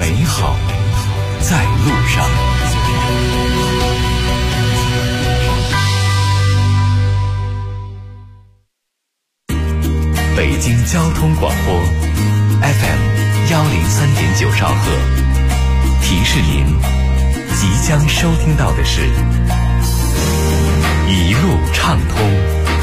美好在路上。北京交通广播 FM103.9兆赫，提示您即将收听到的是一路畅通。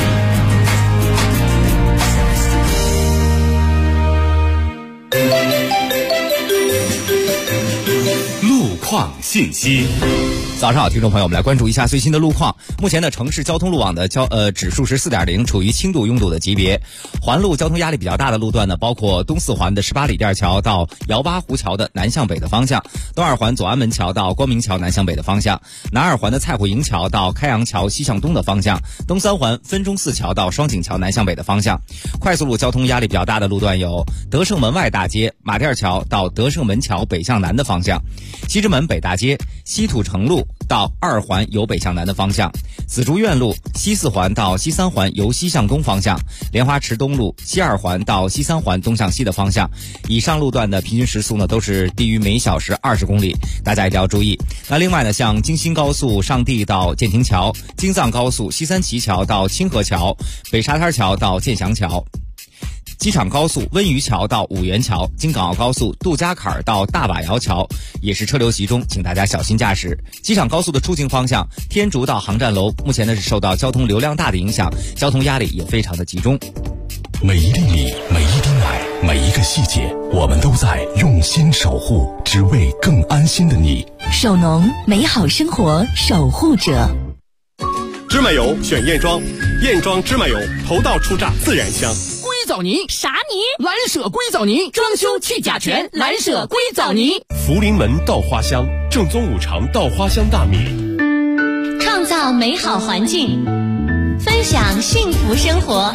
路况信息。 早上好，听众朋友，我们来关注一下最新的路况。目前呢，城市交通路网的指数是 4.0， 处于轻度拥堵的级别。环路交通压力比较大的路段呢，包括东四环的18里店桥到姚八湖桥的南向北的方向，东二环左安门桥到光明桥南向北的方向，南二环的蔡虎营桥到开阳桥西向东的方向，东三环分钟寺桥到双井桥南向北的方向。快速路交通压力比较大的路段有德胜门外大街马甸桥到德胜门桥北向南的方向，西直门北大街西土城路到二环由北向南的方向，紫竹院路西四环到西三环由西向东方向，莲花池东路西二环到西三环东向西的方向。以上路段的平均时速呢都是低于每小时20公里，大家一定要注意。那另外呢，像京新高速上地到建亭桥，京藏高速西三旗桥到清河桥，北沙滩桥到建祥桥，机场高速温榆桥到五原桥，京港澳高速杜家坎到大把窑桥也是车流集中，请大家小心驾驶。机场高速的出境方向天竺到航站楼目前呢是受到交通流量大的影响，交通压力也非常的集中。 每一粒米，每一滴奶，每一个细节，我们都在用心守护，只为更安心的你。 守农，美好生活守护者。 芝麻油选燕庄，燕庄芝麻油头道出榨自然香。 硅藻泥啥泥？ 蓝舍硅藻泥，装修去甲醛，蓝舍硅藻泥。 福临门稻花香，正宗五常稻花香大米。 创造美好环境，分享幸福生活。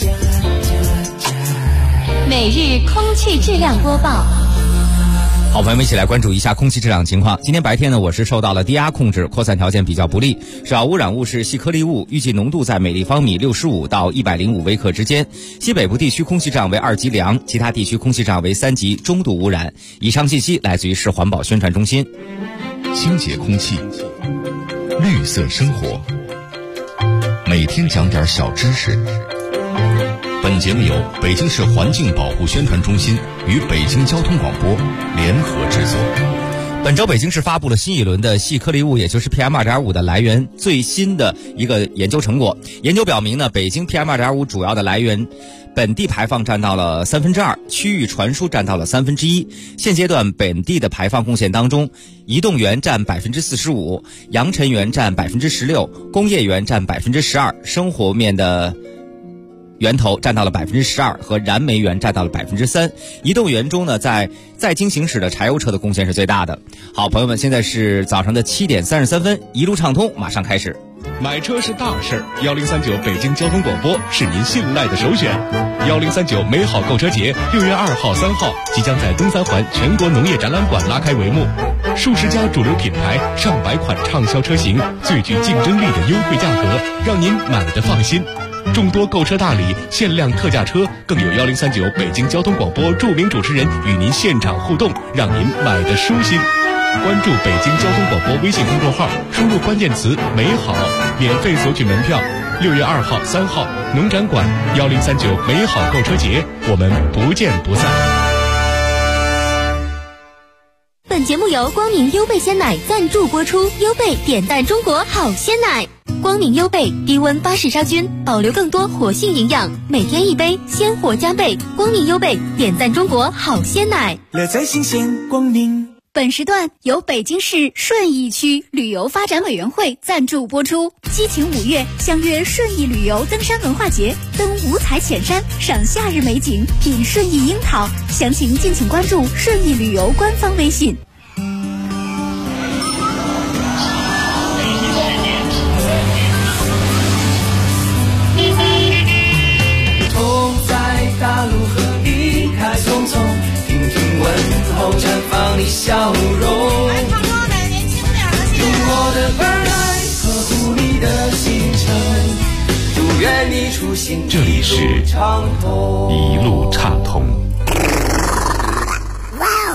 每日空气质量播报。 好，朋友们一起来关注一下空气质量情况。今天白天呢，我市受到了低压控制，扩散条件比较不利，少污染物是细颗粒物，预计浓度在每立方米65到105微克之间。西北部地区空气质量为2级良，其他地区空气质量为3级中度污染。以上信息来自于市环保宣传中心。 清洁空气，绿色生活，每天讲点小知识。本节目由北京市环境保护宣传中心与北京交通广播联合制作。 本周北京市发布了新一轮的细颗粒物，也就是 PM2.5 的来源最新的一个研究成果。研究表明呢，北京 PM2.5 主要的来源本地排放占到了2/3，区域传输占到了1/3。现阶段本地的排放贡献当中，移动源占45%，扬尘源占16%，工业源占12%，生活面的源头占到了12%，和燃煤源占到了3%。移动源中呢，在京行驶的柴油车的贡献是最大的。好，朋友们，现在是早上的7点33分，一路畅通马上开始。 买车是大事，1039北京交通广播是您信赖的首选。1039美好购车节6月2号、3号即将在东三环全国农业展览馆拉开帷幕，数十家主流品牌、上百款畅销车型，最具竞争力的优惠价格，让您买得放心。众多购车大礼、限量特价车，更有1039北京交通广播著名主持人与您现场互动，让您买得舒心。关注北京交通广播微信公众号，输入关键词美好，免费索取门票。6月2号、3号农展馆1039美好购车节，我们不见不散。 本节目由光明优贝鲜奶赞助播出，优贝点赞中国好鲜奶。光明优贝低温巴氏杀菌，保留更多活性营养，每天一杯，鲜活加倍。光明优贝点赞中国好鲜奶， 乐在新鲜光明。 本时段由北京市顺义区旅游发展委员会赞助播出。激情5月，相约顺义旅游登山文化节，登五彩浅山，赏夏日美景，品顺义樱桃。详情敬请关注顺义旅游官方微信。 同在大路和离开匆匆，听听问候，绽放你笑容。用我的耳来呵护你的行程，祝愿你出行这里是一路畅通。 哇哦！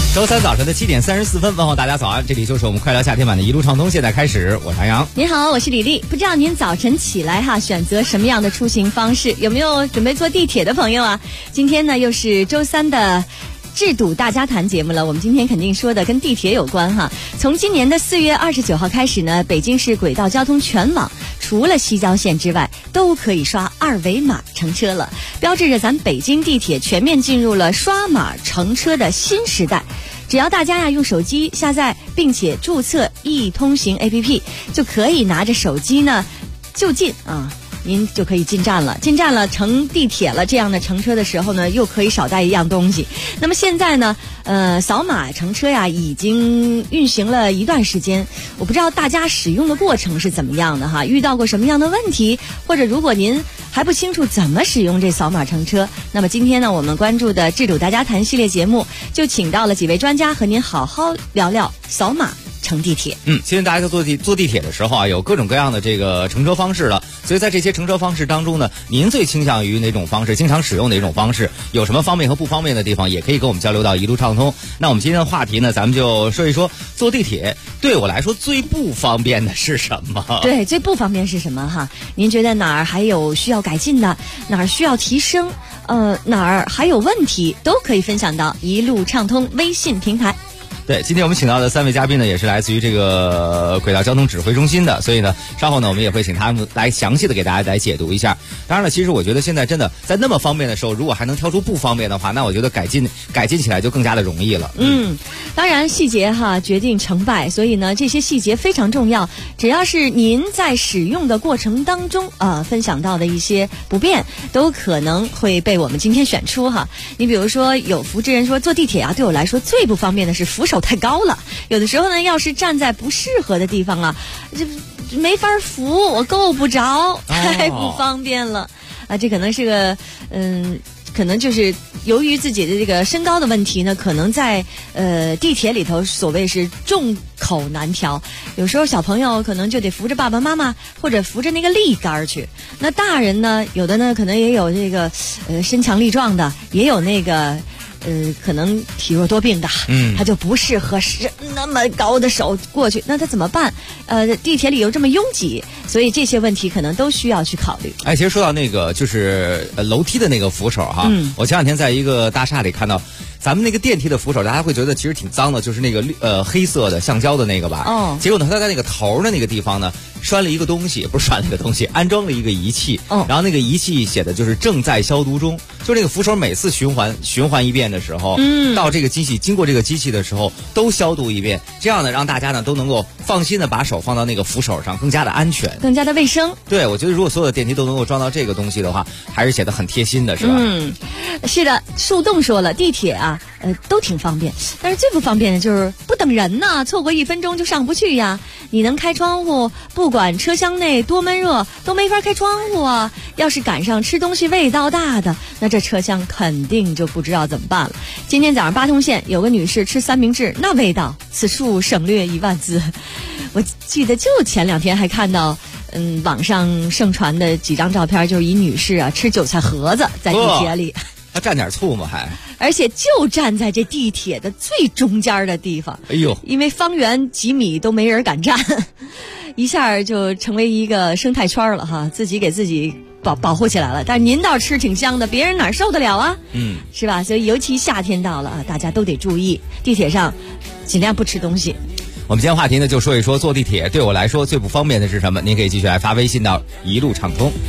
周三早晨的7点34分，问候大家早安，这里就是我们快乐夏天版的一路畅通，现在开始，我是杨洋。 您好，我是李丽。不知道您早晨起来选择什么样的出行方式？有没有准备坐地铁的朋友啊？今天呢又是周三的制度大家谈节目了，我们今天肯定说的跟地铁有关哈。从今年的4月29号开始呢，北京市轨道交通全网除了西郊线之外，都可以刷2维码乘车了，标志着咱北京地铁全面进入了刷码乘车的新时代。只要大家用手机下载并且注册易通行 APP， 就可以拿着手机呢就近您就可以进站了，乘地铁了，这样的乘车的时候呢，又可以少带一样东西。那么现在呢，扫码乘车已经运行了一段时间，我不知道大家使用的过程是怎么样的哈，遇到过什么样的问题，或者如果您还不清楚怎么使用这扫码乘车，那么今天呢，我们关注的制度大家谈系列节目就请到了几位专家和您好好聊聊扫码乘地铁。 其实大家在坐地铁的时候有各种各样的这个乘车方式了，所以在这些乘车方式当中呢，您最倾向于哪种方式，经常使用哪种方式，有什么方便和不方便的地方，也可以跟我们交流到一路畅通。那我们今天的话题呢，咱们就说一说坐地铁对我来说最不方便的是什么？ 对，最不方便是什么哈？您觉得哪儿还有需要改进的，哪儿需要提升，哪儿还有问题，都可以分享到一路畅通微信平台。 对，今天我们请到的3位嘉宾呢，也是来自于这个轨道交通指挥中心的，所以呢，稍后呢，我们也会请他们来详细的给大家来解读一下。当然了，其实我觉得现在真的在那么方便的时候，如果还能挑出不方便的话，那我觉得改进起来就更加的容易了。 当然细节决定成败，所以呢，这些细节非常重要。只要是您在使用的过程当中分享到的一些不便，都可能会被我们今天选出哈。你比如说，有福之人说，坐地铁对我来说最不方便的是扶手太高了，有的时候呢，要是站在不适合的地方这没法扶，我够不着，太不方便了这可能是个可能就是由于自己的这个身高的问题呢，可能在地铁里头所谓是众口难调，有时候小朋友可能就得扶着爸爸妈妈或者扶着那个立杆去，那大人呢，有的呢可能也有这个身强力壮的，也有那个可能体弱多病的，他就不适合那么高的手过去，那他怎么办？地铁里又这么拥挤，所以这些问题可能都需要去考虑。 其实说到那个就是楼梯的那个扶手哈，我前两天在一个大厦里看到，咱们那个电梯的扶手，大家会觉得其实挺脏的，就是那个黑色的橡胶的那个吧。结果呢，他在那个头的那个地方呢，拴了一个东西，不是拴了一个东西，安装了一个仪器。然后那个仪器写的就是正在消毒中，就那个扶手每次循环一遍的时候，到这个机器经过这个机器的时候都消毒一遍，这样呢让大家呢都能够放心的把手放到那个扶手上，更加的安全， 更加的卫生。 对，我觉得如果所有的电梯都能够装到这个东西的话，还是显得很贴心的，是吧？ 是的。树洞说了，地铁都挺方便，但是最不方便的就是不等人呐，错过1分钟就上不去呀。你能开窗户，不管车厢内多闷热都没法开窗户啊。要是赶上吃东西味道大的，那这车厢肯定就不知道怎么办了。今天早上8通线有个女士吃三明治，那味道此处省略1万字。我记得就前2天还看到网上盛传的几张照片，就是一女士吃韭菜盒子在地铁里。 他蘸点醋吗？ 而且就站在这地铁的最中间的地方。因为方圆几米都没人敢站，一下就成为一个生态圈了哈，自己给自己保护起来了。但是您倒吃挺香的，别人哪受得了啊？是吧？所以尤其夏天到了大家都得注意，地铁上尽量不吃东西。 我们今天话题呢，就说一说坐地铁对我来说最不方便的是什么？您可以继续来发微信到一路畅通。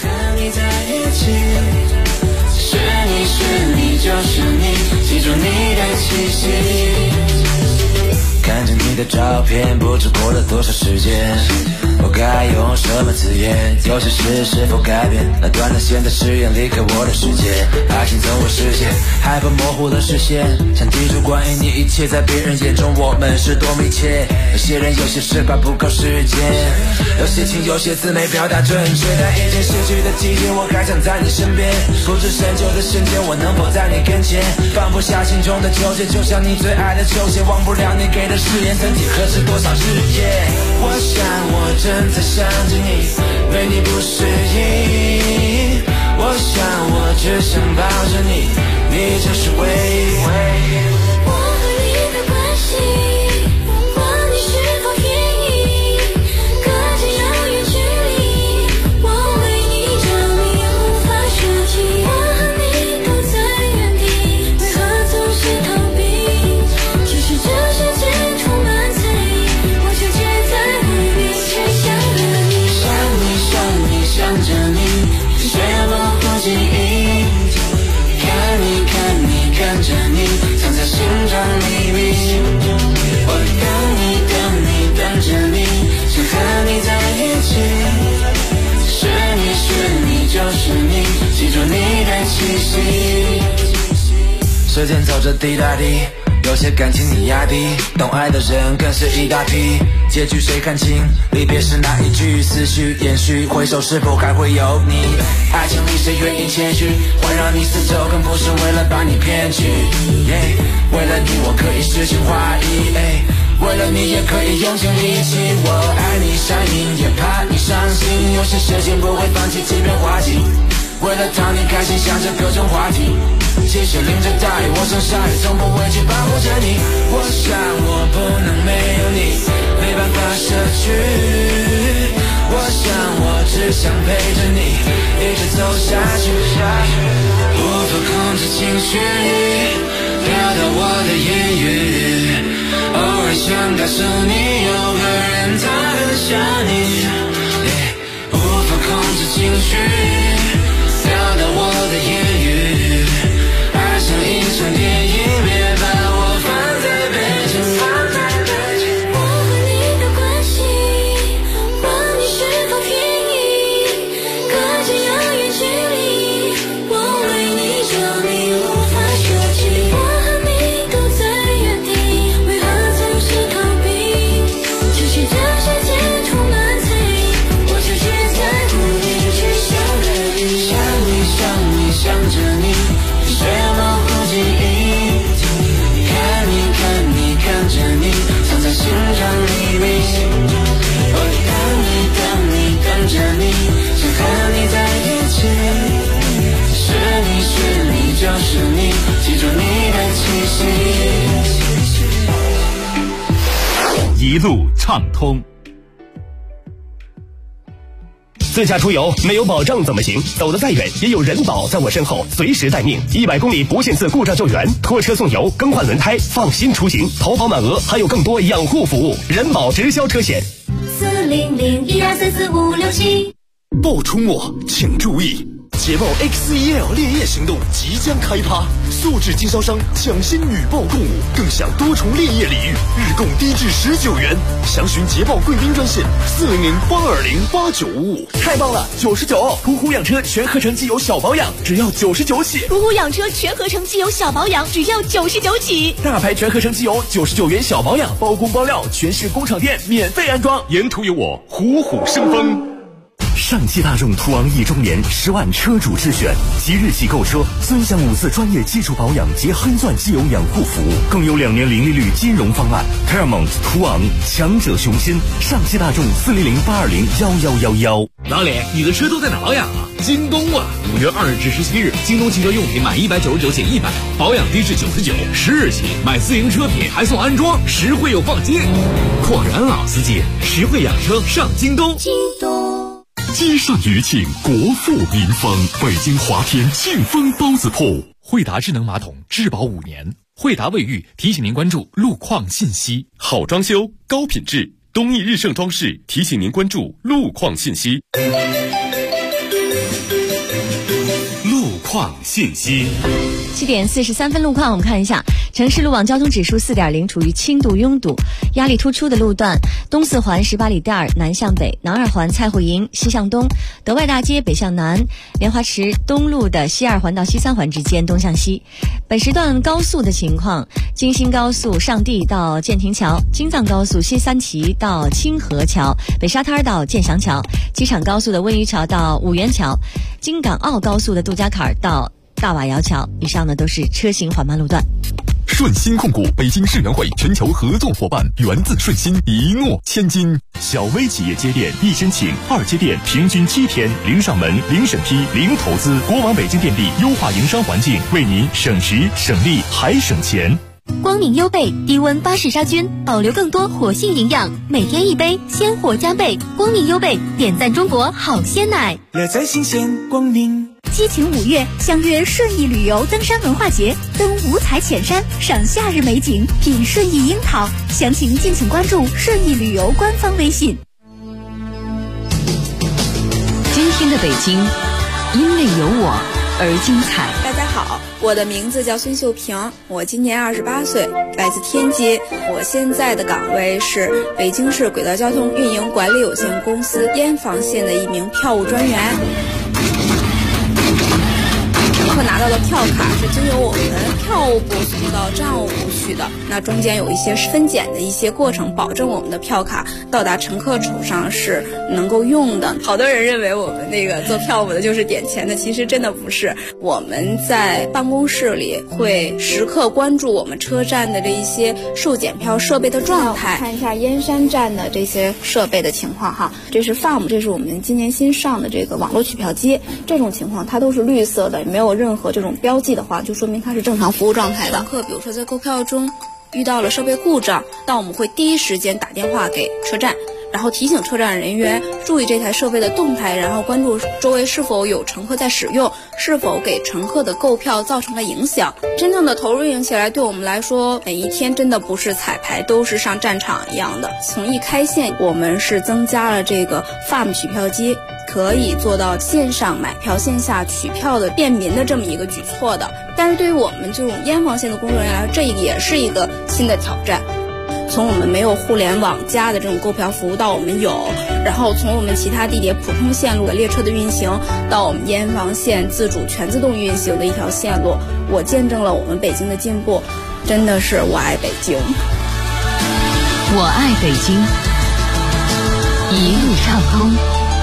是你就是你，记住你的气息。看着你的照片，不知过了多少时间，我该用什么字眼？有些事是否改变？那断了线的誓言离开我的世界，爱情从未实现，害怕模糊了视线，想记住关于你一切，在别人眼中我们是多密切。有些人有些事怕不够时间，有些情有些字没表达准确，但已经逝去的季节，我还想在你身边，不知深究的瞬间，我能否在你跟前，放不下心中的纠结，就像你最爱的球鞋，忘不了你给的誓言，曾几何时多少日夜，我想我正在想着你，为你不适应，我想我只想抱着你，你就是唯一。 我和你有着滴答滴，有些感情你压低，懂爱的人更是一大批。结局谁看清？离别时那一句，思绪延续，回首是否还会有你？爱情里谁愿意谦虚，环绕你四周，更不是为了把你骗去。为了你我可以诗情画意，为了你也可以用尽力气。我爱你上瘾，也怕你伤心，有些事情不会放弃，即便花季。为了讨你开心，想着各种话题，即使淋着大雨，我像鲨鱼，从不畏惧保护着你。我想我不能没有你，没办法舍去。我想我只想陪着你，一直走下去。无法控制情绪，飘到我的言语，偶尔想告诉你，有个人他很想你。无法控制情绪，飘到我的言语，爱像一场电影，别把我放在背景。 我和你的关系，问你是否便宜？隔着遥远距离，我为你着迷，无法舍弃。我和你都在原地，为何总是逃避？只是这世界充满猜疑，我却只在乎你，只想着你， 想着你，虽然模糊记忆，看你看着你，藏在心上秘密。等着你，想和你在一起，是你就是你，记住你的气息。 一路畅通。自驾出游没有保障怎么行？走得再远也有人保在我身后随时待命，100公里不限次故障救援，拖车送油，更换轮胎，放心出行。投保满额还有更多养护服务，人保直销车险。 40012344567。 报出没请注意，捷豹 XEL 烈焰行动即将开趴，素质经销商抢先女报购物，更享多重烈焰礼遇，日供低至19元。详询捷豹贵宾专线400-820-8955。 太棒了，99！途虎养车全合成机油小保养只要99起。 途虎养车全合成机油小保养只要99起。 大牌全合成机油99元小保养，包工包料，全市工厂店免费安装。 沿途有我，虎虎生风。上汽大众途昂1周年10万车主智选，即日起购车尊享5次专业基础保养及黑钻机油养护服务，更有2年零利率金融方案。Paramount 途昂，强者雄心。上汽大众400-820-1111。 老李，你的车都在哪保养啊？京东啊！5月2日至17日，京东汽车用品满199减100，保养低至99，10日起买自营车品还送安装，实惠又放心。果然老司机，实惠养车上京东。 京东。 积善余庆，国富民丰。北京华天庆丰包子铺， 惠达智能马桶质保5年。惠达卫浴提醒您关注路况信息。 好装修，高品质，东义日盛装饰提醒您关注路况信息。 路况信息。 7点43分路况，我们看一下城市路网交通指数4.0，处于轻度拥堵，压力突出的路段：东四环18里店南向北，南二环蔡慧营西向东，德外大街北向南，莲花池东路的西2环到西3环之间东向西。本时段高速的情况：京新高速上地到建亭桥，京藏高速西三旗到清河桥，北沙滩到建祥桥，机场高速的温榆桥到五原桥，京港澳高速的杜家坎到大瓦窑桥。以上呢都是车行缓慢路段。 顺鑫控股北京世园会全球合作伙伴，源自顺鑫，一诺千金。 小微企业接电，1申请，2接电，平均7天，零上门，零审批，零投资。国网北京电力优化营商环境，为您省时省力还省钱。 光明优贝低温巴氏杀菌，保留更多活性营养，每天一杯，鲜活加倍。光明优贝点赞中国好鲜奶， 乐在新鲜光明。 激情5月，相约顺义旅游登山文化节，登五彩浅山，赏夏日美景，品顺义樱桃。详情敬请关注顺义旅游官方微信。 今天的北京，因为有我而精彩。 大家好，我的名字叫孙秀萍，我今年28岁，来自天津。我现在的岗位是北京市轨道交通运营管理有限公司燕房线的一名票务专员。 客拿到的票卡是经由我们票务部送到站务部去的，那中间有一些分拣的一些过程，保证我们的票卡到达乘客手上是能够用的。好多人认为我们那个做票务的就是点钱的，其实真的不是。我们在办公室里会时刻关注我们车站的这一些售检票设备的状态，看一下燕山站的这些设备的情况哈。这是 FAM， 这是我们今年新上的这个网络取票机，这种情况它都是绿色的，没有任何这种标记的话，就说明它是正常服务状态的。乘客比如说在购票中遇到了设备故障，那我们会第一时间打电话给车站，然后提醒车站人员注意这台设备的动态，然后关注周围是否有乘客在使用，是否给乘客的购票造成了影响。真正的投入运营起来，对我们来说每一天真的不是彩排，都是上战场一样的。从一开线我们是增加了这个 FAM 取票机，可以做到线上买票线下取票的便民的这么一个举措的。但是对于我们这种燕房线的工作人员来说，这也是一个新的挑战。从我们没有互联网加的这种购票服务到我们有，然后从我们其他地铁普通线路的列车的运行到我们燕房线自主全自动运行的一条线路，我见证了我们北京的进步，真的是我爱北京。 我爱北京，一路畅通。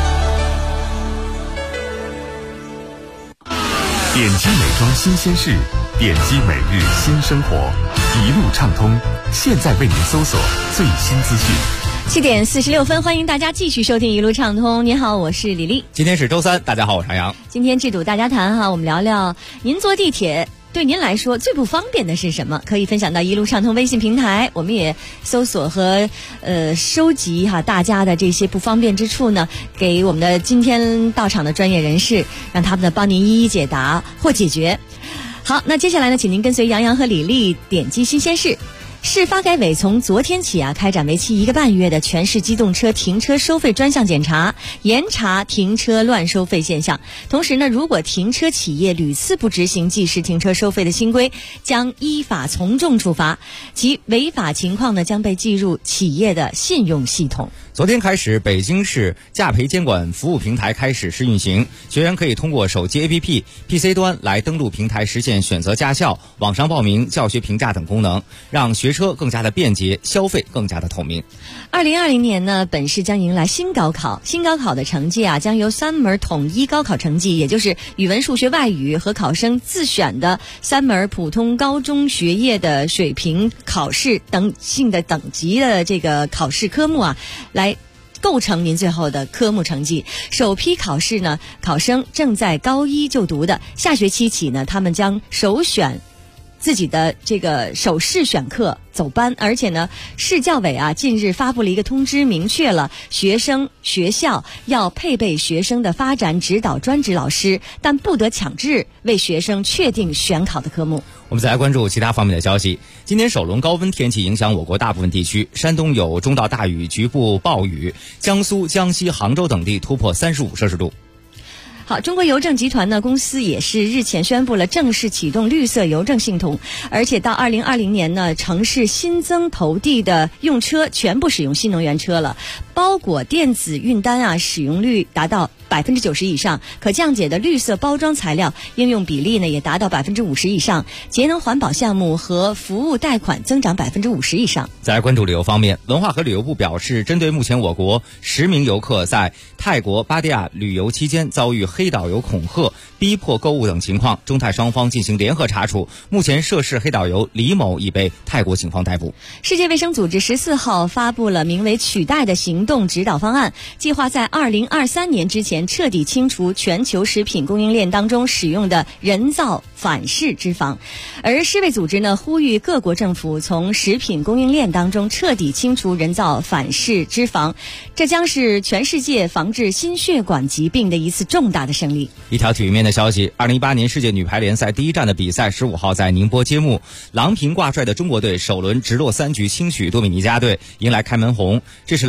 点击美妆新鲜事，点击每日新生活，一路畅通。现在为您搜索最新资讯。 7点46分，欢迎大家继续收听一路畅通。你好，我是李丽。 今天是周三，大家好，我是杨洋。 今天制度大家谈哈，我们聊聊您坐地铁对您来说最不方便的是什么？可以分享到一路畅通微信平台，我们也搜索和收集大家的这些不方便之处呢，给我们的今天到场的专业人士，让他们呢帮您一一解答或解决。好，那接下来呢，请您跟随杨洋和李丽点击新鲜事。市发改委从昨天起开展为期1个半月的全市机动车停车收费专项检查，严查停车乱收费现象。同时呢，如果停车企业屡次不执行计时停车收费的新规，将依法从重处罚，其违法情况呢将被记入企业的信用系统。 昨天开始，北京市价赔监管服务平台开始试运行，学员可以通过手机 APP、PC 端来登录平台，实现选择驾校、网上报名、教学评价等功能，让学车更加的便捷，消费更加的透明。 2020年呢，本市将迎来新高考，新高考的成绩将由3门统一高考成绩，也就是语文、数学、外语和考生自选的3门普通高中学业的水平考试等性的等级的这个考试科目来构成您最后的科目成绩。首批考试呢，考生正在高一就读的，下学期起呢，他们将首选自己的这个首试选课走班，而且呢，市教委近日发布了一个通知，明确了学校要配备学生的发展指导专职老师，但不得强制为学生确定选考的科目。 我们再来关注其他方面的消息。今年首轮高温天气影响我国大部分地区，山东有中到大雨，局部暴雨，江苏、江西、杭州等地突破35摄氏度。 好，中国邮政集团呢，公司也是日前宣布了正式启动绿色邮政系统，而且到2020年呢，城市新增投递的用车全部使用新能源车了，包裹电子运单使用率达到90%以上，可降解的绿色包装材料应用比例呢也达到50%以上，节能环保项目和服务贷款增长50%以上。 再来关注旅游方面，文化和旅游部表示，针对目前我国10名游客在泰国巴蒂亚旅游期间遭遇黑导游恐吓、逼迫购物等情况，中泰双方进行联合查处，目前涉事黑导游李某已被泰国警方逮捕。 世界卫生组织14号发布了名为取代的行动指导方案，计划在2023年之前彻底清除全球食品供应链当中使用的人造反式脂肪。而世卫组织呢，呼吁各国政府从食品供应链当中彻底清除人造反式脂肪，这将是全世界防治心血管疾病的一次重大的胜利。 一条体育面的消息，2018年世界女排联赛第一站的比赛15号在宁波揭幕，郎平挂帅的中国队首轮直落3局轻取多米尼加队，迎来开门红，这是郎平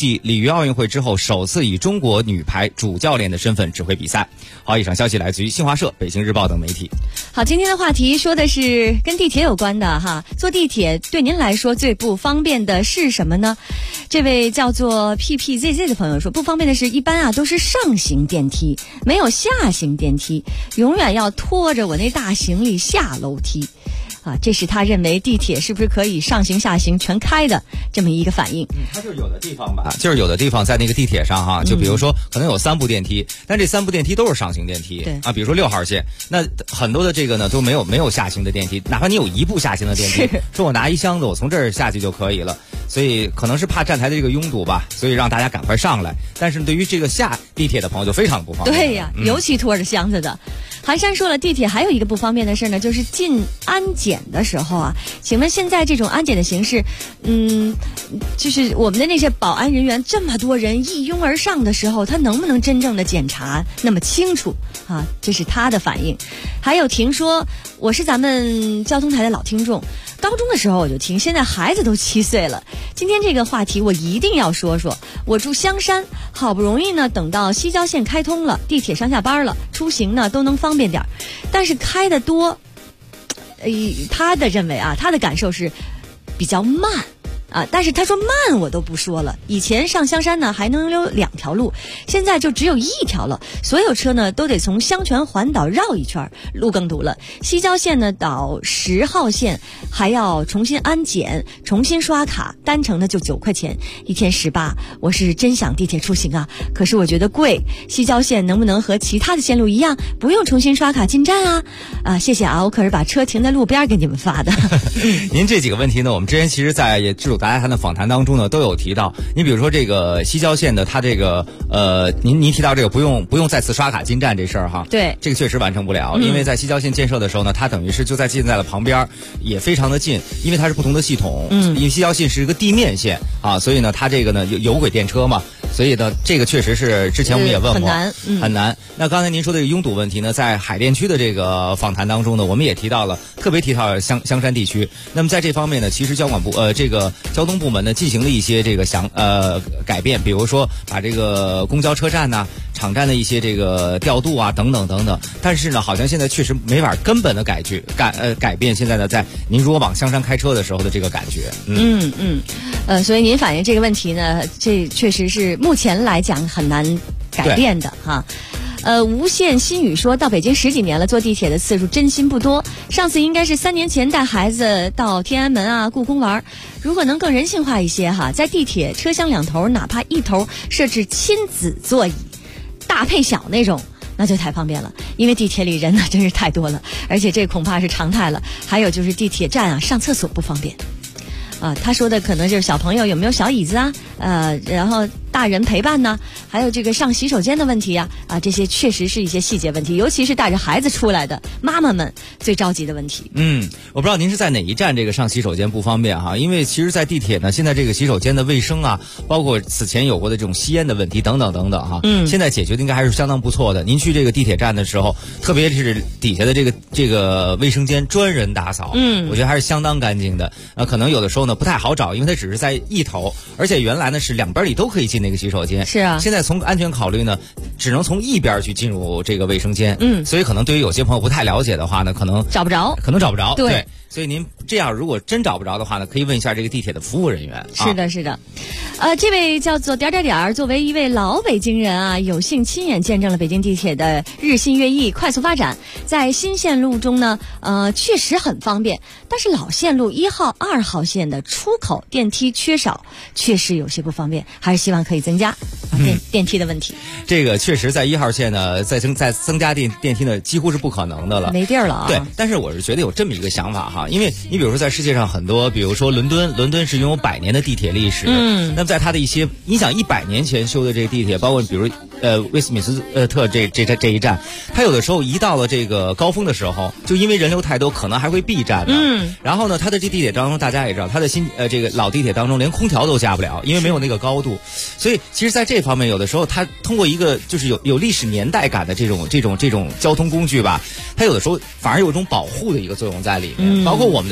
继里约奥运会之后首次以中国女排主教练的身份指挥比赛。好，以上消息来自于新华社、北京日报等媒体。 好，今天的话题说的是跟地铁有关的哈。坐地铁对您来说最不方便的是什么呢？这位叫做 PPZZ 的朋友说，不方便的是一般啊都是上行电梯，没有下行电梯，永远要拖着我那大行李下楼梯。啊，这是他认为地铁是不是可以上行下行全开的这么一个反应。 它就是有的地方吧，就是有的地方在那个地铁上哈，就比如说可能有3部电梯，但这3部电梯都是上行电梯。 对啊，比如说6号线，那很多的这个呢都没有下行的电梯，哪怕你有1部下行的电梯，说我拿一箱子我从这儿下去就可以了。所以可能是怕站台的这个拥堵吧，所以让大家赶快上来。但是对于这个下地铁的朋友就非常不方便。 对呀，尤其拖着箱子的。韩山说了，地铁还有一个不方便的事呢，就是进安检的时候啊，请问现在这种安检的形式，就是我们的那些保安人员这么多人一拥而上的时候，他能不能真正的检查那么清楚啊？这是他的反应。还有听说，我是咱们交通台的老听众，高中的时候我就听，现在孩子都7岁了。今天这个话题我一定要说说。我住香山，好不容易呢等到西郊线开通了，地铁上下班了，出行呢都能方便点，但是开得多，他的认为啊，他的感受是比较慢。啊，但是他说慢我都不说了，以前上香山呢还能有2条路，现在就只有1条了，所有车呢都得从香泉环岛绕一圈，路更堵了。西郊线呢到10号线还要重新安检，重新刷卡，单程呢就9块钱，1天18。我是真想地铁出行啊，可是我觉得贵。西郊线能不能和其他的线路一样，不用重新刷卡进站啊？啊，谢谢啊，我可是把车停在路边给你们发的。 您这几个问题呢，我们之前其实在也制度大家谈的访谈当中呢都有提到。你比如说这个西郊线的，它这个您提到这个不用再次刷卡进站这事儿哈， 对， 这个确实完成不了，因为在西郊线建设的时候呢，它等于是就近在了旁边，也非常的近，因为它是不同的系统，因为西郊线是一个地面线啊，所以呢它这个呢有轨电车嘛，所以呢这个确实是之前我们也问过，很难。那刚才您说的这个拥堵问题呢，在海淀区的这个访谈当中呢，我们也提到了，特别提到了香山地区。那么在这方面呢，其实交通部门呢进行了一些这个改变，比如说把这个公交车站呐、场站的一些这个调度啊等等等等。但是呢，好像现在确实没法根本的改变现在呢，在您如果往香山开车的时候的这个感觉。 所以您反映这个问题呢，这确实是目前来讲很难改变的哈。无限心语说到北京10几年了，坐地铁的次数真心不多。上次应该是3年前带孩子到天安门啊、故宫玩。如果能更人性化一些哈，在地铁车厢2头，哪怕1头设置亲子座椅，大配小那种，那就太方便了。因为地铁里人呢真是太多了，而且这恐怕是常态了。还有就是地铁站啊，上厕所不方便。他说的可能就是小朋友有没有小椅子啊，然后大人陪伴呢，还有这个上洗手间的问题啊，这些确实是一些细节问题，尤其是带着孩子出来的妈妈们最着急的问题。 我不知道您是在哪一站这个上洗手间不方便哈，因为其实在地铁呢，现在这个洗手间的卫生啊，包括此前有过的这种吸烟的问题等等等等哈，现在解决的应该还是相当不错的。您去这个地铁站的时候，特别是底下的这个卫生间专人打扫，我觉得还是相当干净的。可能有的时候呢不太好找，因为它只是在一头，而且原来呢是2边里都可以进那个洗手间， 是啊， 现在从安全考虑呢，只能从一边去进入这个卫生间，所以可能对于有些朋友不太了解的话呢，可能找不着，对。所以您这样如果真找不着的话呢，可以问一下这个地铁的服务人员。 是的，是的。这位叫做作为一位老北京人啊，有幸亲眼见证了北京地铁的日新月异、快速发展。在新线路中呢，确实很方便，但是老线路1号、2号线的出口电梯缺少，确实有些不方便，还是希望可以增加电梯的问题。 这个确实在1号线呢，再增加电梯呢，几乎是不可能的了， 没地儿了啊。 对，但是我是觉得有这么一个想法哈，因为你比如说在世界上很多，比如说伦敦是拥有100年的地铁历史，那么在它的一些，你想100年前修的这个地铁，包括比如威斯敏斯特这一站，它有的时候一到了这个高峰的时候，就因为人流太多，可能还会闭站的。然后呢，它的这地铁当中，大家也知道，它的这个老地铁当中连空调都加不了，因为没有那个高度。所以其实在这方面，有的时候它通过一个就是有历史年代感的这种交通工具吧，它有的时候反而有一种保护的一个作用在里面。包括我们的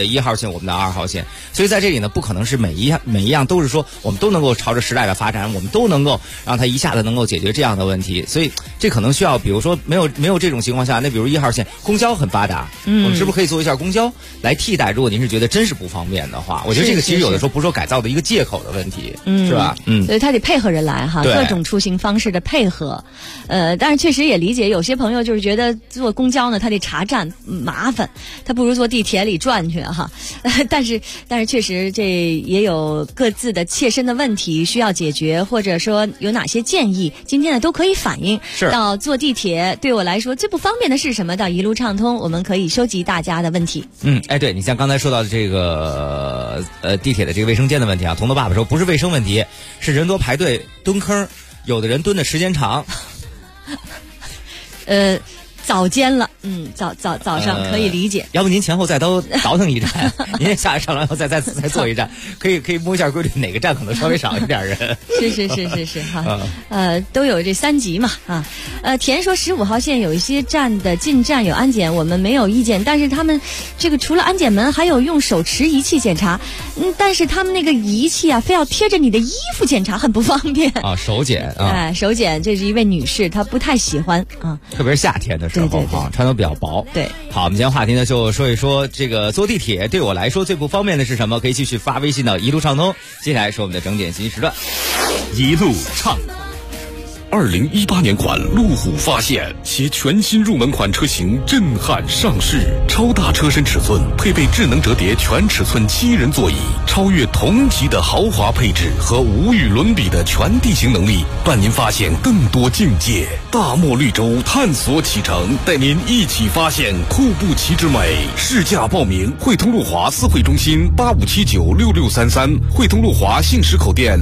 1号线，我们的2号线。所以在这里呢，不可能是每一样都是说我们都能够朝着时代的发展，我们都能够让它一下子能够解决这样的问题。所以这可能需要，比如说没有这种情况下，那比如1号线公交很发达，我们是不是可以做一下公交来替代？如果您是觉得真是不方便的话，我觉得这个其实有的时候不是说改造的一个借口的问题，是吧？ 所以他得配合着来哈，各种出行方式的配合。但是确实也理解有些朋友就是觉得坐公交呢，他得查站麻烦，他不如坐地铁里转去哈。但是确实这也有各自的切身的问题需要解决，或者说有哪些建议，今天呢都可以反映到坐地铁对我来说最不方便的是什么，到一路畅通我们可以收集大家的问题。 对，你像刚才说到的这个地铁的这个卫生间的问题啊，彤彤爸爸说不是卫生问题，是人多排队蹲坑，有的人蹲的时间长。 早间了，早上可以理解。 要不您前后再都倒腾一站，您下来上来后再坐一站，可以摸一下规律，哪个站可能稍微少一点人。 是哈，都有这3级嘛啊。田说15号线有一些站的进站有安检，我们没有意见，但是他们这个除了安检门，还有用手持仪器检查，但是他们那个仪器啊，非要贴着你的衣服检查，很不方便啊。 手检啊， 手检，这是一位女士，她不太喜欢啊， 特别是夏天的时候。对，穿得比较薄。 对， 好，我们今天话题呢就说一说这个坐地铁对我来说最不方便的是什么？可以继续发微信到一路畅通。接下来是我们的整点信息时段， 一路畅。2018年款路虎发现其全新入门款车型震撼上市，超大车身尺寸，配备智能折叠全尺寸7人座椅，超越同级的豪华配置和无与伦比的全地形能力，伴您发现更多境界。大漠绿洲探索启程，带您一起发现库布齐之美。试驾报名：汇通路华4会中心85796633，汇通路华杏石口店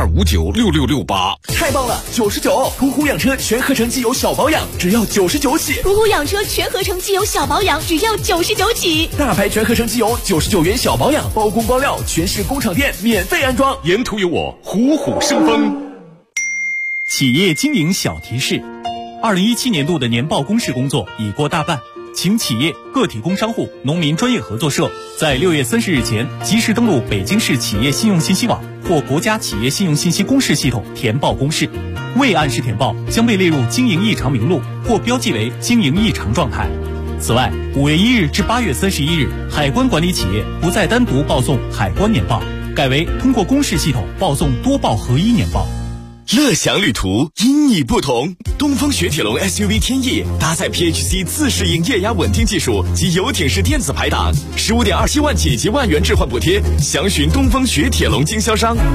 62596668。 太棒了，99！途虎养车全合成机油小保养只要99起， 途虎养车全合成机油小保养只要99起， 大牌全合成机油99元小保养，包工包料，全市工厂店免费安装。 沿途有我，虎虎生风。 企业经营小提示：2017年度的年报公示工作已过大半，请企业、个体工商户、农民专业合作社在6月30日前及时登录北京市企业信用信息网或国家企业信用信息公示系统填报公示，未按时填报将被列入经营异常名录或标记为经营异常状态。此外，5月1日至8月31日，海关管理企业不再单独报送海关年报，改为通过公示系统报送多报合一年报。 乐享旅途，因你不同。东风雪铁龙 SUV 天翼搭载 PHC 自适应液压稳定技术及游艇式电子排档，15.27万起及万元置换补贴，详询东风雪铁龙经销商。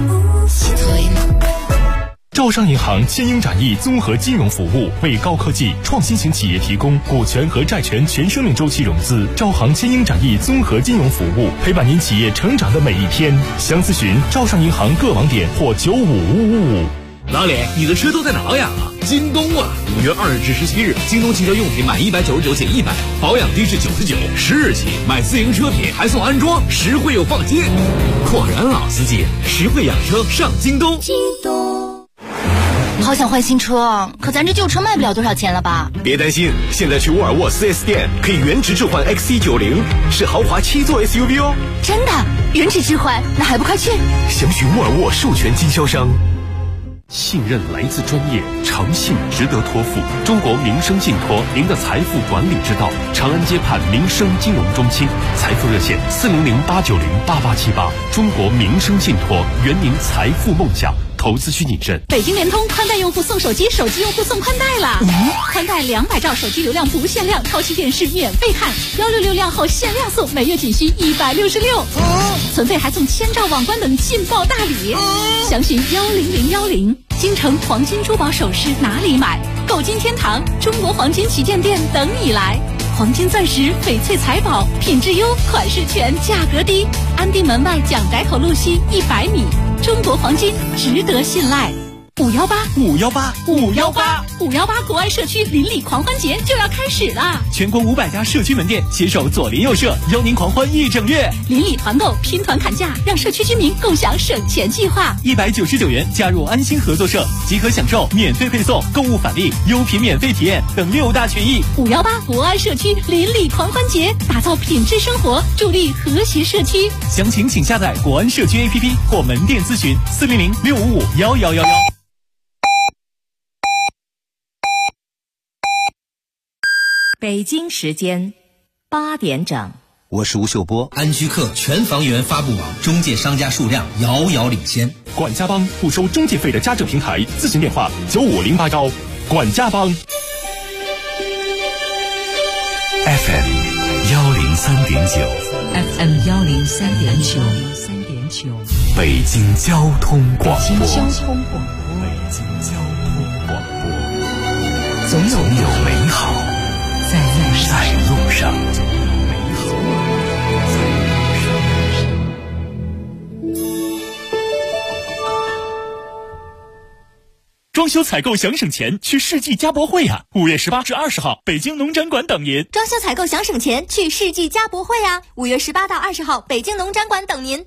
招商银行千英展翼综合金融服务为高科技创新型企业提供股权和债权全生命周期融资。招行千英展翼综合金融服务，陪伴您企业成长的每一天。详咨询招商银行各网点或95555。 老李，你的车都在哪保养啊？京东啊！5月2日至17日，京东汽车用品满199减100，保养低至99，10日起买自行车品还送安装，实惠又放心。果然老司机，实惠养车上京东。 京东。好想换新车，可咱这旧车卖不了多少钱了吧？ 别担心，现在去沃尔沃 4S 店可以原值置换 XC90，是豪华7座 SUV 哦。 真的？原值置换？那还不快去？ 详询沃尔沃授权经销商。 信任来自专业，诚信值得托付。中国民生信托，您的财富管理之道。长安街畔民生金融中心，财富热线400-890-8878。中国民生信托，圆您财富梦想。投资需谨慎。 北京联通宽带用户送手机，手机用户送宽带啦！宽带200兆手机流量不限量，超级电视免费看，166量后限量送，每月仅需166。存费还送1000兆网关等劲爆大礼，详询10010。京城黄金珠宝首饰哪里买？购金天堂中国黄金旗舰店等你来。黄金钻石、翡翠财宝，品质优，款式全，价格低。安定门外蒋宅口路西100米，中国黄金值得信赖。 518国安社区邻里狂欢节就要开始了， 全国500家社区门店携手左邻右舍，邀您狂欢1整月。 邻里团购，拼团砍价，让社区居民共享省钱计划。 199元加入安心合作社，即可享受免费配送、购物返利、优品免费体验等6大权益。 518国安社区邻里狂欢节，打造品质生活，助力和谐社区。 详情请下载国安社区 APP 或门店咨询400-655-1111。 北京时间8点整， 我是吴秀波。安居客全房源发布网中介商家数量遥遥领先。 管家帮不收中介费的家政平台，咨询电话95081。管家帮 FM 103.9 FM 103.9， 北京交通广播。总有美好在路上。 装修采购想省钱，去世纪家博会呀！5月18至20号，北京农展馆等您。 装修采购想省钱，去世纪家博会呀！5月18到20号，北京农展馆等您。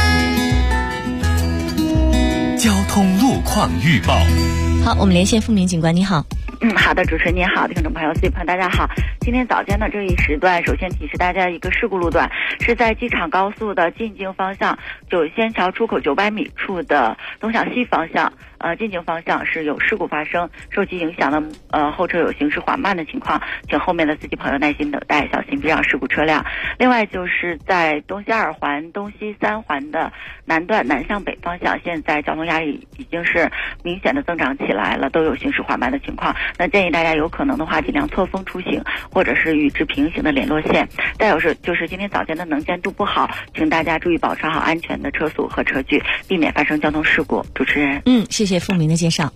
交通路况预报。 好，我们连线付明警官，你好。 好的，主持人您好，听众朋友、朋友大家好。今天早间的这一时段，首先提示大家一个事故路段，是在机场高速的进京方向九仙桥出口900米处的东向西方向，进京方向是有事故发生，受其影响的后车有行驶缓慢的情况，请后面的司机朋友耐心等待，小心避让事故车辆。另外就是在东西2环、东西3环的南段南向北方向，现在交通压力已经是明显的增长起来了，都有行驶缓慢的情况。那建议大家有可能的话，尽量错峰出行，或者是与之平行的联络线。再有就是今天早间的能见度不好，请大家注意保持好安全的车速和车距，避免发生交通事故。主持人， 谢谢付明的介绍。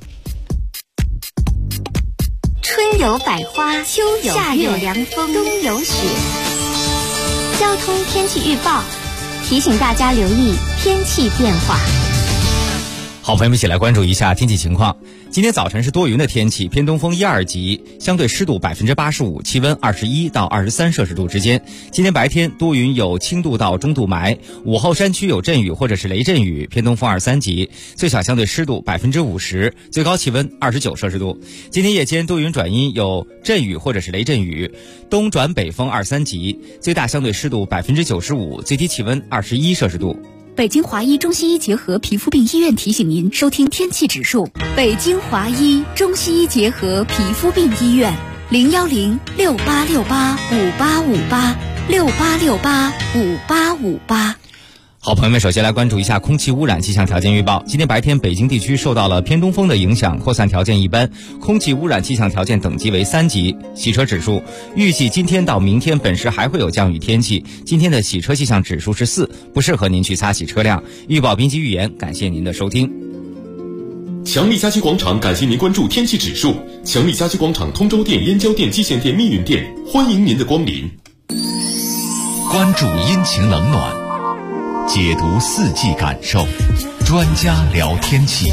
春有百花，秋有夏有凉风，冬有雪。交通天气预报提醒大家留意天气变化。 好，朋友们一起来关注一下天气情况。今天早晨是多云的天气，偏东风1、2级，相对湿度85%，气温21到23摄氏度之间。今天白天多云，有轻度到中度霾，午后山区有阵雨或者是雷阵雨，偏东风2、3级，最小相对湿度50%，最高气温29摄氏度。今天夜间多云转阴，有阵雨或者是雷阵雨，东转北风2、3级，最大相对湿度95%，最低气温21摄氏度。 北京华医中西医结合皮肤病医院提醒您收听天气指数。北京华医中西医结合皮肤病医院，010-6868-5858，6868-5858。 好，朋友们，首先来关注一下空气污染气象条件预报。今天白天，北京地区受到了偏东风的影响，扩散条件一般，空气污染气象条件等级为3级。洗车指数，预计今天到明天本市还会有降雨天气，今天的洗车气象指数是4，不适合您去擦洗车辆。预报编辑预言，感谢您的收听。 强力家居广场感谢您关注天气指数。强力家居广场通州店、燕郊店、蓟县店、密云店，欢迎您的光临。 关注阴晴冷暖，解读4季感受，专家聊天气。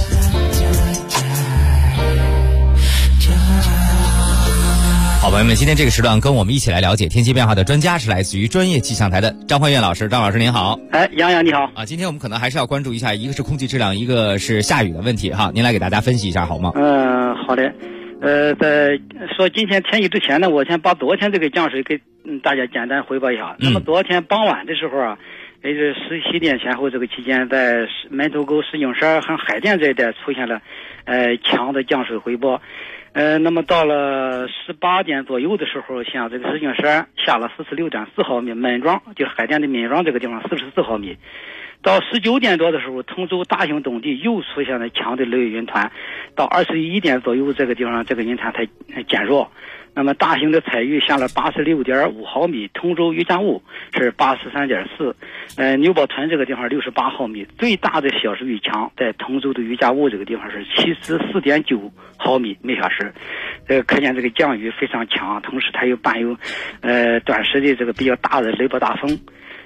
好，朋友们，今天这个时段跟我们一起来了解天气变化的专家是来自于专业气象台的张焕岳老师。张老师您好。 杨洋你好啊。今天我们可能还是要关注一下，一个是空气质量，一个是下雨的问题哈。您来给大家分析一下好吗？ 好的。在说今天天气之前呢，我先把昨天这个降水给大家简单汇报一下。那么昨天傍晚的时候啊，也就是17点前后这个期间，在门头沟、石景山和海淀这一带出现了强的降水回波。那么到了18点左右的时候，像这个石景山下了46.4毫米，岷庄就是海淀的岷庄这个地方44毫米。到19点多的时候，通州大兴东地又出现了强的雷雨云团，到21点左右这个地方这个云团才减弱。那么大兴的彩玉下了86.5毫米，通州余家坞是83.4，牛宝屯这个地方68毫米，最大的小时雨强在通州的余家坞这个地方是74.9毫米每小时。可见这个降雨非常强，同时它又伴有短时的这个比较大的雷暴大风。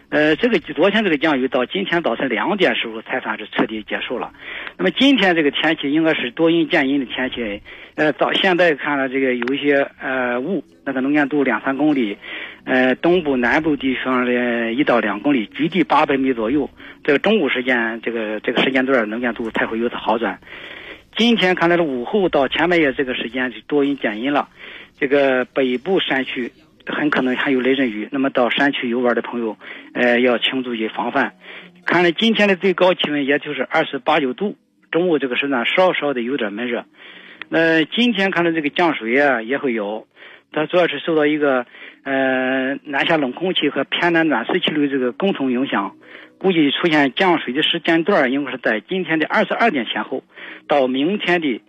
昨天这个降雨到今天早晨2点时候才算是彻底结束了。那么今天这个天气应该是多云见阴的天气。到现在看了这个有一些雾，那个能见度2-3公里，东部南部地方的1到2公里，距地800米左右。这个中午时间这个时间段能见度才会有所好转。今天看来的午后到前半夜这个时间是多云见阴了，这个北部山区很可能还有雷阵雨，那么到山区游玩的朋友，要请注意防范。看来今天的最高气温也就是28、9度，中午这个时段稍稍的有点闷热。今天看来这个降水啊也会有，它主要是受到一个南下冷空气和偏南暖湿气流这个共同影响，估计出现降水的时间段应该是在今天的22点前后到明天的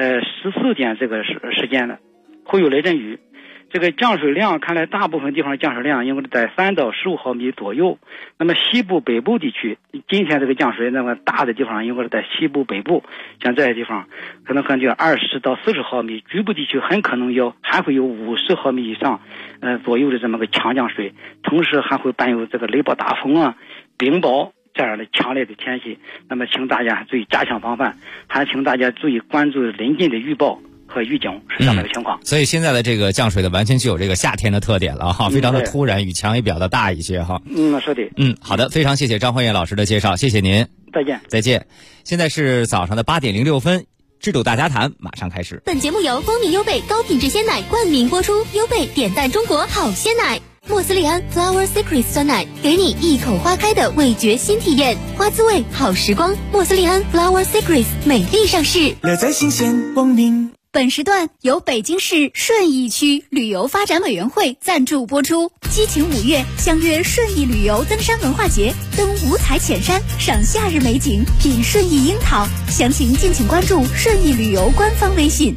14点这个时间呢，会有雷阵雨。这个降水量看来大部分地方降水量应该是在3到15毫米左右。那么西部北部地区今天这个降水那么大的地方应该是在西部北部，像这些地方可能就20到40毫米，局部地区很可能还会有50毫米以上左右的这么个强降水，同时还会伴有这个雷暴大风啊、冰雹这样的强烈的天气。那么请大家注意加强防范，还请大家注意关注临近的预报和预警是这样的情况。 所以现在的这个降水的完全具有这个夏天的特点了哈，非常的突然，雨强也比较的大一些哈。 是的。 好的，非常谢谢张焕艳老师的介绍，谢谢您。 再见。 再见。现在是早上的8点06分，制度大家谈马上开始。 本节目由光明优贝高品质鲜奶冠名播出，优贝点赞中国好鲜奶。莫斯利安 Flower Secret 酸奶，给你一口花开的味觉新体验，花滋味好时光。莫斯利安 Flower Secret 美丽上市， 乐在新鲜光明。 本时段由北京市顺义区旅游发展委员会赞助播出。激情5月，相约顺义旅游登山文化节，登五彩浅山，赏夏日美景，品顺义樱桃。详情敬请关注顺义旅游官方微信。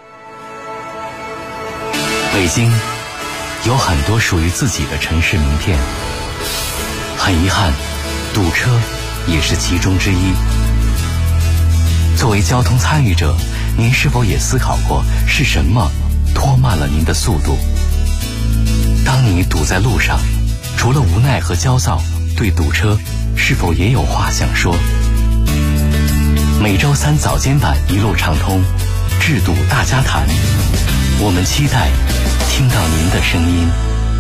北京有很多属于自己的城市名片，很遗憾，堵车也是其中之一。作为交通参与者，您是否也思考过是什么拖慢了您的速度？当你堵在路上，除了无奈和焦躁，对堵车是否也有话想说？每周3早间版一路畅通，制堵大家谈，我们期待听到您的声音。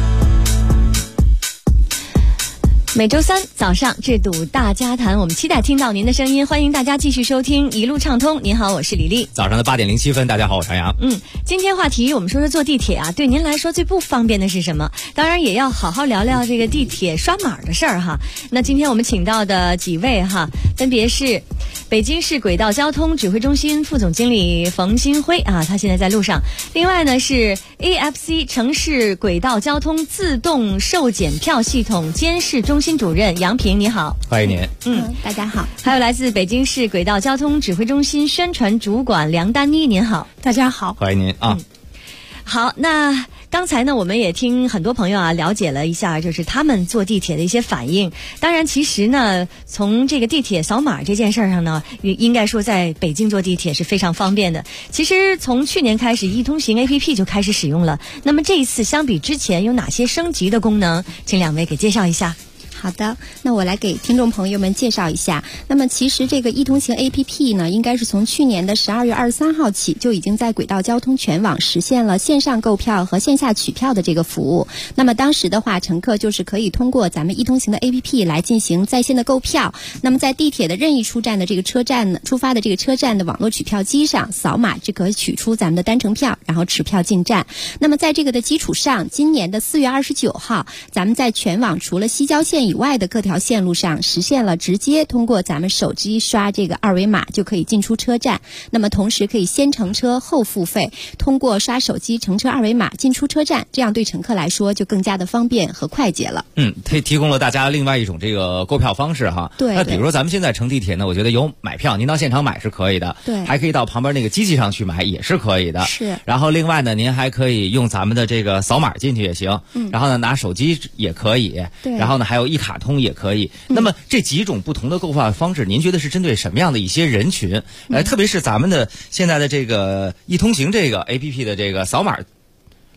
每周3早上制堵大家谈，我们期待听到您的声音，欢迎大家继续收听一路畅通。您好，我是李丽。 早上的8点07分，大家好，我是杨洋。 今天话题我们说坐地铁啊，对您来说最不方便的是什么？当然也要好好聊聊这个地铁刷码的事儿哈。那今天我们请到的几位哈，分别是北京市轨道交通指挥中心副总经理冯新辉啊，他现在在路上。另外呢是 AFC 城市轨道交通自动售检票系统监视中心主任杨平，你好， 欢迎您。 大家好。 还有来自北京市轨道交通指挥中心宣传主管梁丹妮，您好， 大家好， 欢迎您啊。 好，那刚才呢，我们也听很多朋友啊了解了一下，就是他们坐地铁的一些反应。当然，其实呢，从这个地铁扫码这件事上呢，应该说在北京坐地铁是非常方便的。其实从去年开始，易通行 APP 就开始使用了。那么这一次相比之前有哪些升级的功能？请两位给介绍一下。 好的，那我来给听众朋友们介绍一下。那么其实这个易通行 APP 呢，应该是从去年的12月23号起就已经在轨道交通全网实现了线上购票和线下取票的这个服务。那么当时的话，乘客就是可以通过咱们易通行的 APP 来进行在线的购票。那么在地铁的任意出发的这个车站的网络取票机上扫码就可以取出咱们的单程票，然后持票进站。那么在这个的基础上，今年的4月29号，咱们在全网除了西郊线以外的各条线路上实现了直接通过咱们手机刷这个二维码就可以进出车站。那么同时可以先乘车后付费，通过刷手机乘车二维码进出车站，这样对乘客来说就更加的方便和快捷了。 提供了大家另外一种这个购票方式哈。 对。 那比如说咱们现在乘地铁呢，我觉得有买票，您到现场买是可以的。 对。 还可以到旁边那个机器上去买也是可以的。 是。 然后另外呢，您还可以用咱们的这个扫码进去也行。然后呢，拿手机也可以。 对。 然后呢，还有一卡通也可以。那么这几种不同的购票方式，您觉得是针对什么样的一些人群？特别是咱们的现在的这个易通行这个 APP 的这个扫码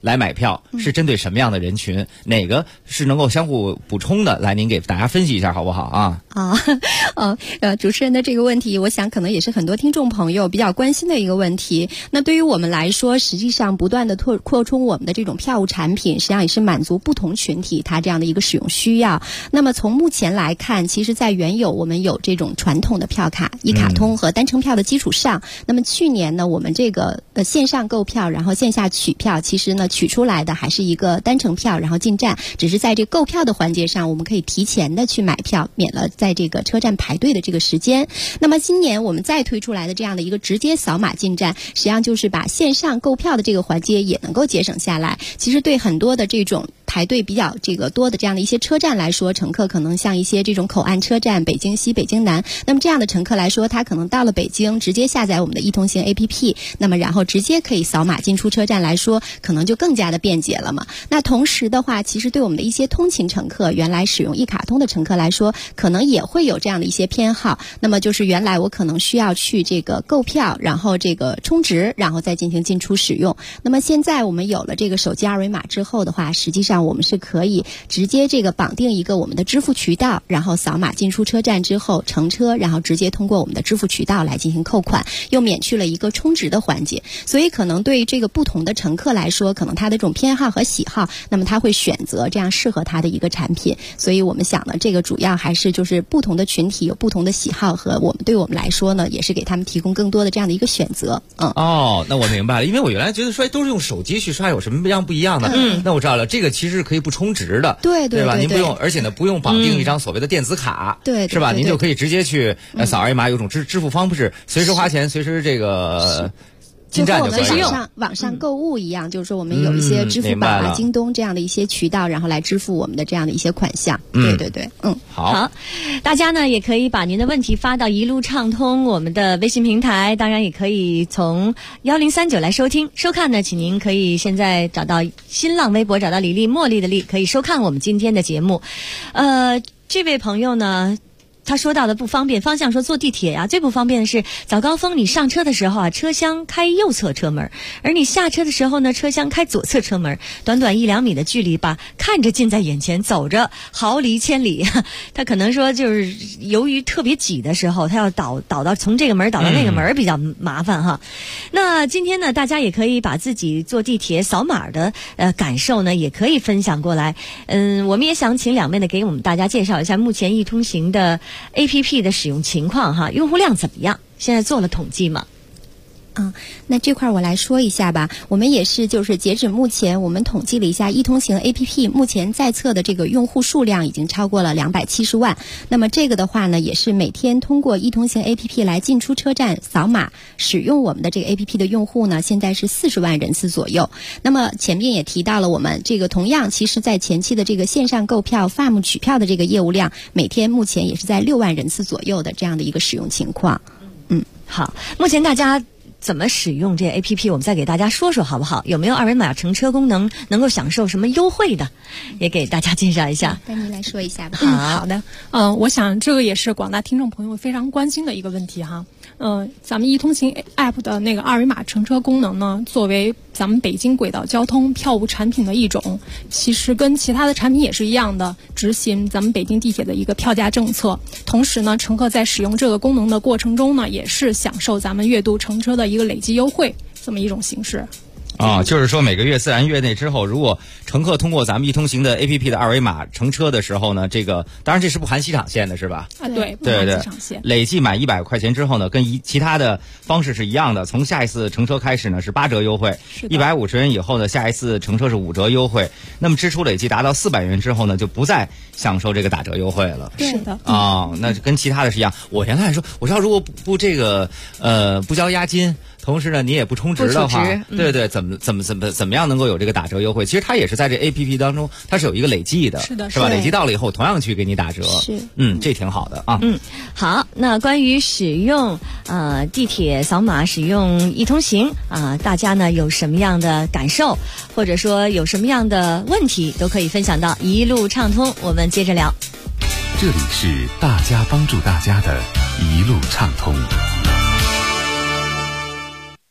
来买票，是针对什么样的人群？哪个是能够相互补充的？来，您给大家分析一下好不好啊？ 主持人的这个问题，我想可能也是很多听众朋友比较关心的一个问题。那对于我们来说，实际上不断的扩充我们的这种票务产品，实际上也是满足不同群体它这样的一个使用需要。那么从目前来看，其实在原有我们有这种传统的票卡、一卡通和单程票的基础上，那么去年呢，我们这个线上购票，然后线下取票，其实呢取出来的还是一个单程票，然后进站，只是在这购票的环节上，我们可以提前的去买票，免了在这个车站排队的这个时间。那么今年我们再推出来的这样的一个直接扫码进站，实际上就是把线上购票的这个环节也能够节省下来。其实对很多的这种排队比较多的这样的一些车站来说，乘客可能像一些这种口岸车站，北京西、北京南，那么这样的乘客来说，他可能到了北京直接下载我们的易通行 APP， 那么然后直接可以扫码进出车站来说，可能就更加的便捷了嘛。那同时的话，其实对我们的一些通勤乘客，原来使用一卡通的乘客来说，可能也会有这样的一些偏好。那么就是原来我可能需要去这个购票，然后这个充值，然后再进行进出使用。那么现在我们有了这个手机二维码之后的话，实际上我们是可以直接这个绑定一个我们的支付渠道，然后扫码进出车站之后乘车，然后直接通过我们的支付渠道来进行扣款，又免去了一个充值的环节。所以可能对于这个不同的乘客来说，可能他的这种偏好和喜好，那么他会选择这样适合他的一个产品。所以我们想呢，这个主要还是就是不同的群体有不同的喜好，和对我们来说呢，也是给他们提供更多的这样的一个选择。 那我明白了，因为我原来觉得说都是用手机去刷，有什么样不一样的？那我知道了，这个其实是可以不充值的，对吧？您不用，而且呢不用绑定一张所谓的电子卡，是吧？您就可以直接去扫二维码，有种支付方式，随时花钱，随时这个进站就可以了。 就和我们网上购物一样，就是说我们有一些支付宝啊、京东这样的一些渠道，然后来支付我们的这样的一些款项。对， 好，大家呢也可以把您的问题发到一路畅通我们的微信平台，当然也可以从1039来收听收看呢，请您可以现在找到新浪微博，找到李丽茉莉的丽，可以收看我们今天的节目。这位朋友呢，他说到的不方便方向，说坐地铁呀，最不方便的是早高峰你上车的时候啊，车厢开右侧车门，而你下车的时候呢，车厢开左侧车门，短短1-2米的距离吧，看着近在眼前，走着毫厘千里。他可能说就是由于特别挤的时候，他要倒到从这个门倒到那个门比较麻烦哈。那今天呢，大家也可以把自己坐地铁扫码的感受呢，也可以分享过来。我们也想请两位呢给我们大家介绍一下目前易通行的APP 的使用情况哈，用户量怎么样？现在做了统计吗？ 那这块我来说一下吧。我们也是就是截止目前，我们统计了一下易通行 APP 目前在册的这个用户数量已经超过了270万。那么这个的话呢，也是每天通过易通行 APP 来进出车站扫码使用我们的这个 APP 的用户呢，现在是40万人次左右。那么前面也提到了，我们这个同样其实在前期的这个线上购票 FAM 取票的这个业务量，每天目前也是在6万人次左右的这样的一个使用情况。 好，目前大家怎么使用这 APP， 我们再给大家说说好不好？有没有二维码乘车功能，能够享受什么优惠的，也给大家介绍一下。 丹妮来说一下吧。 好的，我想这个也是广大听众朋友非常关心的一个问题哈。咱们易通行 App 的那个二维码乘车功能呢，作为咱们北京轨道交通票务产品的一种，其实跟其他的产品也是一样的，执行咱们北京地铁的一个票价政策。同时呢，乘客在使用这个功能的过程中呢，也是享受咱们月度乘车的一个累计优惠这么一种形式。 就是说每个月自然月内之后，如果乘客通过咱们易通行的 APP 的二维码乘车的时候呢，这个当然这是不含西场线的是吧？ 对，不含西场线。 累计满100块钱之后呢，跟其他的方式是一样的，从下一次乘车开始呢是8折优惠，150元以后呢下一次乘车是5折优惠。那么支出累计达到400元之后呢，就不再享受这个打折优惠了。 是的。 那跟其他的是一样。我原来说，我知道如果不这个不交押金，同时呢你也不充值的话，对，怎么样能够有这个打折优惠？其实它也是在这 APP 当中，它是有一个累计的，是吧？累计到了以后，同样去给你打折。这挺好的啊。 好，那关于使用地铁扫码使用易通行大家呢有什么样的感受，或者说有什么样的问题，都可以分享到一路畅通。我们接着聊。 这里是大家帮助大家的一路畅通。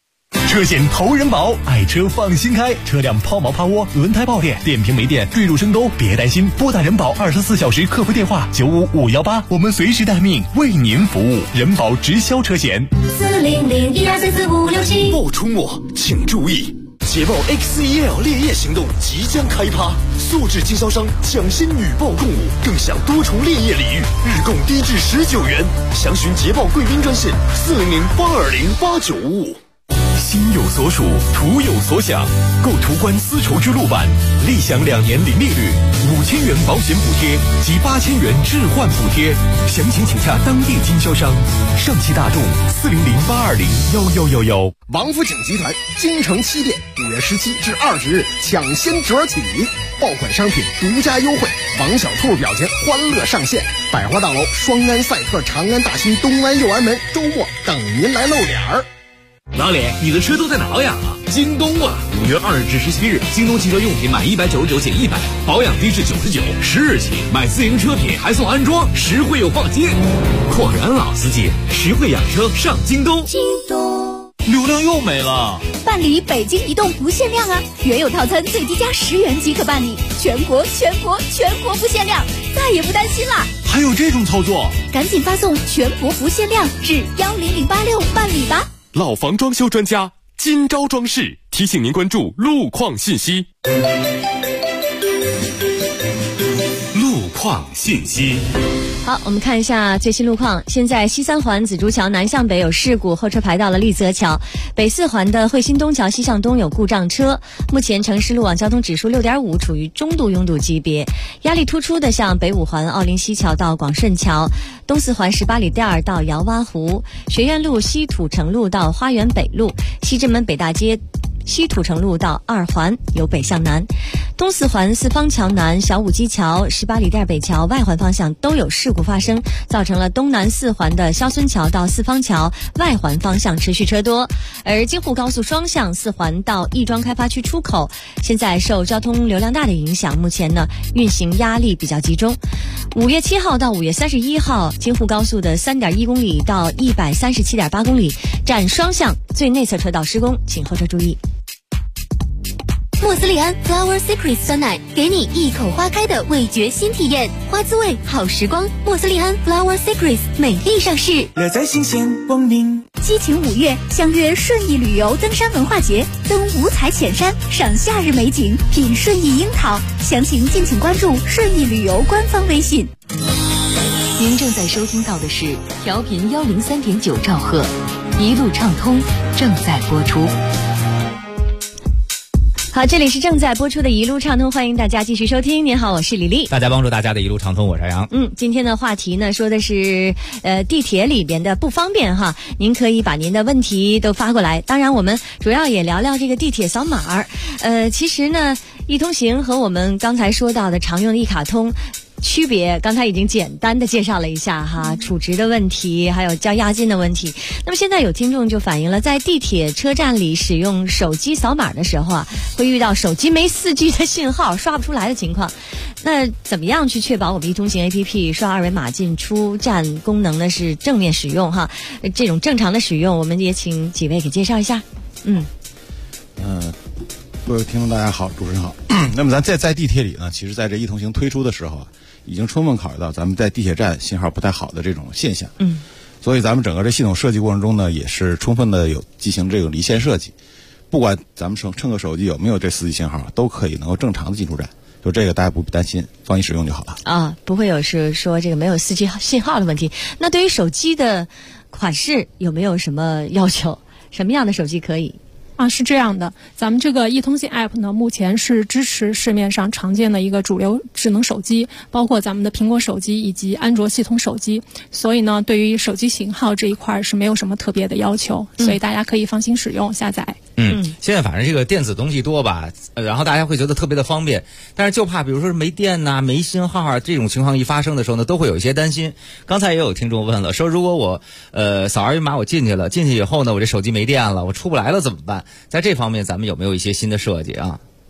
车险投人保，爱车放心开，车辆抛锚趴窝、轮胎爆裂、电瓶没电、坠入深沟，别担心，拨打人保24小时客服电话95518，我们随时待命，为您服务。人保直销车险 40012344567。暴出没，请注意！捷豹 XEL 烈焰行动即将开趴，素质经销商抢先女豹共舞，更享多重烈焰礼遇，日供低至19元。详询捷豹贵宾专线40082089555。 心有所属，图有所想。购途观丝绸之路版，立享2年零利率，5000元保险补贴及8000元置换补贴。详情请洽当地经销商。上汽大众40082011111。 王府井集团京城7店5月17至20日抢先折起，爆款商品独家优惠，王小兔表情欢乐上线。百货大楼双安赛特、长安大新、东安右安门周末等您来露脸儿。 老李，你的车都在哪保养啊？京东啊！5月2日至17日，京东汽车用品满199减100，保养低至99，10日起买自行车品还送安装，实惠又放心。果然老司机，实惠养车上京东。 京东流量又没了。 办理北京移动不限量啊！原有套餐最低加10元即可办理，全国不限量，再也不担心了。 还有这种操作？ 赶紧发送全国不限量至10086办理吧。 老房装修专家金招装饰提醒您关注路况信息。 路况信息。 好，我们看一下最新路况。现在西三环紫竹桥南向北有事故，后车排到了丽泽桥。北四环的汇鑫东桥西向东有故障车，目前城市路网交通指数6.5，处于中度拥堵级别。压力突出的像北五环奥林西桥到广顺桥，东四环18里店到窑洼湖，学院路西土城路到花园北路，西直门北大街西土城路到2环由北向南，东四环四方桥南、小五基桥、18里店北桥外环方向都有事故发生，造成了东南四环的肖孙桥到四方桥外环方向持续车多。而京沪高速双向四环到亦庄开发区出口，现在受交通流量大的影响，目前呢运行压力比较集中。5月7号到5月31号，京沪高速的3.1公里到137.8公里占双向最内侧车道施工，请后车注意。 莫斯利安 Flower Secret 酸奶，给你一口花开的味觉新体验，花滋味好时光。莫斯利安 Flower Secret 美丽上市， 乐在新鲜光明。 激情5月，相约顺义旅游登山文化节，登五彩浅山，赏夏日美景，品顺义樱桃。详情敬请关注顺义旅游官方微信。 您正在收听到的是调频103.9兆赫，一路畅通正在播出。 好，这里是正在播出的一路畅通，欢迎大家继续收听。您好，我是李丽。 大家帮助大家的一路畅通，我是杨。 今天的话题呢，说的是地铁里边的不方便哈。您可以把您的问题都发过来。当然，我们主要也聊聊这个地铁扫码。其实呢，一通行和我们刚才说到的常用的一卡通区别，刚才已经简单的介绍了一下哈，储值的问题，还有交押金的问题。那么现在有听众就反映了，在地铁车站里使用手机扫码的时候啊，会遇到手机没4G 的信号，刷不出来的情况。那怎么样去确保我们一通行 APP 刷二维码进出站功能呢是正面使用哈？这种正常的使用，我们也请几位给介绍一下。 各位听众大家好，主持人好。那么咱在地铁里呢，其实在这一通行推出的时候啊，已经充分考虑到咱们在地铁站信号不太好的这种现象。所以咱们整个这系统设计过程中呢，也是充分的有进行这个离线设计，不管咱们乘客手机有没有这4G 信号，都可以能够正常的进出站。就这个大家不必担心，放心使用就好了。 啊，不会有是说这个没有4G 信号的问题。那对于手机的款式有没有什么要求？什么样的手机可以？ 是这样的，咱们这个一通信 App 呢，目前是支持市面上常见的一个主流智能手机，包括咱们的苹果手机以及安卓系统手机。所以呢，对于手机型号这一块是没有什么特别的要求，所以大家可以放心使用下载。 现在反正这个电子东西多吧，然后大家会觉得特别的方便，但是就怕比如说是没电呐、没信号啊，这种情况一发生的时候呢，都会有一些担心。刚才也有听众问了，说如果我扫二维码我进去了，进去以后呢，我这手机没电了，我出不来了怎么办？在这方面咱们有没有一些新的设计啊？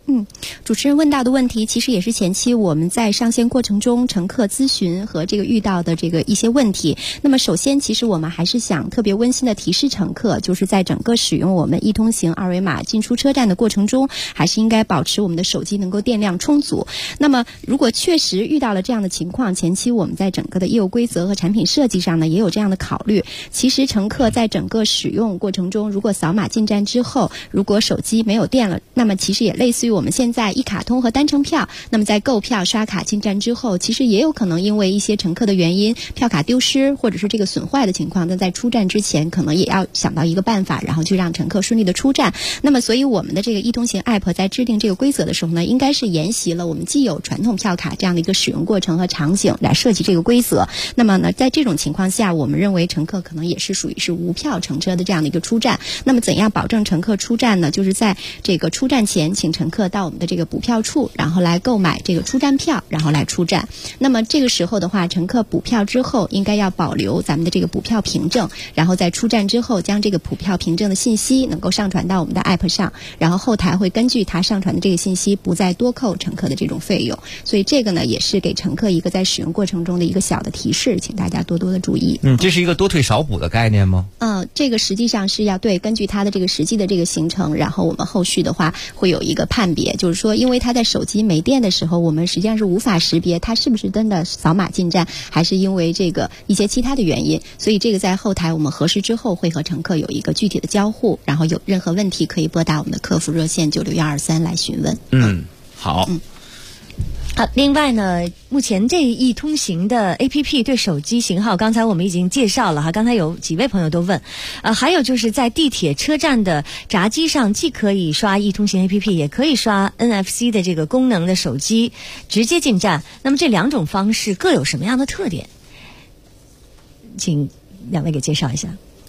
主持人问到的问题，其实也是前期我们在上线过程中乘客咨询和这个遇到的这个一些问题。那么首先，其实我们还是想特别温馨的提示乘客，就是在整个使用我们易通行二维码进出车站的过程中，还是应该保持我们的手机能够电量充足。那么如果确实遇到了这样的情况，前期我们在整个的业务规则和产品设计上呢，也有这样的考虑。其实乘客在整个使用过程中，如果扫码进站之后，如果手机没有电了，那么其实也类似于我们现在一卡通和单程票，那么在购票刷卡进站之后，其实也有可能因为一些乘客的原因，票卡丢失或者是这个损坏的情况，那在出站之前可能也要想到一个办法，然后去让乘客顺利的出站。那么所以我们的这个易通行 App 在制定这个规则的时候呢，应该是沿袭了我们既有传统票卡这样的一个使用过程和场景来设计这个规则。那么呢，在这种情况下，我们认为乘客可能也是属于是无票乘车的这样的一个出站。那么怎样保证乘客出站呢？就是在这个出站前，请乘客到我们的这个补票处，然后来购买这个出站票，然后来出站。那么这个时候的话，乘客补票之后，应该要保留咱们的这个补票凭证，然后在出站之后，将这个补票凭证的信息能够上传到我们的 App 上，然后后台会根据他上传的这个信息，不再多扣乘客的这种费用。所以这个呢，也是给乘客一个在使用过程中的一个小的提示，请大家多多的注意。 这是一个多退少补的概念吗？ 这个实际上是要根据他的这个实际的这个行程，然后我们后续的话会有一个判别，就是说，因为他在手机没电的时候，我们实际上是无法识别他是不是真的扫码进站，还是因为这个一些其他的原因。所以这个在后台我们核实之后，会和乘客有一个具体的交互，然后有任何问题可以拨打我们的客服热线96123来询问。 好。 另外呢，目前这易通行的 APP 对手机型号，刚才我们已经介绍了哈。刚才有几位朋友都问，还有就是在地铁车站的闸机上，既可以刷易通行 APP， 也可以刷 NFC 的这个功能的手机直接进站。那么这两种方式各有什么样的特点？请两位给介绍一下。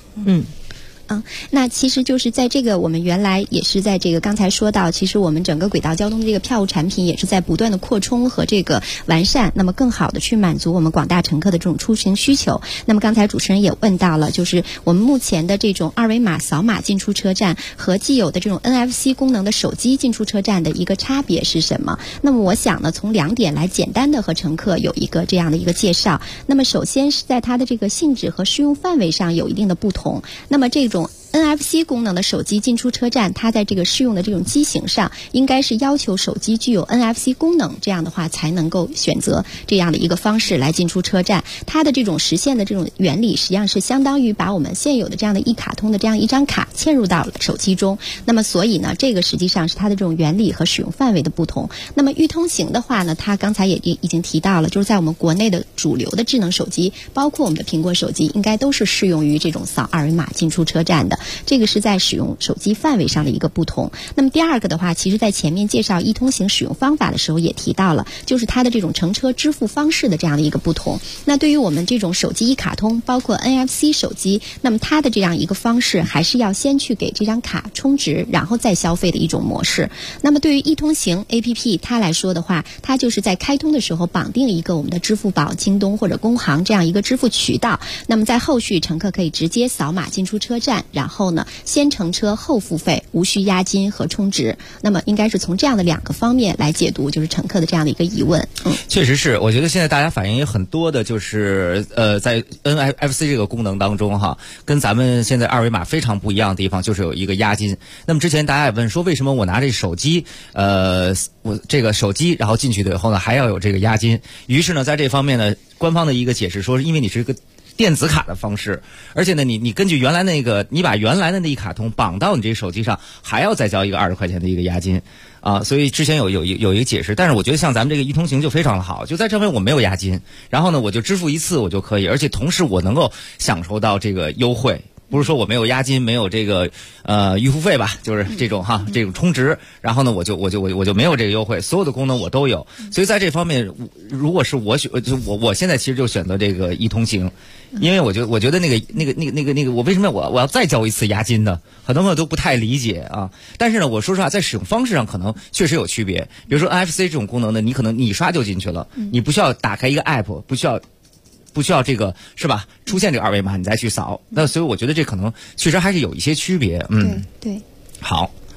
那其实就是在这个我们原来也是在这个刚才说到，其实我们整个轨道交通的这个票务产品也是在不断的扩充和这个完善，那么更好的去满足我们广大乘客的这种出行需求。那么刚才主持人也问到了，就是我们目前的这种二维码扫码进出车站和既有的这种 NFC 功能的手机进出车站的一个差别是什么？那么我想呢，从2点来简单的和乘客有一个这样的一个介绍。那么首先是在它的这个性质和适用范围上有一定的不同。那么这种NFC 功能的手机进出车站，它在这个适用的这种机型上，应该是要求手机具有 NFC 功能，这样的话才能够选择这样的一个方式来进出车站。它的这种实现的这种原理，实际上是相当于把我们现有的这样的一卡通的这样一张卡嵌入到手机中。那么所以呢，这个实际上是它的这种原理和使用范围的不同。那么易通行的话呢，它刚才也已经提到了，就是在我们国内的主流的智能手机，包括我们的苹果手机，应该都是适用于这种扫二维码进出车站的。这个是在使用手机范围上的一个不同。那么第二个的话，其实在前面介绍易通行使用方法的时候也提到了，就是它的这种乘车支付方式的这样的一个不同。那对于我们这种手机一卡通，包括 NFC 手机，那么它的这样一个方式还是要先去给这张卡充值，然后再消费的一种模式。那么对于易通行 APP 它来说的话，它就是在开通的时候绑定了一个我们的支付宝、京东或者工行这样一个支付渠道。那么在后续乘客可以直接扫码进出车站，然后呢先乘车后付费，无需押金和充值。那么应该是从这样的2个方面来解读，就是乘客的这样的一个疑问。 确实是，我觉得现在大家反映也很多的，就是在 NFC 这个功能当中哈，跟咱们现在二维码非常不一样的地方，就是有一个押金。那么之前大家也问说，为什么我拿这手机，我这个手机然后进去的以后呢，还要有这个押金？于是呢，在这方面呢，官方的一个解释说，是因为你是一个电子卡的方式，而且呢，你根据原来那个，你把原来的那一卡通绑到你这手机上，还要再交一个20块钱的一个押金啊，所以之前有一个解释。但是我觉得像咱们这个易通行就非常的好，就在这方面我没有押金，然后呢我就支付一次我就可以，而且同时我能够享受到这个优惠。不是说我没有押金，没有这个预付费吧，就是这种这种充值，然后呢我就没有这个优惠，所有的功能我都有。所以在这方面，如果是我现在其实就选择这个易通行，因为我觉得那个我为什么我要再交一次押金呢？很多朋友都不太理解啊。但是呢，我说实话，在使用方式上可能确实有区别。比如说 NFC 这种功能呢，你可能你刷就进去了，你不需要打开一个 app， 不需要这个是吧？出现这个二维码你再去扫，那所以我觉得这可能确实还是有一些区别。 对。 好，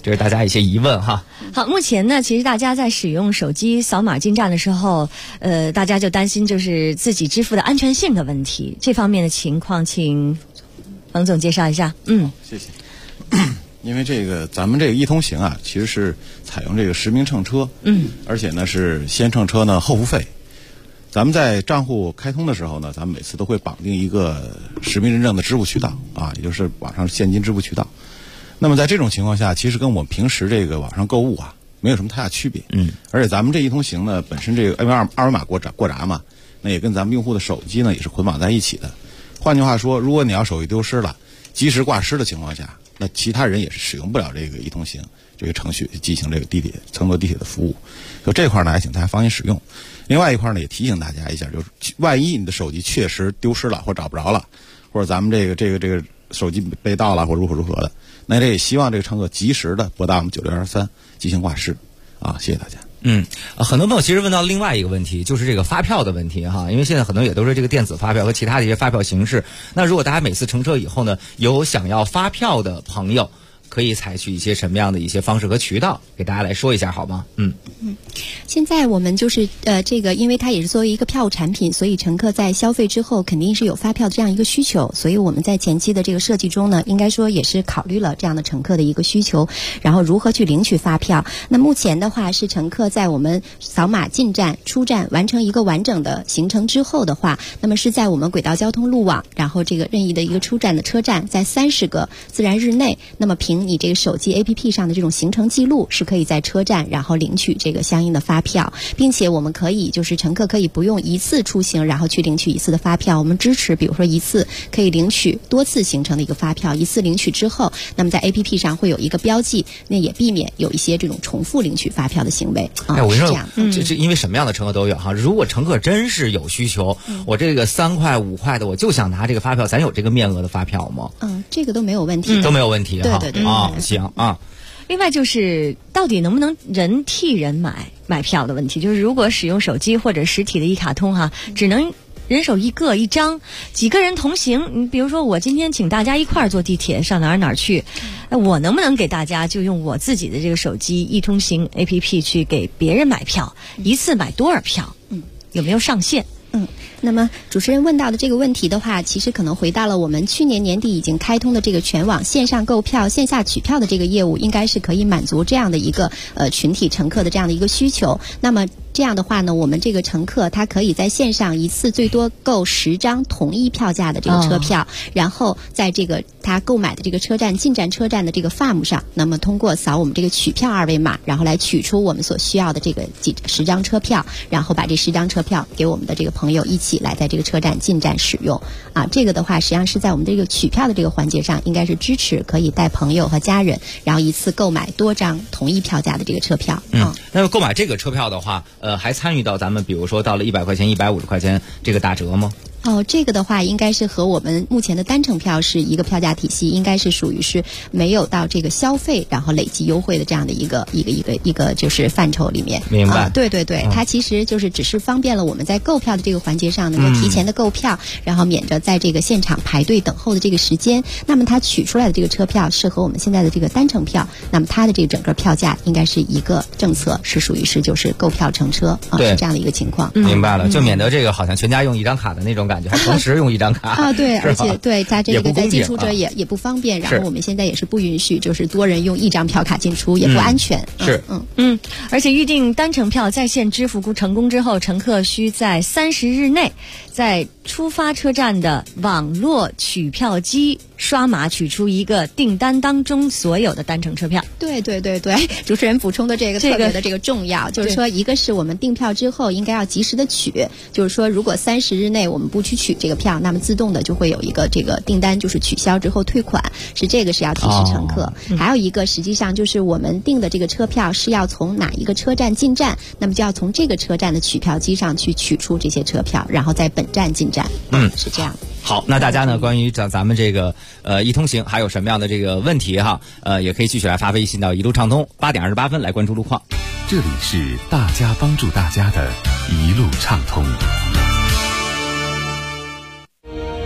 这是大家一些疑问哈。 好，目前呢，其实大家在使用手机扫码进站的时候，大家就担心就是自己支付的安全性的问题。这方面的情况，请冯总介绍一下。 谢谢。因为这个咱们这个一通行啊，其实是采用这个实名乘车，而且呢是先乘车呢后付费。咱们在账户开通的时候呢，咱们每次都会绑定一个实名认证的支付渠道啊，也就是网上现金支付渠道。那么在这种情况下，其实跟我们平时这个网上购物啊，没有什么太大区别。而且咱们这一通行呢，本身这个因为二维码过闸嘛，那也跟咱们用户的手机呢也是捆绑在一起的。换句话说，如果你要手机丢失了，及时挂失的情况下，那其他人也是使用不了这个一通行这个程序进行这个乘坐地铁的服务。就这块呢，还请大家放心使用。另外一块呢，也提醒大家一下，就是万一你的手机确实丢失了或找不着了，或者咱们这个手机被盗了或者如何的，那这也希望这个乘客及时的拨打我们9623进行挂失啊，谢谢大家。 很多朋友其实问到另外一个问题，就是这个发票的问题哈，因为现在很多也都是这个电子发票和其他的一些发票形式。那如果大家每次乘车以后呢，有想要发票的朋友，可以采取一些什么样的一些方式和渠道，给大家来说一下好吗？ 现在我们就是这个，因为它也是作为一个票务产品，所以乘客在消费之后肯定是有发票的这样一个需求，所以我们在前期的这个设计中呢，应该说也是考虑了这样的乘客的一个需求，然后如何去领取发票。那目前的话是乘客在我们扫码进站、出站完成一个完整的行程之后的话，那么是在我们轨道交通路网，然后这个任意的一个出站的车站，在30个自然日内，那么凭你这个手机 APP 上的这种行程记录，是可以在车站然后领取这个相应的发票，并且我们可以就是乘客可以不用一次出行然后去领取一次的发票，我们支持比如说一次可以领取多次行程的一个发票，一次领取之后，那么在 APP 上会有一个标记，那也避免有一些这种重复领取发票的行为。 我跟你说，这因为什么样的乘客都有哈。如果乘客真是有需求，我这个3块5块的，我就想拿这个发票，咱有这个面额的发票吗？ 这个都没有问题， 都没有问题哈。 对行啊。 另外就是到底能不能人替人买票的问题，就是如果使用手机或者实体的一卡通哈，只能人手一张，几个人同行。你比如说我今天请大家一块儿坐地铁上哪儿去，我能不能给大家就用我自己的这个手机一通行 APP 去给别人买票，一次买多少票？有没有上限？ 那么主持人问到的这个问题的话，其实可能回到了我们去年年底已经开通的这个全网线上购票、线下取票的这个业务，应该是可以满足这样的一个群体乘客的这样的一个需求。那么这样的话呢，我们这个乘客他可以在线上一次最多购10张同一票价的这个车票，然后在这个他购买的这个车站进站车站的这个 FAM 上，那么通过扫我们这个取票二维码，然后来取出我们所需要的这个10张车票，然后把这10张车票给我们的这个朋友一起来在这个车站进站使用啊。这个的话实际上是在我们这个取票的这个环节上，应该是支持可以带朋友和家人，然后一次购买多张同一票价的这个车票。 那么购买这个车票的话，还参与到咱们比如说到了100块钱、150块钱这个打折吗？ 这个的话应该是和我们目前的单程票是一个票价体系，应该是属于是没有到这个消费然后累计优惠的这样的一个就是范畴里面。 明白。 对，它其实就是只是方便了我们在购票的这个环节上能够提前的购票，然后免着在这个现场排队等候的这个时间。那么它取出来的这个车票是和我们现在的这个单程票，那么它的这个整个票价应该是一个政策，是属于是就是购票乘车是这样的一个情况。 明白了，就免得这个好像全家用一张卡的那种感觉，还同时用一张卡对，而且对它这个在进出者也不方便，然后我们现在也是不允许就是多人用一张票卡进出，也不安全。 而且预定单程票在线支付成功之后，乘客需在30日内在出发车站的网络取票机刷码取出一个订单当中所有的单程车票。 对，主持人补充的这个特别的这个重要，就是说一个是我们订票之后应该要及时的取，就是说如果30日内我们不去取这个票，那么自动的就会有一个这个订单就是取消之后退款，是这个是要提示乘客。还有一个实际上就是我们订的这个车票是要从哪一个车站进站，那么就要从这个车站的取票机上去取出这些车票，然后在本站进站。是这样。 好，那大家呢关于咱们这个一通行还有什么样的这个问题哈，也可以继续来发微信到一路畅通8点28分来关注路况。 这里是大家帮助大家的一路畅通。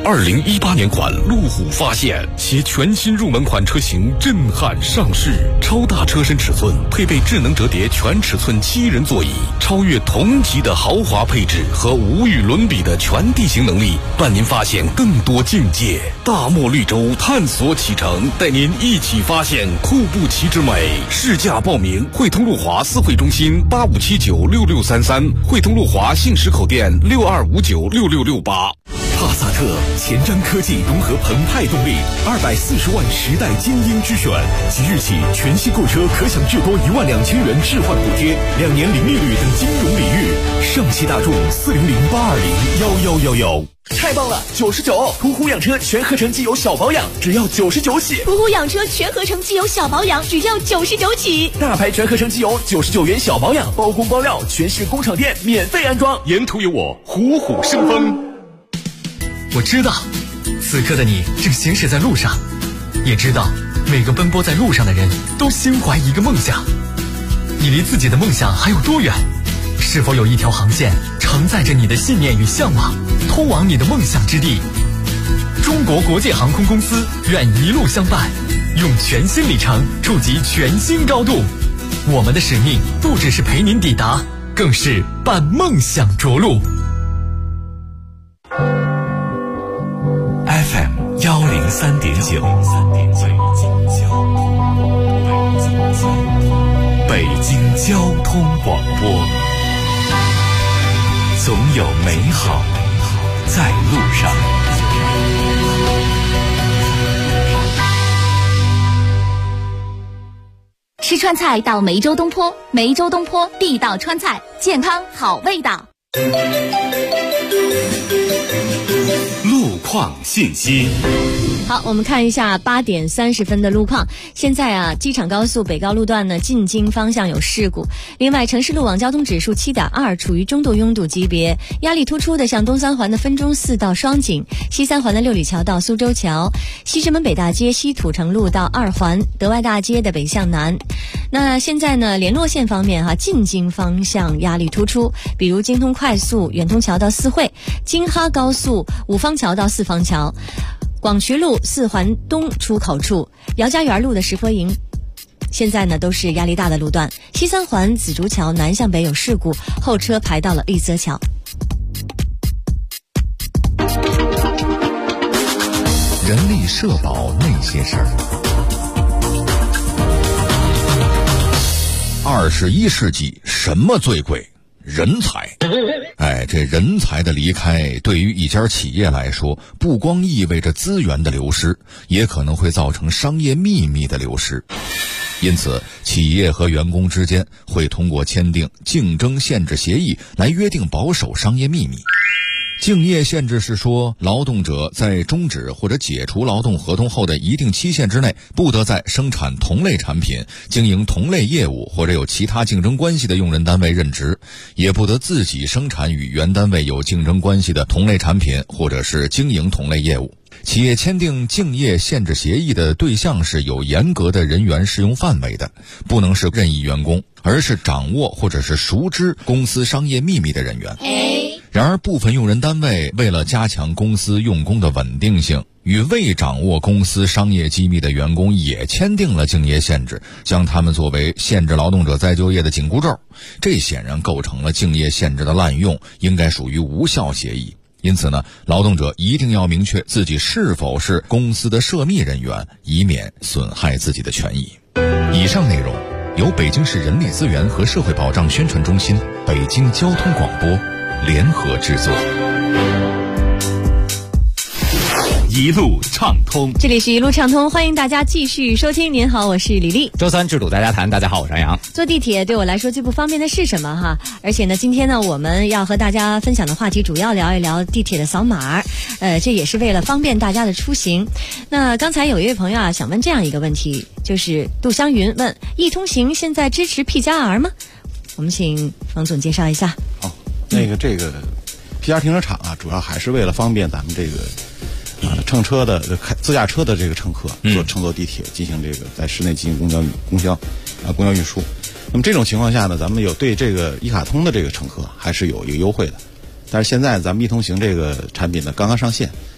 2018年款路虎发现，其全新入门款车型震撼上市，超大车身尺寸，配备智能折叠全尺寸7人座椅，超越同级的豪华配置和无与伦比的全地形能力，伴您发现更多境界。大漠绿洲探索启程，带您一起发现库布齐之美。试驾报名：汇通路华4会中心85796633，汇通路华信实口店62596668。 帕萨特前瞻科技融合澎湃动力，240万时代精英之选。即日起，全新购车可享至多12000元置换补贴，2年零利率等金融礼遇。上汽大众40082011111。 太棒了，99！途虎养车全合成机油小保养只要99起。 途虎养车全合成机油小保养只要99起。 大牌全合成机油99元小保养，包工包料，全市工厂店免费安装。 沿途有我，虎虎生风。 我知道，此刻的你正行驶在路上，也知道每个奔波在路上的人都心怀一个梦想。你离自己的梦想还有多远？是否有一条航线承载着你的信念与向往，通往你的梦想之地？中国国际航空公司愿一路相伴，用全新里程触及全新高度。我们的使命不只是陪您抵达，更是伴梦想着陆。 FM 103.9，北京交通广播，总有美好在路上。 吃川菜到梅州东坡，梅州东坡地道川菜，健康好味道。 路况信息。 好，我们看一下8点30分的路况。现在啊，机场高速北高路段呢进京方向有事故。另外，城市路网交通指数7.2，处于中度拥堵级别。压力突出的像东三环的分钟寺到双井，西三环的六里桥到苏州桥，西直门北大街西土城路到2环，德外大街的北向南。那现在呢，联络线方面进京方向压力突出，比如京通快速远通桥到四惠，京哈高速五方桥到四方桥，广渠路4环东出口处，姚家园路的石佛营，现在呢都是压力大的路段。西三环紫竹桥南向北有事故，后车排到了丽泽桥。 人力社保那些事儿。21世纪什么最贵？人才。这人才的离开对于一家企业来说，不光意味着资源的流失，也可能会造成商业秘密的流失。因此，企业和员工之间会通过签订竞争限制协议来约定保守商业秘密。竞业限制是说，劳动者在终止或者解除劳动合同后的一定期限之内，不得在生产同类产品、经营同类业务或者有其他竞争关系的用人单位任职，也不得自己生产与原单位有竞争关系的同类产品或者是经营同类业务。企业签订竞业限制协议的对象是有严格的人员适用范围的，不能是任意员工，而是掌握或者是熟知公司商业秘密的人员。然而，部分用人单位为了加强公司用工的稳定性，与未掌握公司商业机密的员工也签订了竞业限制，将他们作为限制劳动者再就业的紧箍咒，这显然构成了竞业限制的滥用，应该属于无效协议。因此呢，劳动者一定要明确自己是否是公司的涉密人员，以免损害自己的权益。以上内容由北京市人力资源和社会保障宣传中心、北京交通广播联合制作。 一路畅通， 这里是一路畅通，欢迎大家继续收听。您好，我是李丽。 周三制度大家谈，大家好，我是杨洋。 坐地铁对我来说最不方便的是什么哈？而且呢，今天呢，我们要和大家分享的话题主要聊一聊地铁的扫码，这也是为了方便大家的出行。那刚才有一位朋友啊，想问这样一个问题，就是杜湘云问：易通行现在支持 P+R 吗？我们请冯总介绍一下。 好，这个 P+R 停车场啊，主要还是为了方便咱们这个乘车的自驾车的这个乘客乘坐地铁进行这个在市内进行公交运输。那么这种情况下呢，咱们有对这个一卡通的这个乘客还是有一个优惠的。但是现在咱们易通行这个产品呢刚刚上线，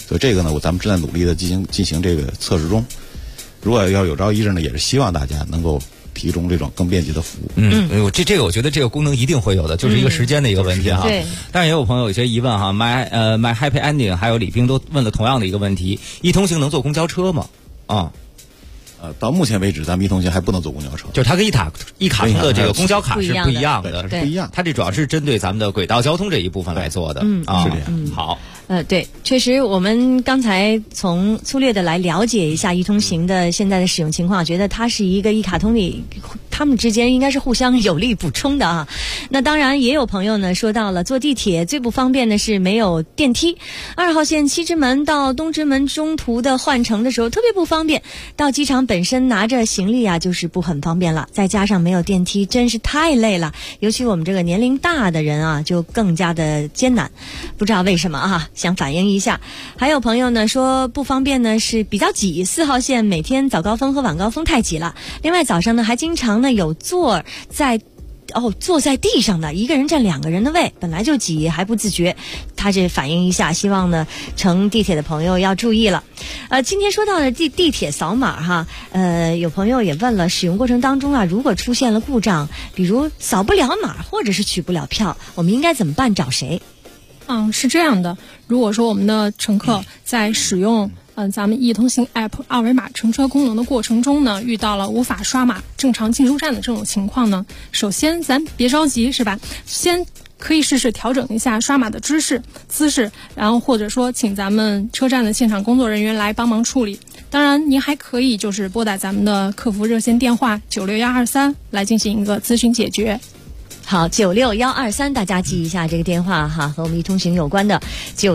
所以这个呢，咱们正在努力的进行这个测试中。如果要有朝一日呢，也是希望大家能够提供这种更便捷的服务。 这个我觉得这个功能一定会有的，就是一个时间的一个问题哈。 对。 但是也有朋友有些疑问哈，My Happy Ending 还有李冰都问了同样的一个问题：一通行能坐公交车吗？ 到目前为止，咱们一通行还不能坐公交车， 就是它跟一卡通的这个公交卡是不一样的， 是不一样。 它这主要是针对咱们的轨道交通这一部分来做的。 是这样。 好。 对，确实，我们刚才从粗略的来了解一下一通行的现在的使用情况，觉得它是一个一卡通里，他们之间应该是互相有力补充的啊。那当然，也有朋友呢说到了坐地铁最不方便的是没有电梯。2号线西直门到东直门中途的换乘的时候特别不方便，到机场本身拿着行李啊就是不很方便了，再加上没有电梯，真是太累了。尤其我们这个年龄大的人啊，就更加的艰难。不知道为什么啊，想反映一下。还有朋友呢说不方便呢是比较挤，4号线每天早高峰和晚高峰太挤了。另外早上呢还经常呢有坐在地上的，一个人占2个人的位，本来就挤还不自觉。他这反映一下，希望呢乘地铁的朋友要注意了。今天说到的地铁扫码哈，有朋友也问了，使用过程当中啊，如果出现了故障，比如扫不了码或者是取不了票，我们应该怎么办？找谁？ 是这样的，如果说我们的乘客在使用咱们易通行 App 二维码乘车功能的过程中呢，遇到了无法刷码正常进出站的这种情况呢，首先咱别着急是吧，先可以试试调整一下刷码的姿势，然后或者说请咱们车站的现场工作人员来帮忙处理。当然您还可以就是拨打咱们的客服热线电话96123来进行一个咨询解决。 好，96123，大家记一下这个电话哈，和我们易通行有关的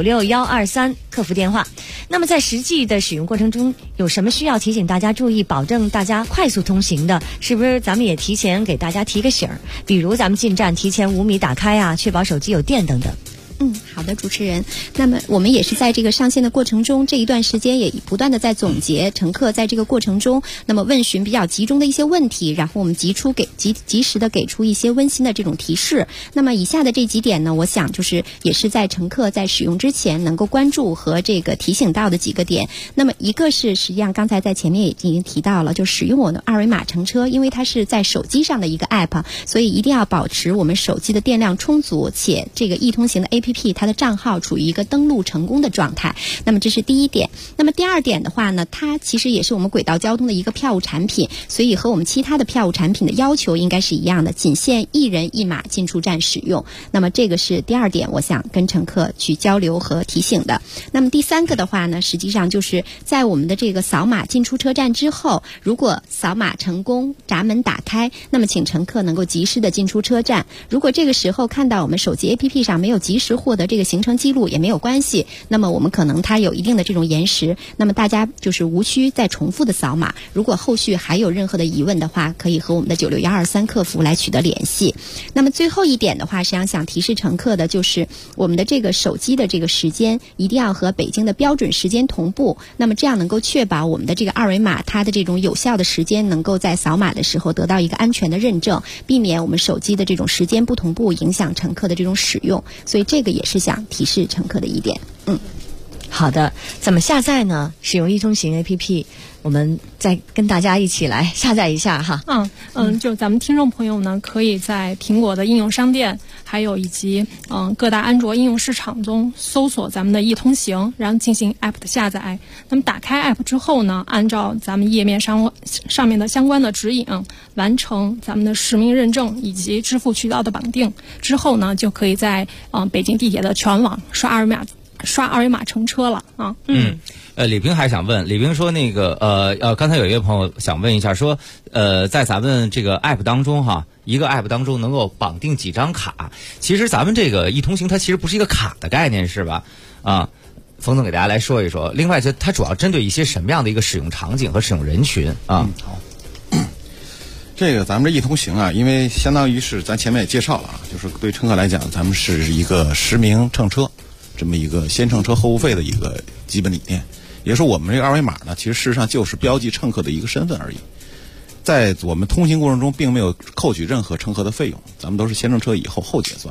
96123客服电话。那么在实际的使用过程中，有什么需要提醒大家注意，保证大家快速通行的？是不是咱们也提前给大家提个醒儿？比如咱们进站提前5米打开啊，确保手机有电等等。 好的，主持人。那么我们也是在这个上线的过程中，这一段时间也不断的在总结乘客在这个过程中那么问询比较集中的一些问题，然后我们及时的给出一些温馨的这种提示。那么以下的这几点呢，我想就是也是在乘客在使用之前能够关注和这个提醒到的几个点。那么一个是实际上刚才在前面也已经提到了，就使用我的二维码乘车，因为它是在手机上的一个 app， 所以一定要保持我们手机的电量充足，且这个易通行的 APP它的账号处于一个登录成功的状态。那么这是第一点。那么第二点的话呢，它其实也是我们轨道交通的一个票务产品，所以和我们其他的票务产品的要求应该是一样的，仅限1人1码进出站使用。那么这个是第二点，我想跟乘客去交流和提醒的。那么第三个的话呢，实际上就是在我们的这个扫码进出车站之后，如果扫码成功，闸门打开，那么请乘客能够及时的进出车站。如果这个时候看到我们手机 APP 上没有及时获得这个行程记录也没有关系，那么我们可能它有一定的这种延时，那么大家就是无需再重复的扫码。如果后续还有任何的疑问的话，可以和我们的96123客服来取得联系。那么最后一点的话，实际上想提示乘客的就是我们的这个手机的这个时间一定要和北京的标准时间同步，那么这样能够确保我们的这个二维码它的这种有效的时间能够在扫码的时候得到一个安全的认证，避免我们手机的这种时间不同步影响乘客的这种使用。所以这个也是想提示乘客的一点。 好的，怎么下载呢？使用易通行 APP， 我们再跟大家一起来下载一下哈。 就咱们听众朋友呢，可以在苹果的应用商店，还有以及各大安卓应用市场中搜索咱们的易通行，然后进行 App 的下载。那么打开 App 之后呢，按照咱们页面上面的相关的指引，完成咱们的实名认证以及支付渠道的绑定之后呢，就可以在北京地铁的全网刷二维码乘车了啊。 李冰还想问，李冰说那个刚才有一位朋友想问一下，说在咱们这个 app 当中哈，一个 app 当中能够绑定几张卡？其实咱们这个易通行它其实不是一个卡的概念是吧？冯总给大家来说一说。另外，它主要针对一些什么样的一个使用场景和使用人群啊？ 好。这个咱们这易通行啊，因为相当于是咱前面也介绍了啊，就是对乘客来讲，咱们是一个实名乘车，这么一个先乘车后付费的一个基本理念。也就是说，我们这个二维码呢，其实事实上就是标记乘客的一个身份而已。在我们通行过程中，并没有扣取任何乘客的费用，咱们都是先乘车以后结算。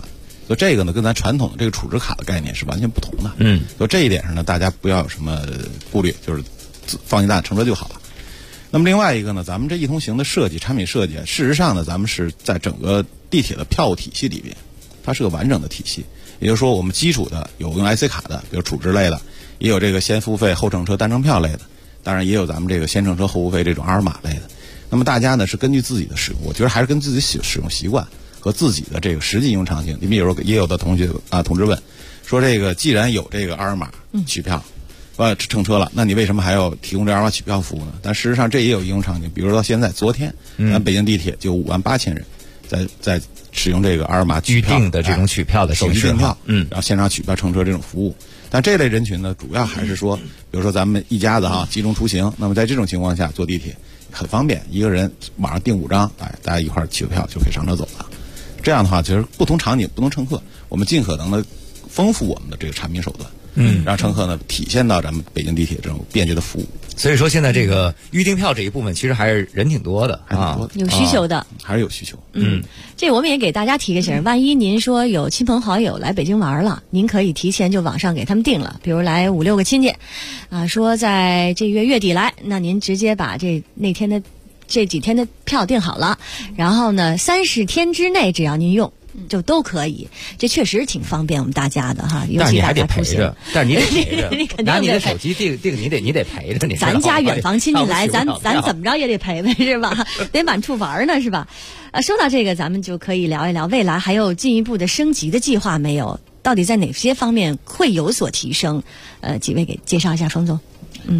所以这个呢，跟咱传统的这个储值卡的概念是完全不同的。所以这一点上呢，大家不要有什么顾虑，就是放心大胆乘车就好了。那么另外一个呢，咱们这一通行的设计，产品设计，事实上呢，咱们是在整个地铁的票务体系里边，它是个完整的体系。也就是说，我们基础的有用 IC 卡的，比如储值类的，也有这个先付费后乘车单程票类的，当然也有咱们这个先乘车后付费这种阿尔玛类的。那么大家呢是根据自己的使用，我觉得还是跟自己使用习惯和自己的这个实际应用场景。你们也有的同学同志问说，这个既然有这个阿尔玛取票，乘车了，那你为什么还要提供这阿尔玛取票服务呢？但事实上这也有应用场景，比如说到现在，昨天咱北京地铁就58000人在使用这个阿尔玛取票预定的这种取票的手机订票，然后现场取票乘车这种服务。但这类人群呢，主要还是说，比如说咱们一家子集中出行，那么在这种情况下坐地铁很方便，一个人网上订5张，大家一块儿取票就可以上车走了。这样的话，其实不同场景、不同乘客，我们尽可能的丰富我们的这个产品手段。让乘客呢体现到咱们北京地铁这种便捷的服务。 所以说现在这个预订票这一部分其实还是人挺多的有需求的， 还是有需求。 这我们也给大家提个醒，万一您说有亲朋好友来北京玩了，您可以提前就网上给他们订了，比如来5-6个亲戚，说在这月月底来，那您直接把这几天的票订好了，然后呢30天之内只要您用。就都可以，这确实挺方便我们大家的哈。 但是你还得陪着，但是你得陪着， 你肯定拿你的手机订，你得陪着。 咱家远房亲戚来，咱怎么着也得陪陪是吧？得满处玩呢是吧？说到这个，咱们就可以聊一聊未来还有进一步的升级的计划没有？到底在哪些方面会有所提升？几位给介绍一下，冯总。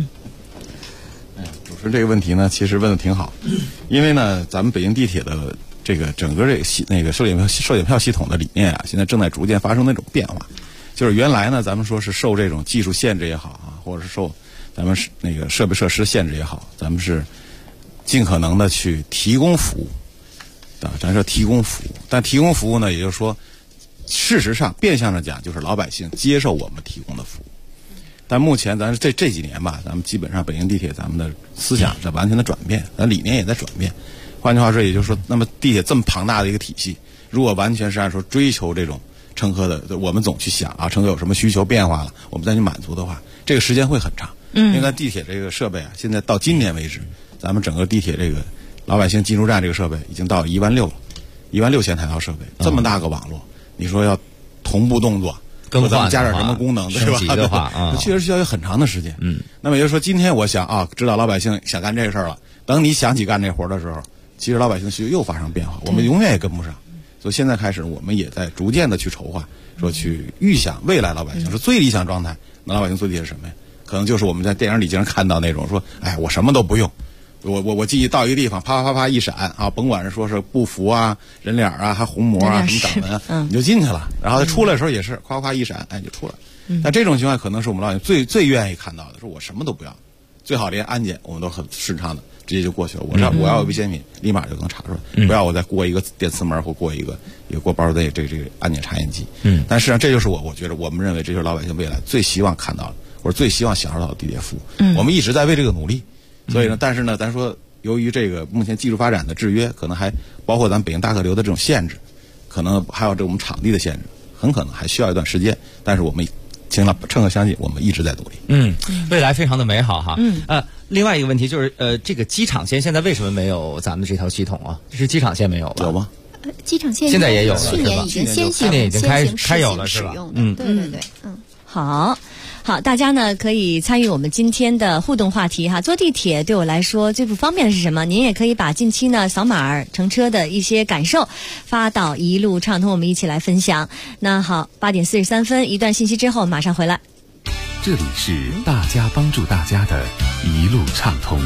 主持人这个问题呢，其实问的挺好，因为呢，咱们北京地铁的这个整个这个收检票系统的理念现在正在逐渐发生那种变化。就是原来呢，咱们说是受这种技术限制也好或者是受咱们那个设备设施限制也好，咱们是尽可能的去提供服务，咱说提供服务，但提供服务呢，也就是说，事实上变相的讲，就是老百姓接受我们提供的服务。但目前咱这几年吧，咱们基本上北京地铁咱们的思想在完全的转变，咱理念也在转变。换句话说，也就是说，那么地铁这么庞大的一个体系，如果完全是按说追求这种乘客的，我们总去想乘客有什么需求变化了，我们再去满足的话，这个时间会很长。因为咱地铁这个设备现在到今年为止，咱们整个地铁这个老百姓进入站这个设备已经到16000了，16000台套设备，这么大个网络，你说要同步动作， 更换加点什么功能， 升级的话确实需要有很长的时间。那么也就是说，今天我想知道老百姓想干这个事儿了，等你想起干这活的时候，其实老百姓需求又发生变化，我们永远也跟不上。所以现在开始，我们也在逐渐的去筹划，说去预想未来老百姓是最理想状态，那老百姓坐地铁是什么呀？可能就是我们在电影里经常看到那种说，我什么都不用，我记忆到一个地方，啪啪啪一闪甭管是说是布符人脸还虹膜什么掌纹你就进去了，然后出来的时候也是夸夸一闪，就出来。但这种情况可能是我们老百姓最愿意看到的，说我什么都不要，最好连安检我们都很顺畅的直接就过去了。我要有危险品，立马就能查出来，不要我再过一个电磁门或过一个过包的这个安检查验机。但实际上这就是我觉得我们认为这就是老百姓未来最希望看到的，或者最希望享受到的地铁服务。我们一直在为这个努力。所以呢，但是呢，咱说由于这个目前技术发展的制约，可能还包括咱们北京大客流的这种限制，可能还有我们场地的限制，很可能还需要一段时间。但是我们请乘客相信，我们一直在努力。 未来非常的美好哈。另外一个问题就是，这个机场线现在为什么没有咱们这套系统啊？是机场线没有吧？ 有吗？ 机场线现在也有了， 去年已经去年已经开有了是吧？ 对， 好，大家呢可以参与我们今天的互动话题哈。坐地铁对我来说最不方便的是什么？您也可以把近期呢扫码乘车的一些感受发到一路畅通，我们一起来分享。那好，8点43分，一段信息之后马上回来。 这里是大家帮助大家的一路畅通。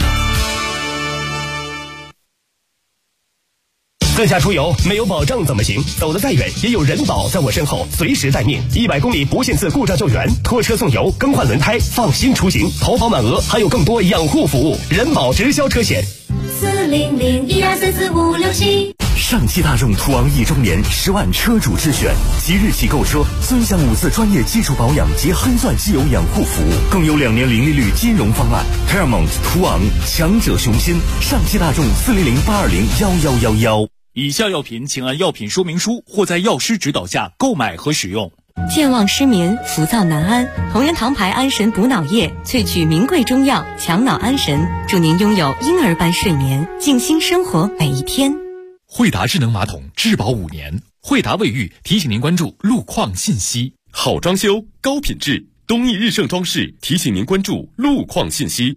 自驾出游没有保障怎么行？走得再远也有人保在我身后，随时待命。100公里不限次故障救援，拖车送油，更换轮胎，放心出行。投保满额还有更多养护服务，人保直销车险。 400-1234-567。 上汽大众途昂1周年10万车主之选，即日起购车尊享5次专业基础保养及黑钻机油养护服务，更有2年零利率金融方案。Paramount 途昂强者雄心，上汽大众400-820-1111。 以下药品请按药品说明书或在药师指导下购买和使用。 健忘失眠、浮躁难安，同仁堂牌安神补脑液萃取名贵中药，强脑安神，祝您拥有婴儿般睡眠，静心生活每一天。 惠达智能马桶质保5年，惠达卫浴提醒您关注路况信息。 好装修，高品质，东义日盛装饰提醒您关注路况信息。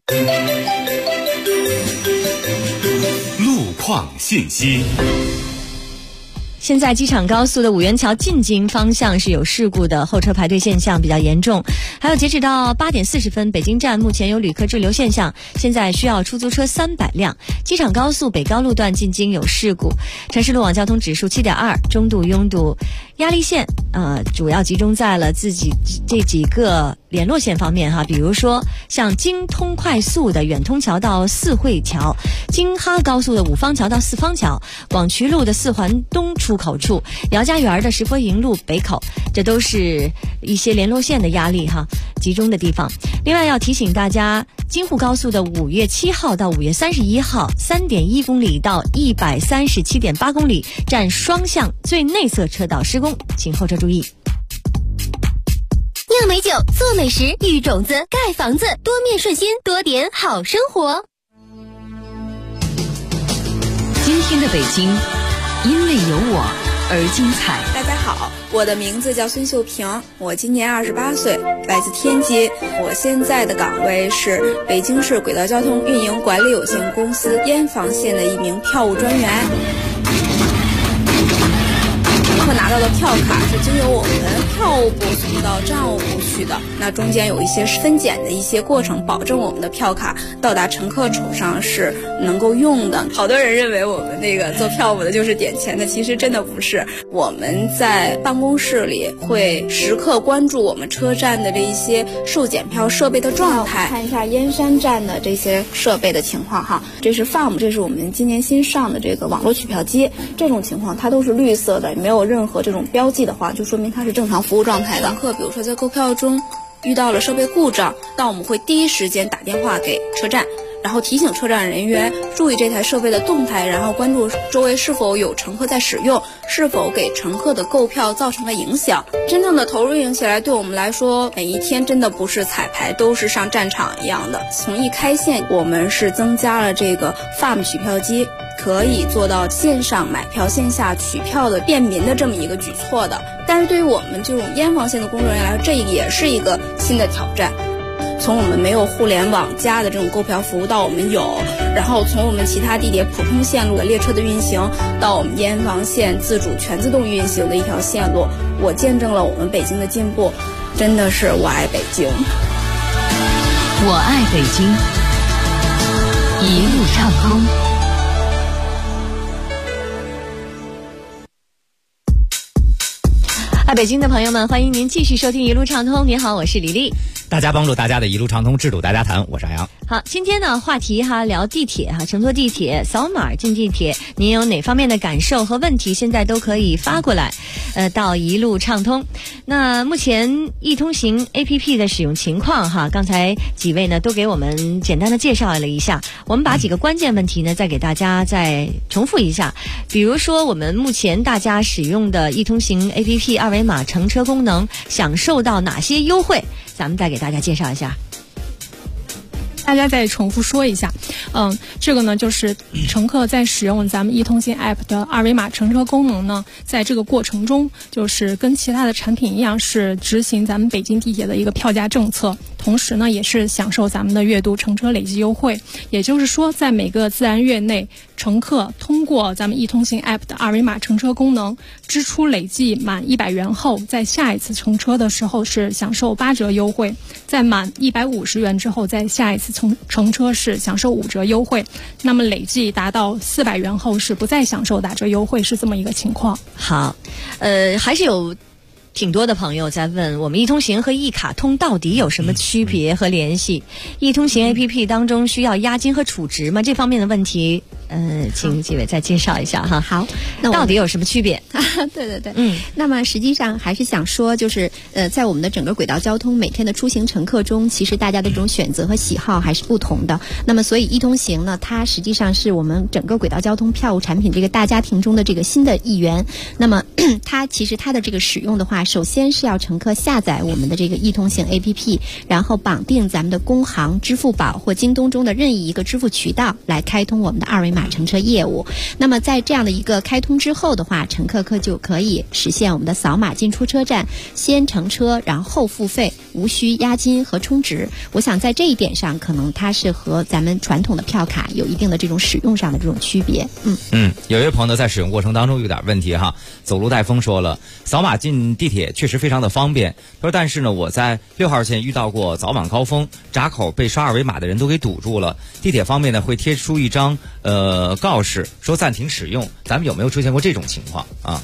路况信息。 现在机场高速的五元桥进京方向是有事故的，后车排队现象比较严重。还有截止到8点40分，北京站目前有旅客滞留现象，现在需要出租车300辆。机场高速北高路段进京有事故，城市路网交通指数7.2，中度拥堵。压力线主要集中在了这几个联络线方面哈，比如说像京通快速的远通桥到四惠桥，京哈高速的五方桥到四方桥，广渠路的四环东出口处，姚家园的石佛营路北口，这都是一些联络线的压力哈集中的地方。另外要提醒大家，京沪高速的5月7号到5月31号 3.1 公里到 137.8 公里占双向最内侧车道施工，请后车注意。 酿美酒，做美食，育种子，盖房子，多面顺心，多点好生活。 今天的北京，因为有我而精彩。 大家好，我的名字叫孙秀平，我今年28岁，来自天津。我现在的岗位是北京市轨道交通运营管理有限公司燕房线的一名票务专员。乘客拿到的票卡是经由我们票务部送到账务部去的，那中间有一些分拣的一些过程，保证我们的票卡到达乘客手上是能够用的。好多人认为我们那个做票务的就是点钱的，其实真的不是。我们在办公室里会时刻关注我们车站的这一些售检票设备的状态，看一下燕山站的这些设备的情况哈。这是 FAM， 这是我们今年新上的这个网络取票机，这种情况它都是绿色的，没有任何这种标记的话，就说明它是正常服务状态的。乘客比如说在购票中遇到了设备故障，那我们会第一时间打电话给车站，然后提醒车站人员注意这台设备的动态，然后关注周围是否有乘客在使用，是否给乘客的购票造成了影响。真正的投入运营起来，对我们来说每一天真的不是彩排，都是上战场一样的。从一开线我们是增加了这个 FAM 取票机，可以做到线上买票线下取票的便民的这么一个举措的。但是对于我们这种燕房线的工作人员来说，这也是一个新的挑战。从我们没有互联网加的这种购票服务到我们有，然后从我们其他地铁普通线路的列车的运行到我们燕房线自主全自动运行的一条线路，我见证了我们北京的进步，真的是我爱北京。 我爱北京，一路畅通。 爱北京的朋友们，欢迎您继续收听一路畅通。您好，我是李丽。 大家帮助大家的一路畅通，制度大家谈，我是阿阳。 好，今天呢话题聊地铁乘坐地铁扫码进地铁，您有哪方面的感受和问题，现在都可以发过来到一路畅通。那目前易通行 APP 的使用情况刚才几位呢都给我们简单的介绍了一下，我们把几个关键问题呢再给大家再重复一下。比如说我们目前大家使用的易通行 APP 二维码乘车功能享受到哪些优惠，咱们再给大家介绍一下。 大家再重复说一下，这个呢就是乘客在使用咱们易通行 App 的二维码乘车功能呢，在这个过程中就是跟其他的产品一样，是执行咱们北京地铁的一个票价政策，同时呢也是享受咱们的月度乘车累计优惠。也就是说，在每个自然月内，乘客通过咱们易通行 App 的二维码乘车功能，支出累计满100元后，在下一次乘车的时候是享受8折优惠，在满150元之后，在下一次乘车是享受5折优惠，那么累计达到400元后是不再享受打折优惠，是这么一个情况。 好，还是有挺多的朋友在问我们易通行和易卡通到底有什么区别和联系？易通行 APP 当中需要押金和储值吗？这方面的问题请几位再介绍一下哈。 好，那到底有什么区别？ 对，那么实际上还是想说，就是在我们的整个轨道交通每天的出行乘客中，其实大家的这种选择和喜好还是不同的。那么所以一通行呢，它实际上是我们整个轨道交通票务产品这个大家庭中的这个新的一员。那么它其实它的这个使用的话，首先是要乘客下载我们的这个一通行 APP， 然后绑定咱们的工行、支付宝或京东中的任意一个支付渠道来开通我们的二维码乘车业务。那么在这样的一个开通之后的话，乘客就可以实现我们的扫码进出车站，先乘车然后后付费，无需押金和充值。我想在这一点上，可能它是和咱们传统的票卡有一定的这种使用上的这种区别。 有一位朋友在使用过程当中有点问题哈，走路带风说了，扫码进地铁确实非常的方便。他说，但是呢，我在6号线遇到过早晚高峰，闸口被刷二维码的人都给堵住了。地铁方面呢会贴出一张告示说暂停使用，咱们有没有出现过这种情况啊？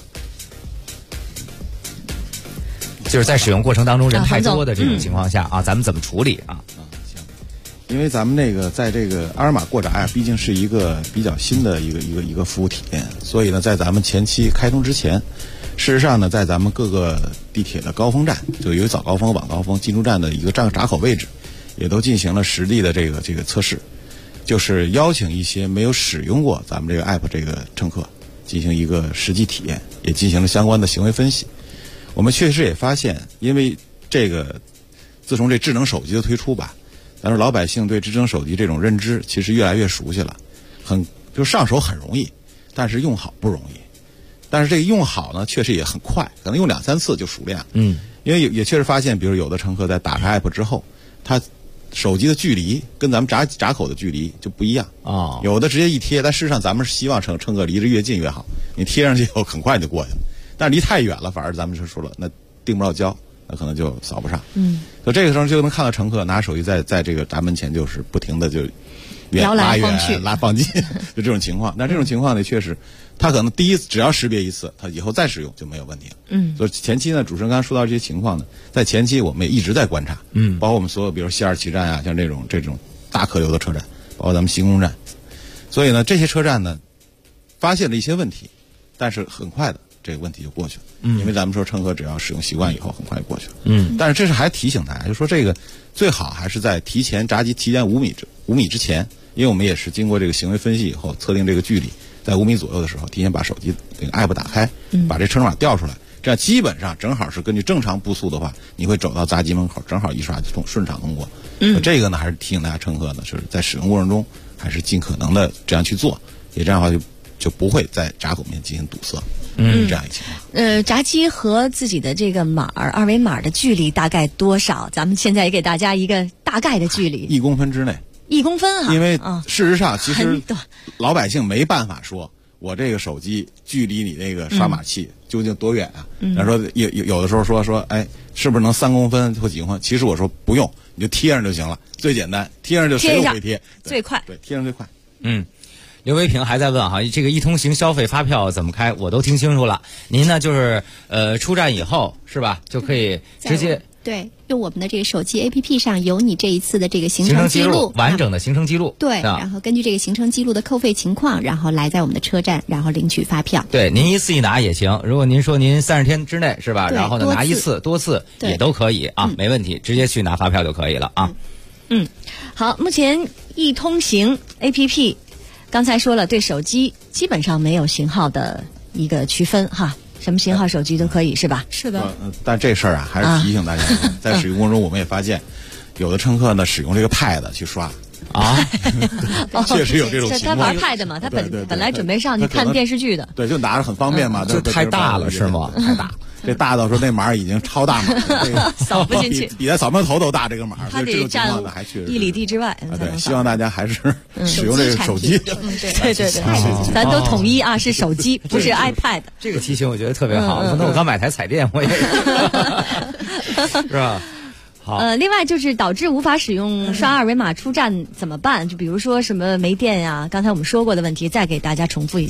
就是在使用过程当中人太多的这种情况下咱们怎么处理啊？ 行，因为咱们那个在这个二维码过闸呀，毕竟是一个比较新的一个服务体验，所以呢，在咱们前期开通之前，事实上呢，在咱们各个地铁的高峰站，就由于早高峰、晚高峰进出站的一个闸口位置，也都进行了实地的这个测试，就是邀请一些没有使用过咱们这个 app 这个乘客进行一个实际体验，也进行了相关的行为分析。我们确实也发现，因为这个自从这智能手机的推出吧，咱说老百姓对智能手机这种认知其实越来越熟悉了，就上手很容易，但是用好不容易。但是这个用好呢，确实也很快，可能用2-3次就熟练了。因为也确实发现，比如有的乘客在打开 app 之后，他手机的距离跟咱们闸口的距离就不一样啊。 有的直接一贴，但事实上咱们是希望乘客离着越近越好，你贴上去以后很快就过去了。但是离太远了，反而咱们就说了，那订不到交，那可能就扫不上。所以这个时候就能看到乘客拿手机在这个闸门前就是不停的就摇来放去、 拉放近，就这种情况。那这种情况呢，确实，他可能第一次只要识别一次，他以后再使用就没有问题了。所以前期呢，主持人刚才说到这些情况呢，在前期我们也一直在观察。包括我们所有，比如西二旗站啊，像这种大客流的车站，包括咱们新宫站，所以呢，这些车站呢，发现了一些问题，但是很快的。这个问题就过去了，因为咱们说乘客只要使用习惯以后，很快就过去了。但是这是还提醒大家，就说这个最好还是在闸机提前5米之前，因为我们也是经过这个行为分析以后，测定这个距离在5米左右的时候，提前把手机这个 app 打开，把这车码调出来，这样基本上正好是根据正常步速的话，你会走到闸机门口，正好一刷就顺畅通过。这个呢，还是提醒大家乘客呢，是在使用过程中还是尽可能的这样去做，也这样的话就不会在闸口面进行堵塞。这样一情况。 闸机和自己的这个二维码的距离大概多少？咱们现在也给大家一个大概的距离 ，1公分之内。 1公分啊！ 因为事实上，其实老百姓没办法说，我这个手机距离你那个刷码器究竟多远啊？他说有的时候说，哎，是不是能3公分或几公分？其实我说不用，你就贴上就行了，最简单，贴上就谁都可以贴， 最快。 对，贴上最快。 刘维平还在问哈，这个一通行消费发票怎么开？我都听清楚了。您呢，就是出站以后是吧，就可以直接对用我们的这个手机 APP 上有你这一次的这个行程记录， 完整的行程记录。 对，然后根据这个行程记录的扣费情况，然后来在我们的车站，然后领取发票。 对，您一次一拿也行。如果您说您30天之内是吧，然后呢拿一次多次也都可以啊，没问题，直接去拿发票就可以了啊。 好，目前一通行 APP。刚才说了，对手机基本上没有型号的一个区分哈，什么型号手机都可以是吧？ 是的。 但这事儿啊，还是提醒大家，在使用过程中我们也发现，有的乘客呢使用这个 Pad 去刷啊，确实有这种情况。 他玩 Pad 嘛，他本来准备上去看电视剧的。 对，就拿着很方便嘛。 这太大了是吗？ 太大。这大到说那码已经超大码了， 扫不进去， 比咱扫描头都大这个码， 它得站1里地之外。 对，希望大家还是使用这个手机。 对，咱都统一啊，是手机，不是 iPad。 这个提醒我觉得特别好，那我刚买台彩电，我也是吧？好。 另外就是导致无法使用刷二维码出站怎么办？就比如说什么没电呀，刚才我们说过的问题，再给大家重复一下。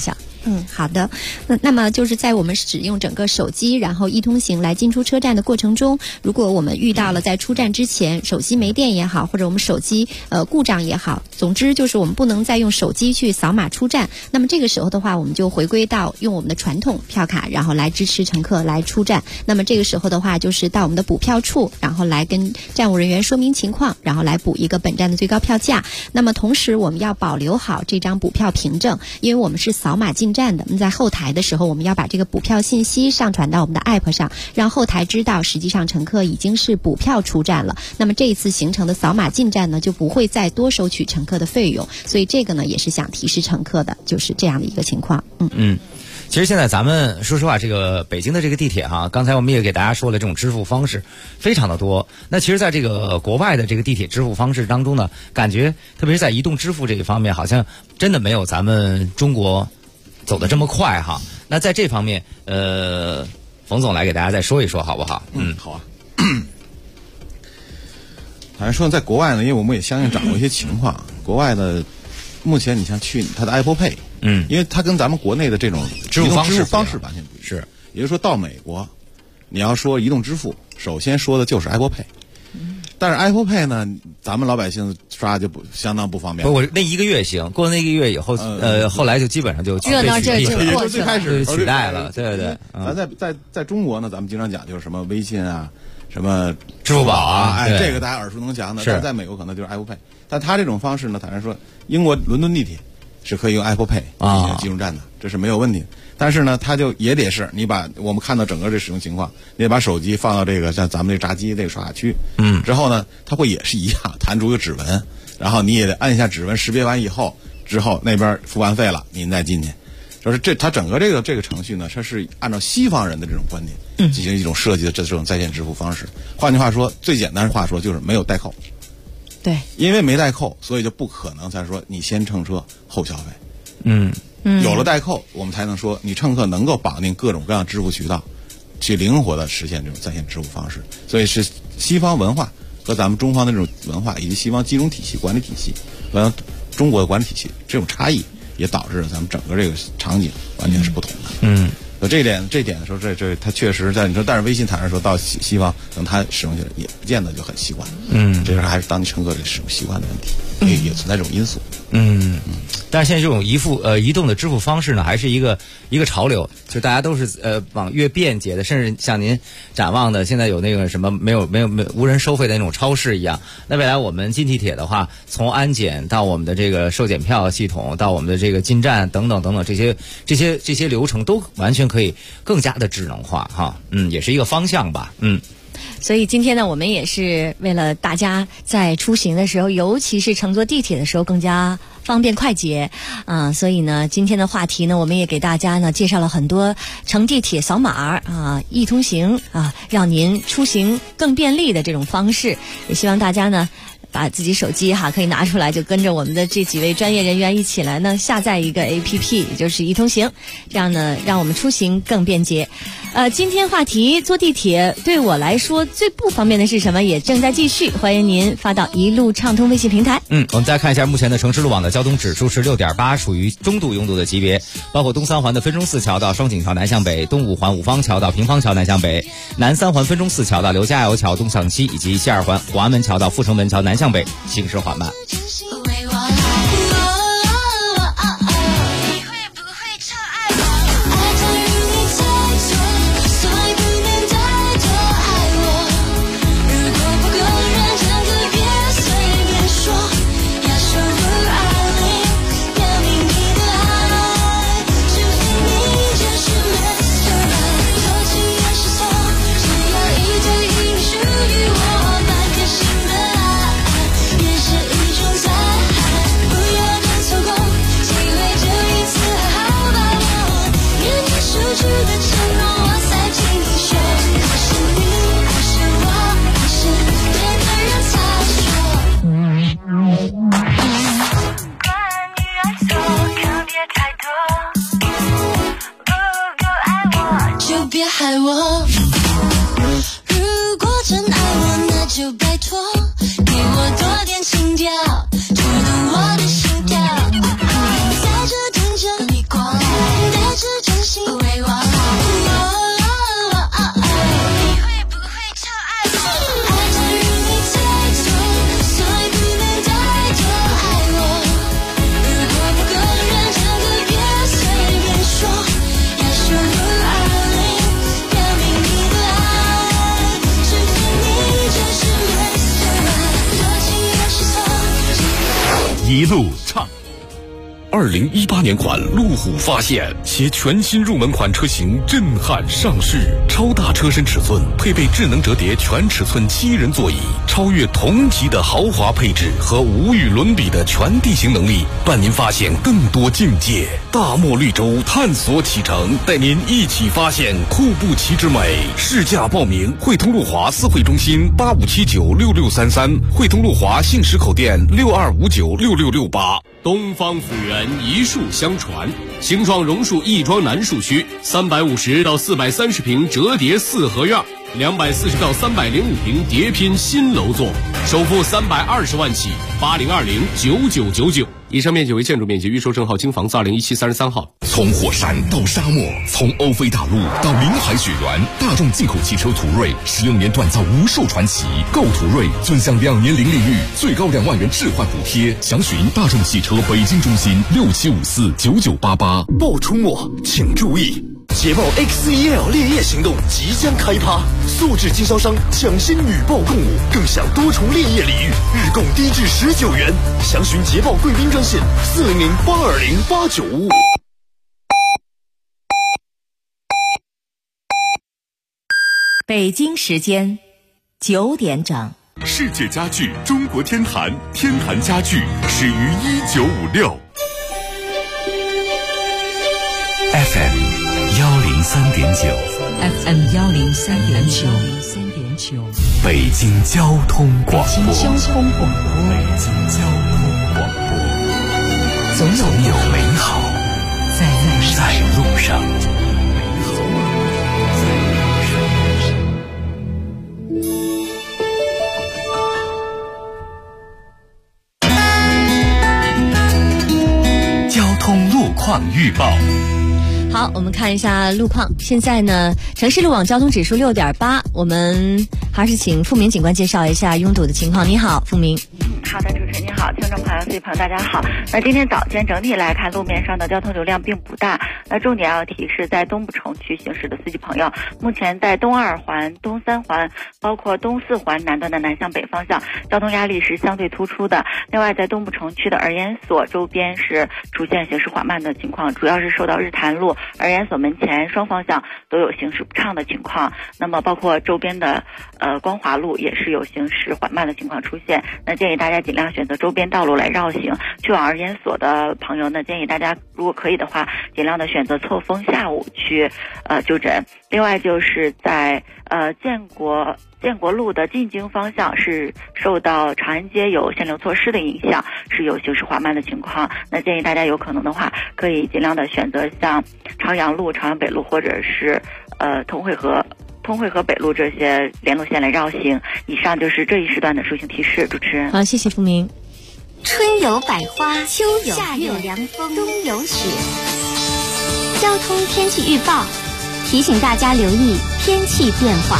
好的。那么就是在我们使用整个手机，然后一通行来进出车站的过程中，如果我们遇到了在出站之前手机没电也好，或者我们手机故障也好，总之就是我们不能再用手机去扫码出站。那么这个时候的话，我们就回归到用我们的传统票卡，然后来支持乘客来出站。那么这个时候的话，就是到我们的补票处，然后来跟站务人员说明情况，然后来补一个本站的最高票价。那么同时我们要保留好这张补票凭证，因为我们是扫码进站的。那么在后台的时候，我们要把这个补票信息上传到我们的 app 上，让后台知道实际上乘客已经是补票出站了。那么这一次行程的扫码进站呢，就不会再多收取乘客的费用。所以这个呢，也是想提示乘客的，就是这样的一个情况。 其实现在咱们说实话，这个北京的这个地铁哈，刚才我们也给大家说了，这种支付方式非常的多。那其实在这个国外的这个地铁支付方式当中呢，感觉特别是在移动支付这一方面，好像真的没有咱们中国走得这么快哈。那在这方面，冯总来给大家再说一说好不好？ 好啊。坦率说，在国外呢，因为我们也相应掌握一些情况，国外呢，目前你像它的 Apple Pay， 因为它跟咱们国内的这种支付方式完全不一样。 是， 也就是说到美国，你要说移动支付，首先说的就是 Apple Pay。但是 Apple Pay 呢，咱们老百姓刷就相当不方便。 我那一个月行，过了那一个月以后，后来就基本上就热闹这就过去最开始取代了。对。 咱在中国呢，咱们经常讲就是什么微信啊，什么支付宝啊， 这个大家耳熟能详的。但在美国可能就是 Apple Pay， 但它这种方式呢，坦率说，英国伦敦地铁是可以用 Apple Pay 进行进入站的，这是没有问题。但是呢，它就也得是你把我们看到整个这使用情况，你得把手机放到这个像咱们这闸机这个刷卡区，之后呢，它会也是一样弹出一个指纹，然后你也得按一下指纹识别完以后，之后那边付完费了，您再进去。就是它整个这个程序呢，它是按照西方人的这种观点进行一种设计的这种在线支付方式。换句话说，最简单的话说就是没有代扣。 对， 因为没代扣，所以就不可能才说你先乘车后消费。有了代扣，我们才能说你乘客能够绑定各种各样支付渠道，去灵活的实现这种在线支付方式。所以是西方文化和咱们中方的这种文化，以及西方金融体系、管理体系和中国的管理体系这种差异，也导致了咱们整个这个场景完全是不同的。这一点的时候，这它确实在你说，但是微信坦率说到西方，等它使用起来也不见得就很习惯。这是还是当地乘客这个使用习惯的问题，也存在这种因素。 但是现在这种移动的支付方式呢，还是一个潮流，就大家都是往越便捷的，甚至像您展望的，现在有那个什么没有无人收费的那种超市一样。那未来我们进地铁的话，从安检到我们的这个售检票系统，到我们的这个进站等等这些流程都完全可以更加的智能化哈。也是一个方向吧。 所以今天呢，我们也是为了大家在出行的时候，尤其是乘坐地铁的时候更加方便快捷所以呢，今天的话题呢，我们也给大家呢介绍了很多乘地铁扫码易通行让您出行更便利的这种方式。也希望大家呢把自己手机可以拿出来，就跟着我们的这几位专业人员一起来呢下载一个 APP， 也就是易通行，这样呢让我们出行更便捷。今天话题坐地铁对我来说最不方便的是什么，也正在继续，欢迎您发到一路畅通微信平台。 我们再看一下目前的城市路网的交通指数是 6.8， 属于中度拥堵的级别，包括东三环的分钟寺桥到双井桥南向北，东五环五方桥到平方桥南向北，南三环分钟寺桥到刘家窑桥东向西，以及西二环华门桥到阜成门桥南向北，行驶缓慢。 别害我，如果真爱我，那就拜托，给我多点情调，触动我的心跳，在这等着你过来。 路畅。2018年款路虎发现，其全新入门款车型震撼上市，超大车身尺寸，配备智能折叠全尺寸7人座椅，超越同级的豪华配置和无与伦比的全地形能力，伴您发现更多境界。大漠绿洲探索启程，带您一起发现库布齐之美。试驾报名：汇通路华4会中心85796633，汇通路华信实口店62596668。 东方府源一树相传，形状榕树亦庄南树区350到430平折叠4合院，240到305平叠拼新楼座，首付320万起，80209999。以上面积为建筑面积，预售证号京房子201733号。 从火山到沙漠，从欧菲大陆到临海雪原，大众进口汽车途锐16年锻造无数传奇。购途锐尊享2年零利率，最高2万元置换补贴。详询大众汽车北京中心67549988。 报出没请注意，捷豹 XEL 烈焰行动即将开趴，素质经销商抢先女报共舞，更享多重烈焰礼遇，日供低至19元。详询捷豹贵宾专线400820895。 北京时间9点整。 世界家具中国天坛，天坛家具始于1956。 FM 103.9 FM 103.9， 北京交通广播。 北京交通广播，总有美好在路上。交通路况预报。 好，我们看一下路况。现在呢，城市路网交通指数6.8，我们还是请付明警官介绍一下拥堵的情况。你好，付明。 好的，主持人你好，听众朋友、司机朋友大家好。那今天早间整体来看，路面上的交通流量并不大。那重点要提示，在东部城区行驶的司机朋友，目前在东2环、东3环，包括东4环南段的南向北方向，交通压力是相对突出的。另外，在东部城区的儿研所周边是出现行驶缓慢的情况，主要是受到日坛路、儿研所门前双方向都有行驶不畅的情况。那么，包括周边的光华路也是有行驶缓慢的情况出现。那建议大家尽量选择周边道路来绕行。去往儿研所的朋友呢，建议大家如果可以的话，尽量的选择错峰下午去就诊。另外就是在建国路的进京方向是受到长安街有限流措施的影响，是有行驶缓慢的情况。那建议大家有可能的话，可以尽量的选择像朝阳路、朝阳北路或者是通惠河北路这些连路线来绕行。以上就是这一时段的出行提示。主持人， 好，谢谢付明。 春有百花，秋有夏有凉风，冬有雪。交通天气预报提醒大家留意天气变化。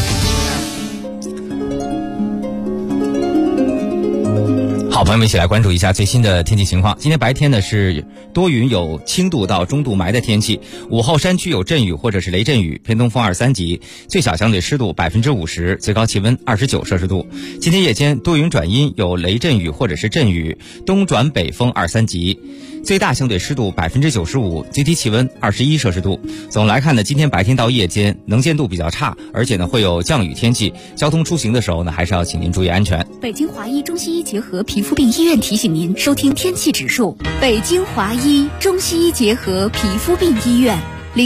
好，朋友们一起来关注一下最新的天气情况。今天白天呢是多云有轻度到中度霾的天气，午后山区有阵雨或者是雷阵雨，偏东风2、3级，最小相对湿度50%，最高气温29摄氏度。今天夜间多云转阴，有雷阵雨或者是阵雨，东转北风2、3级，最大相对湿度95%，最低气温21摄氏度。总来看呢，今天白天到夜间能见度比较差，而且呢会有降雨天气，交通出行的时候呢还是要请您注意安全。 北京华医中西医结合皮肤病医院提醒您收听天气指数。北京华医中西医结合皮肤病医院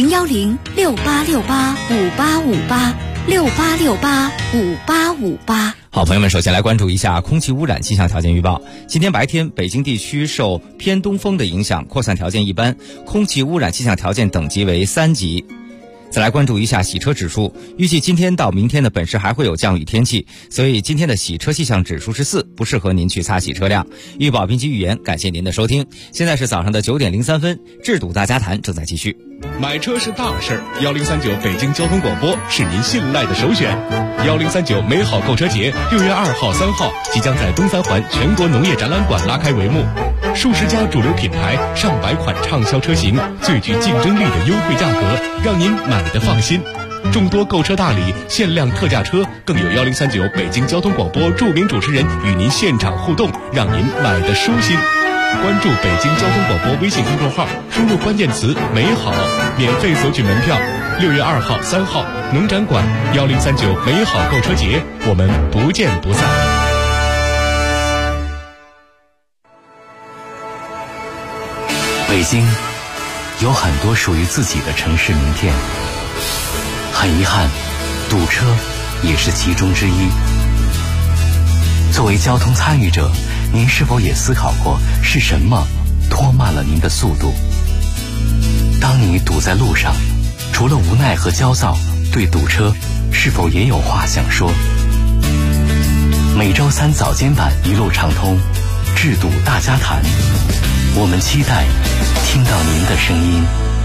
，01068685858，68685858。 好，朋友们，首先来关注一下空气污染气象条件预报。今天白天，北京地区受偏东风的影响，扩散条件一般，空气污染气象条件等级为3级。再来关注一下洗车指数，预计今天到明天的本市还会有降雨天气，所以今天的洗车气象指数是4，不适合您去擦洗车辆。预报并及预言，感谢您的收听。现在是早上的9点03分，智堵大家谈正在继续。 买车是大事儿，1039北京交通广播是您信赖的首选。1039美好购车节6月2号、3号即将在东3环全国农业展览馆拉开帷幕，数十家主流品牌、上百款畅销车型，最具竞争力的优惠价格，让您买得放心。众多购车大礼、限量特价车，更有1039北京交通广播著名主持人与您现场互动，让您买得舒心。 关注北京交通广播微信公众号，输入关键词“美好”，免费索取门票。6月2号、3号，农展馆1039美好购车节，我们不见不散。 北京有很多属于自己的城市名片，很遗憾，堵车也是其中之一。作为交通参与者，您是否也思考过是什么拖慢了您的速度？当你堵在路上，除了无奈和焦躁，对堵车是否也有话想说？每周3早间版一路畅通，治堵大家谈，我们期待听到您的声音。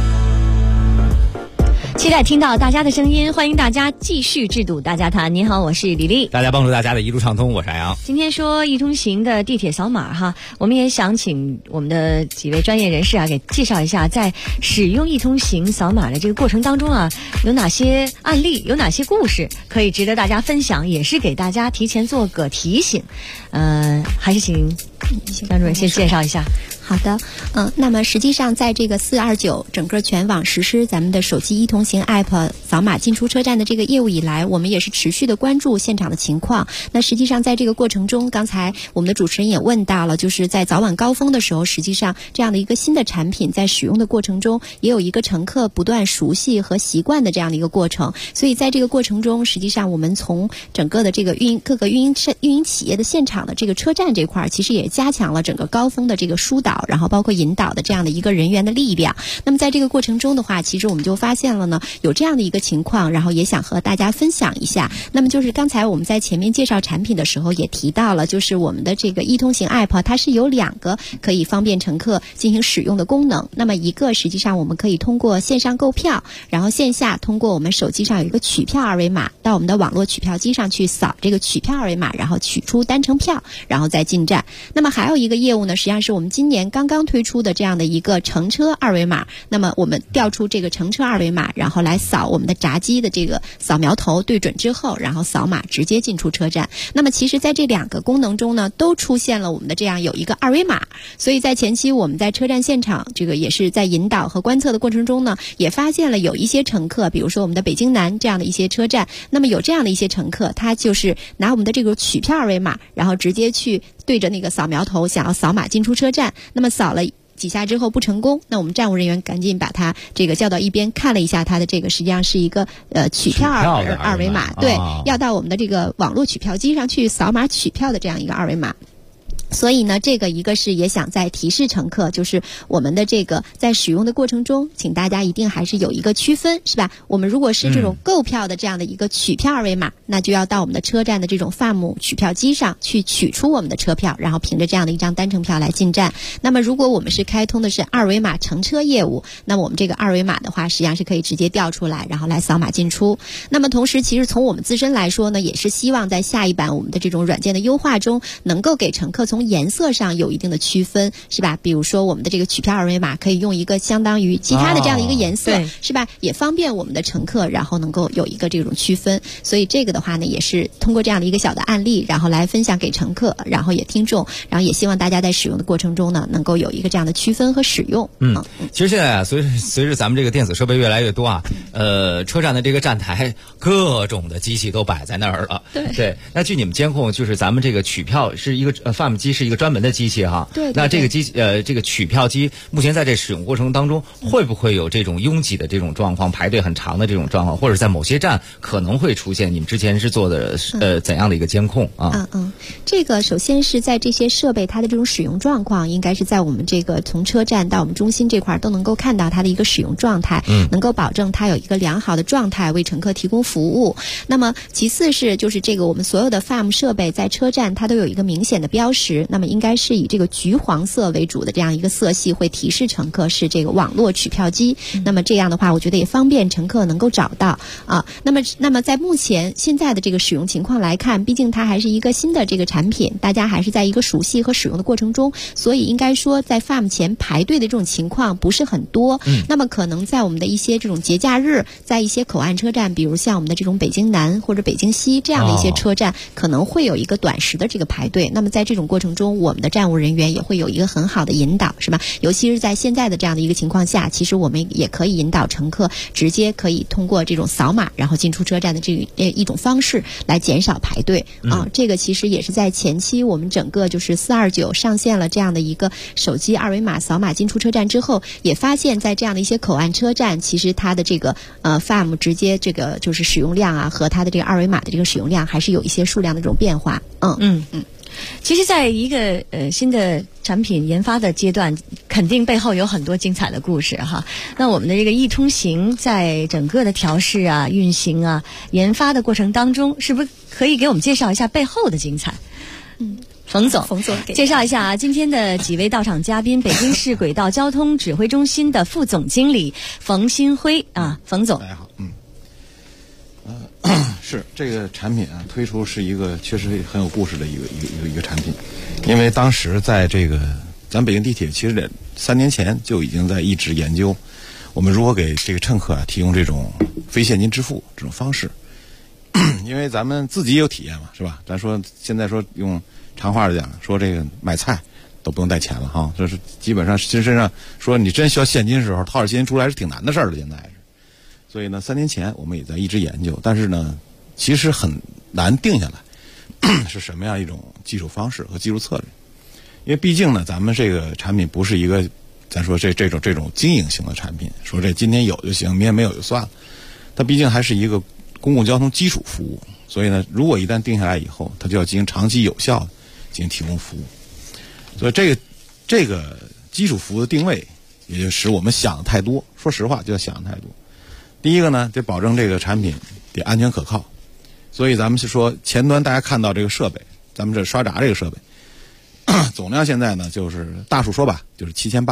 期待听到大家的声音，欢迎大家继续制堵大家谈。您好，我是李丽， 大家帮助大家的一路畅通，我是安阳。 今天说易通行的地铁扫码哈，我们也想请我们的几位专业人士啊，给介绍一下在使用易通行扫码的这个过程当中啊，有哪些案例，有哪些故事可以值得大家分享，也是给大家提前做个提醒。还是请张主任先介绍一下。 好的，那么实际上在这个429整个全网实施咱们的手机易通行 App 扫码进出车站的这个业务以来，我们也是持续的关注现场的情况。那实际上在这个过程中，刚才我们的主持人也问到了，就是在早晚高峰的时候，实际上这样的一个新的产品在使用的过程中，也有一个乘客不断熟悉和习惯的这样的一个过程。所以在这个过程中，实际上我们从整个的这个各个运营企业的现场的这个车站这块，其实也加强了整个高峰的这个疏导，然后包括引导的这样的一个人员的力量。那么在这个过程中的话，其实我们就发现了呢，有这样的一个情况，然后也想和大家分享一下。那么就是刚才我们在前面介绍产品的时候也提到了，就是我们的这个易通行 App 它是有2个可以方便乘客进行使用的功能。那么一个实际上我们可以通过线上购票，然后线下通过我们手机上有一个取票二维码，到我们的网络取票机上去扫这个取票二维码，然后取出单程票，然后再进站。那么还有一个业务呢，实际上是我们今年刚刚推出的这样的一个乘车二维码。那么我们调出这个乘车二维码，然后来扫我们的闸机的这个扫描头对准之后，然后扫码直接进出车站。那么其实在这2个功能中呢，都出现了我们的这样有一个二维码。所以在前期我们在车站现场这个也是在引导和观测的过程中呢，也发现了有一些乘客，比如说我们的北京南这样的一些车站，那么有这样的一些乘客，他就是拿我们的这个取票二维码，然后直接去对着那个扫描头想要扫码进出车站。那么扫了几下之后不成功，那我们站务人员赶紧把他这个叫到一边，看了一下他的这个实际上是一个取票二维码，对，要到我们的这个网络取票机上去扫码取票的这样一个二维码。所以呢，这个一个是也想在提示乘客，就是我们的这个在使用的过程中，请大家一定还是有一个区分，是吧？我们如果是这种购票的这样的一个取票二维码，那就要到我们的车站的这种 FAM 取票机上去取出我们的车票，然后凭着这样的一张单程票来进站。那么如果我们是开通的是二维码乘车业务，那么我们这个二维码的话，实际上是可以直接调出来，然后来扫码进出。那么同时，其实从我们自身来说呢，也是希望在下一版我们的这种软件的优化中，能够给乘客从颜色上有一定的区分，是吧？比如说我们的这个取票二维码可以用一个相当于其他的这样的一个颜色，是吧？也方便我们的乘客，然后能够有一个这种区分。所以这个的话呢，也是通过这样的一个小的案例，然后来分享给乘客，然后也听众，然后也希望大家在使用的过程中呢，能够有一个这样的区分和使用。 其实现在啊，随着咱们这个电子设备越来越多啊，车站的这个站台各种的机器都摆在那儿了。对。那据你们监控，就是咱们这个取票是一个FAM 机，是一个专门的机器哈。对。那这个机这个取票机目前在这使用过程当中，会不会有这种拥挤的这种状况，排队很长的这种状况，或者在某些站可能会出现？你们之前是做的怎样的一个监控啊？ 这个首先是在这些设备它的这种使用状况，应该是在我们这个从车站到我们中心这块都能够看到它的一个使用状态，能够保证它有一个良好的状态为乘客提供服务。那么其次是就是这个我们所有的 FAM 设备在车站它都有一个明显的标识，那么应该是以这个橘黄色为主的这样一个色系，会提示乘客是这个网络取票机。那么这样的话，我觉得也方便乘客能够找到啊。那么在目前现在的这个使用情况来看，毕竟它还是一个新的这个产品，大家还是在一个熟悉和使用的过程中，所以应该说在 FAM 前排队的这种情况不是很多。那么可能在我们的一些这种节假日，在一些口岸车站，比如像我们的这种北京南或者北京西这样的一些车站，可能会有一个短时的这个排队。那么在这种过程程中，我们的站务人员也会有一个很好的引导，是吧？尤其是在现在的这样的一个情况下，其实我们也可以引导乘客直接可以通过这种扫码，然后进出车站的这一种方式来减少排队啊。这个其实也是在前期我们整个就是429上线了这样的一个手机二维码扫码进出车站之后，也发现在这样的一些口岸车站，其实它的这个FAM 直接这个就是使用量啊和它的这个二维码的这个使用量还是有一些数量的这种变化。 其实在一个新的产品研发的阶段，肯定背后有很多精彩的故事哈。那我们的这个易通行在整个的调试啊、运行啊、研发的过程当中，是不是可以给我们介绍一下背后的精彩？冯总介绍一下啊，今天的几位到场嘉宾，北京市轨道交通指挥中心的副总经理冯新辉啊，冯总。 大家好，是这个产品啊，推出是一个确实很有故事的一个产品，因为当时在这个咱北京地铁，其实3年前就已经在一直研究我们如何给这个乘客啊提供这种非现金支付这种方式，因为咱们自己也有体验嘛，是吧？咱说现在说用长话来讲，说这个买菜都不用带钱了哈，这是基本上身上说你真需要现金的时候，掏点现金出来是挺难的事儿了，现在是。所以呢，3年前我们也在一直研究，但是呢，其实很难定下来是什么样一种技术方式和技术策略，因为毕竟呢，咱们这个产品不是一个咱说这种经营型的产品，说这今天有就行，明天没有就算了，它毕竟还是一个公共交通基础服务，所以呢，如果一旦定下来以后，它就要进行长期有效的进行提供服务，所以这个基础服务的定位，也就使我们想的太多，说实话就要想的太多。第一个呢，得保证这个产品得安全可靠，所以咱们是说前端大家看到这个设备，咱们这刷闸这个设备总量现在呢就是大数说吧，就是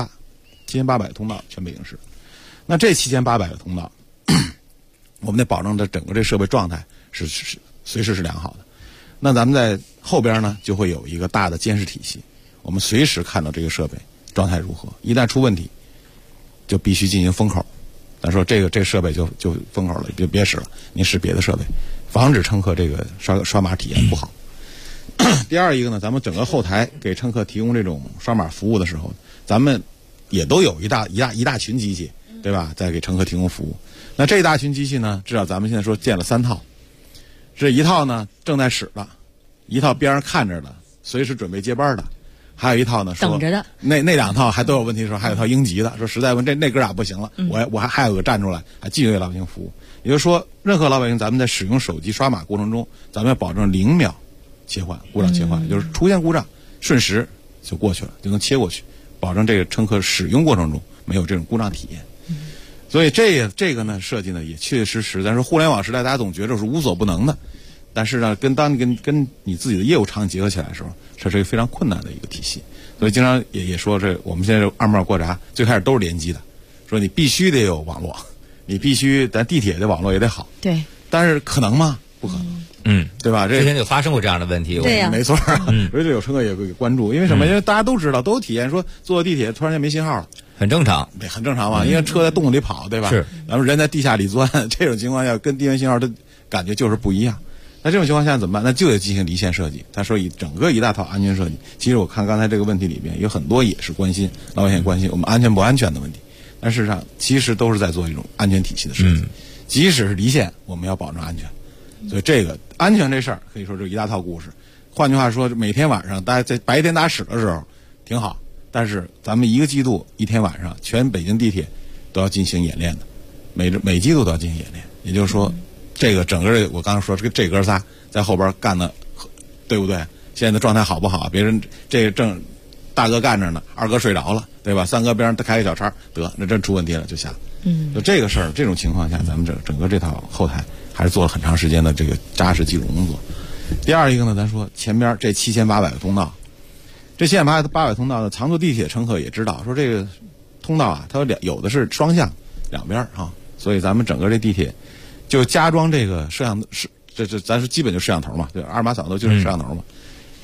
7800个通道，全北京市。那这7800个通道我们得保证这整个这设备状态是随时是良好的。那咱们在后边呢就会有一个大的监视体系，我们随时看到这个设备状态如何，一旦出问题就必须进行封口。咱说这设备就封口了，别使了，您使别的设备，防止乘客这个刷码体验不好。第二一个呢，咱们整个后台给乘客提供这种刷码服务的时候，咱们也都有一大群机器，对吧？在给乘客提供服务。那这一大群机器呢，至少咱们现在说建了3套，这一套呢正在使的，一套边上看着的，随时准备接班的。还有一套呢，说等着的那2套还都有问题的时候，还有一套应急的，说实在问那哥俩不行了，我还有个站出来，还继续为老百姓服务。也就是说，任何老百姓，咱们在使用手机刷码过程中，咱们要保证0秒切换故障切换，就是出现故障瞬时就过去了，就能切过去，保证这个乘客使用过程中没有这种故障体验。所以这个呢设计呢也确确实，咱说互联网时代，大家总觉得是无所不能的。但是呢，跟你自己的业务场景结合起来的时候，这是一个非常困难的一个体系。所以经常也说我们现在2码过闸最开始都是联机的，说你必须得有网络，你必须咱地铁的网络也得好。 对。 但是可能吗？不可能。对吧？ 之前就发生过这样的问题。 对呀， 没错。所以这有乘客也会关注，因为什么？因为大家都知道，都有体验，说坐地铁突然间没信号了， 很正常。 对，很正常嘛，因为车在洞里跑，对吧？ 是。 咱们人在地下里钻，这种情况下跟地面信号的感觉就是不一样。那这种情况下怎么办？那就得进行离线设计。他说整个一大套安全设计。其实我看刚才这个问题里边有很多也是关心老百姓关心我们安全不安全的问题，但事实上其实都是在做一种安全体系的设计。即使是离线，我们要保证安全。所以这个安全这事儿可以说是一大套故事。换句话说，每天晚上大家在白天大家使的时候挺好，但是咱们1个季度一天晚上全北京地铁都要进行演练的，每季度都要进行演练。也就是说。这个整个我刚才说这哥仨在后边干的，对不对？现在的状态好不好？别人这正大哥干着呢，二哥睡着了，对吧？3哥边上开个小差，得那真出问题了就下。就这个事儿，这种情况下，咱们整个这套后台还是做了很长时间的这个扎实技术工作。第二一个呢，咱说前边这7800个通道，这7800个通道的常坐地铁乘客也知道，说这个通道啊，它有的是双向两边啊，所以咱们整个这地铁。就加装这个摄像这咱是基本就摄像头嘛，对，二码扫都就是摄像头嘛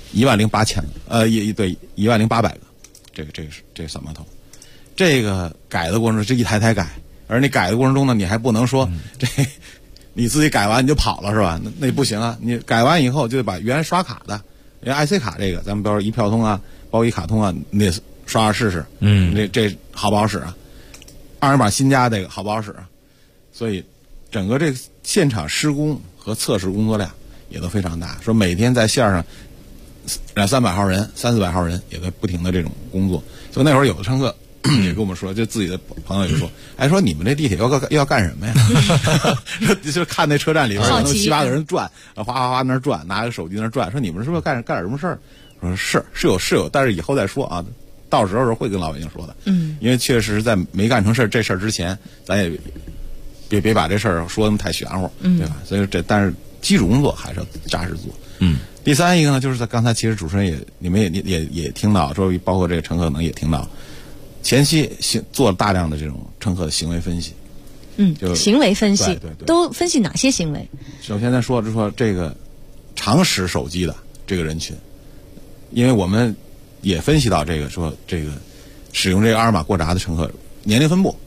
，18000个，对，10800个，这个扫码头，这个改的过程中，这一台改，而你改的过程中呢，你还不能说这你自己改完你就跑了是吧？那不行啊，你改完以后就得把原来刷卡的因为 IC 卡这个，咱们比如说一票通啊，包括一卡通啊，你得刷刷试试，这好不好使啊？二维码新加这个好不好使啊？所以整个这个现场施工和测试工作量也都非常大，说每天在线上200-300号人、300-400号人也在不停的这种工作。所以那会儿有的乘客也跟我们说，就自己的朋友也说，哎，说你们这地铁要干什么呀？就看那车站里边有7-8个人转，哗哗哗那转，拿个手机那转，说你们是不是干点什么事儿？说是有，但是以后再说啊，到时候会跟老百姓说的。因为确实在没干成这事儿之前，咱也别把这事儿说那么太玄乎，对吧？所以但是基础工作还是要扎实做。第三一个呢，就是在刚才其实主持人你们也听到说，包括这个乘客可能也听到，前期做了大量的这种乘客的行为分析。就行为分析， 对， 都分析哪些行为？ 首先咱说这个常使手机的这个人群，因为我们也分析到这个使用这个二维码过闸的乘客年龄分布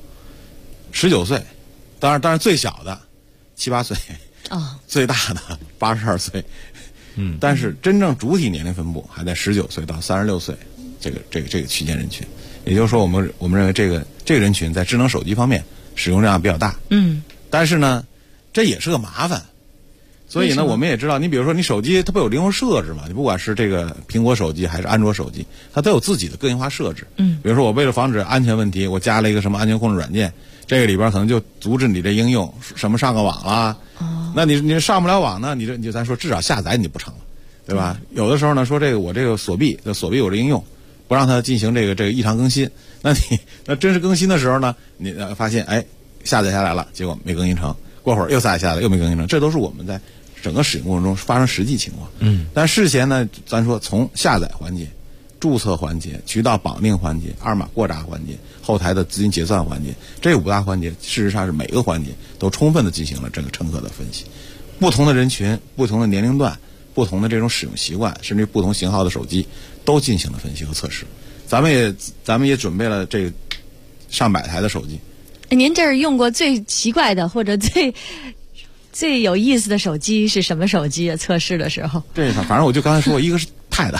，19岁，当然最小的7-8岁，最大的82岁，但是真正主体年龄分布还在19岁到36岁这个区间人群，也就是说我们认为这个人群在智能手机方面使用量比较大，但是呢，这也是个麻烦。所以呢，我们也知道，你比如说你手机它不有灵活设置嘛？你不管是这个苹果手机还是安卓手机，它都有自己的个性化设置。比如说我为了防止安全问题，我加了一个什么安全控制软件，这个里边可能就阻止你这应用什么上个网啦。那你上不了网呢，你就咱说至少下载你不成了，对吧？有的时候呢，说我这个锁闭我这应用，不让它进行这个异常更新。那真实更新的时候呢，你发现下载下来了，结果没更新成，过会儿又下载下来又没更新成，这都是我们在整个使用过程中发生实际情况。但事前呢，咱说从下载环节、注册环节、渠道绑定环节、二码过闸环节、后台的资金结算环节，这5大环节，事实上是每个环节都充分的进行了这个乘客的分析。不同的人群、不同的年龄段、不同的这种使用习惯，甚至不同型号的手机，都进行了分析和测试。咱们也准备了这个上百台的手机。 您这儿用过最奇怪的或者最有意思的手机是什么手机啊？测试的时候， 这反正我就刚才说，一个是Pad，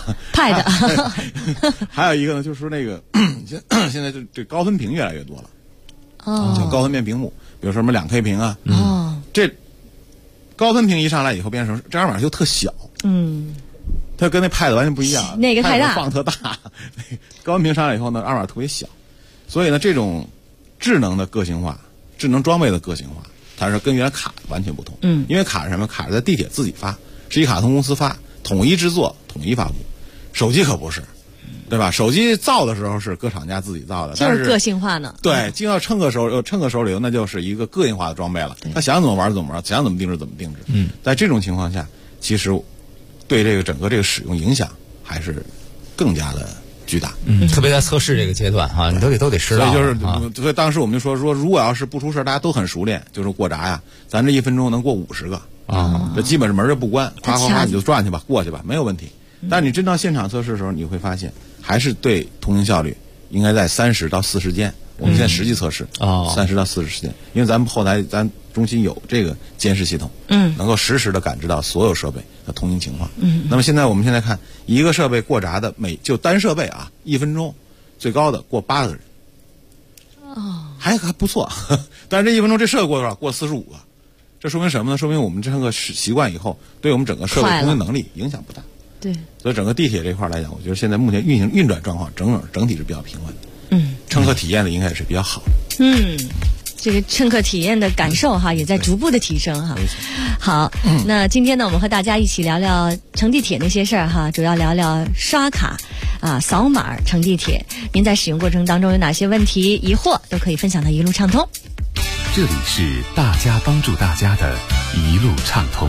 还有一个呢，就是说那个现在这高分屏越来越多了，叫高分辨屏幕，比如说什么2K 屏啊，这高分屏一上来以后变成这二维码就特小，它跟那Pad完全不一样， 那个太大， 放特大，高分屏上来以后呢，二维码特别小，所以呢，这种智能的个性化、智能装备的个性化，它是跟原来卡完全不同。因为卡是什么？卡是在地铁自己发，是一卡通公司发，统一制作、统一发布。手机可不是，对吧？手机造的时候是各厂家自己造的， 就是个性化呢。 对，进到乘客手里头，那就是一个个性化的装备了。他想怎么玩怎么玩，想怎么定制怎么定制。在这种情况下，其实对这个整个这个使用影响还是更加的巨大。 特别在测试这个阶段哈，你都得知道。 所以当时我们就说，如果要是不出事，大家都很熟练，就是过闸呀，咱这1分钟能过50个啊，这基本是门就不关，哗哗哗你就转去吧，过去吧，没有问题。但是你真到现场测试的时候，你会发现还是对通行效率应该在30到40间。我们现在实际测试30到40间，因为咱们后台咱中心有这个监视系统，能够实时的感知到所有设备的通行情况。那么我们现在看一个设备过闸的就单设备啊，1分钟最高的过8个人，还不错。但是这1分钟这设备过多少？过45个，这说明什么呢？说明我们这个习惯以后，对我们整个设备通行能力影响不大。 对， 所以整个地铁这块来讲，我觉得现在目前运转状况整体是比较平稳的。乘客体验的应该也是比较好的。 这个乘客体验的感受哈，也在逐步的提升哈。好，那今天呢，我们和大家一起聊聊乘地铁那些事儿哈，主要聊聊刷卡扫码乘地铁。您在使用过程当中有哪些问题、疑惑，都可以分享到一路畅通。 这里是大家帮助大家的一路畅通。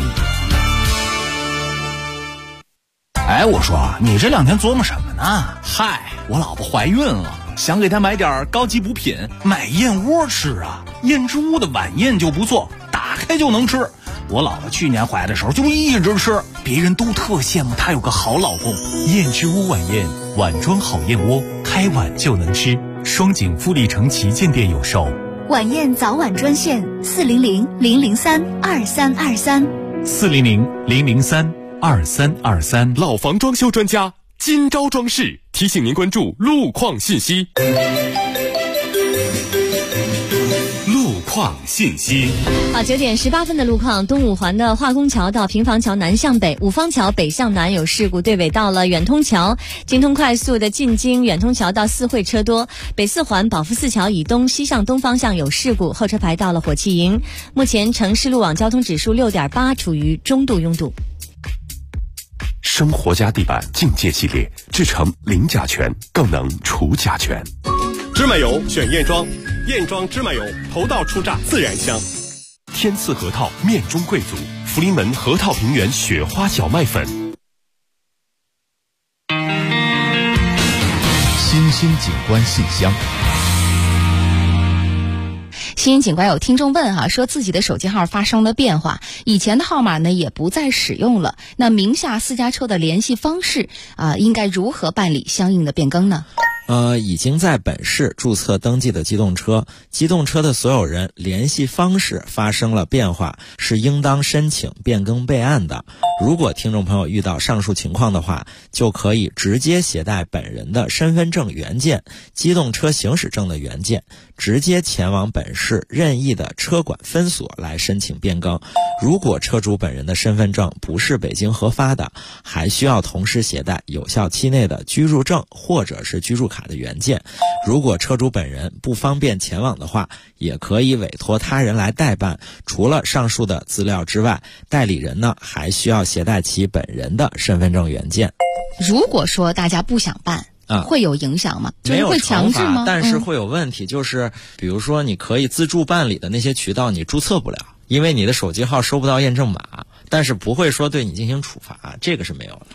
我说你这2天琢磨什么呢？嗨，我老婆怀孕了，想给她买点高级补品，买燕窝吃啊。燕之屋的晚宴就不错，打开就能吃。我老婆去年怀的时候就一直吃，别人都特羡慕她有个好老公。 燕之屋晚宴，碗装好燕窝，开碗就能吃。双井富力城旗舰店有售。 晚宴早晚专线400-003-2323。 400-003-2323。 2323。 老房装修专家金招装饰提醒您关注路况信息。 路况信息。 9点18分的路况，东五环的化工桥到平房桥南向北，五方桥北向南有事故，对尾到了远通桥。京通快速的进京远通桥到四惠车多，北四环保福寺桥以东西向东方向有事故，后车排到了火器营。目前城市路网交通指数6.8，处于中度拥堵。 生活家地板境界系列，制成零甲醛，更能除甲醛。 芝麻油选燕庄，燕庄芝麻油头道出榨，自然香。 天赐核桃面中贵族，福临门核桃平原雪花小麦粉。 新兴景观信箱。 新景观有听众问说自己的手机号发生了变化，以前的号码呢也不再使用了，那名下私家车的联系方式应该如何办理相应的变更呢？ 已经在本市注册登记的机动车的所有人联系方式发生了变化，是应当申请变更备案的。如果听众朋友遇到上述情况的话，就可以直接携带本人的身份证原件、机动车行驶证的原件，直接前往本市任意的车管分所来申请变更。如果车主本人的身份证不是北京核发的，还需要同时携带有效期内的居住证或者是居住卡的原件。如果车主本人不方便前往的话，也可以委托他人来代办。除了上述的资料之外，代理人呢还需要携带其本人的身份证原件。 如果说大家不想办，会有影响吗？就是会强制吗？ 但是会有问题，就是比如说你可以自助办理的那些渠道你注册不了，因为你的手机号收不到验证码，但是不会说对你进行处罚，这个是没有的。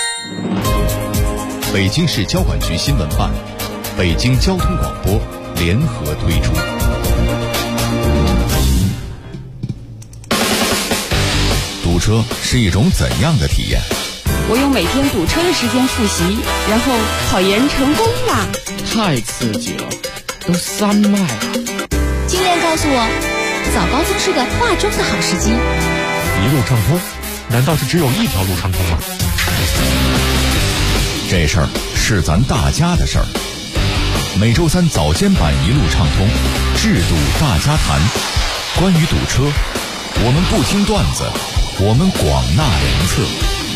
北京市交管局新闻办、北京交通广播联合推出。堵车是一种怎样的体验？ 我用每天堵车的时间复习，然后考研成功了。 太刺激了，都3迈了。 经验告诉我，早高峰是个化妆的好时机。 一路畅通，难道是只有一条路畅通吗？ 这事儿是咱大家的事儿。每周3早间版一路畅通，制度大家谈。关于堵车，我们不听段子，我们广纳良策。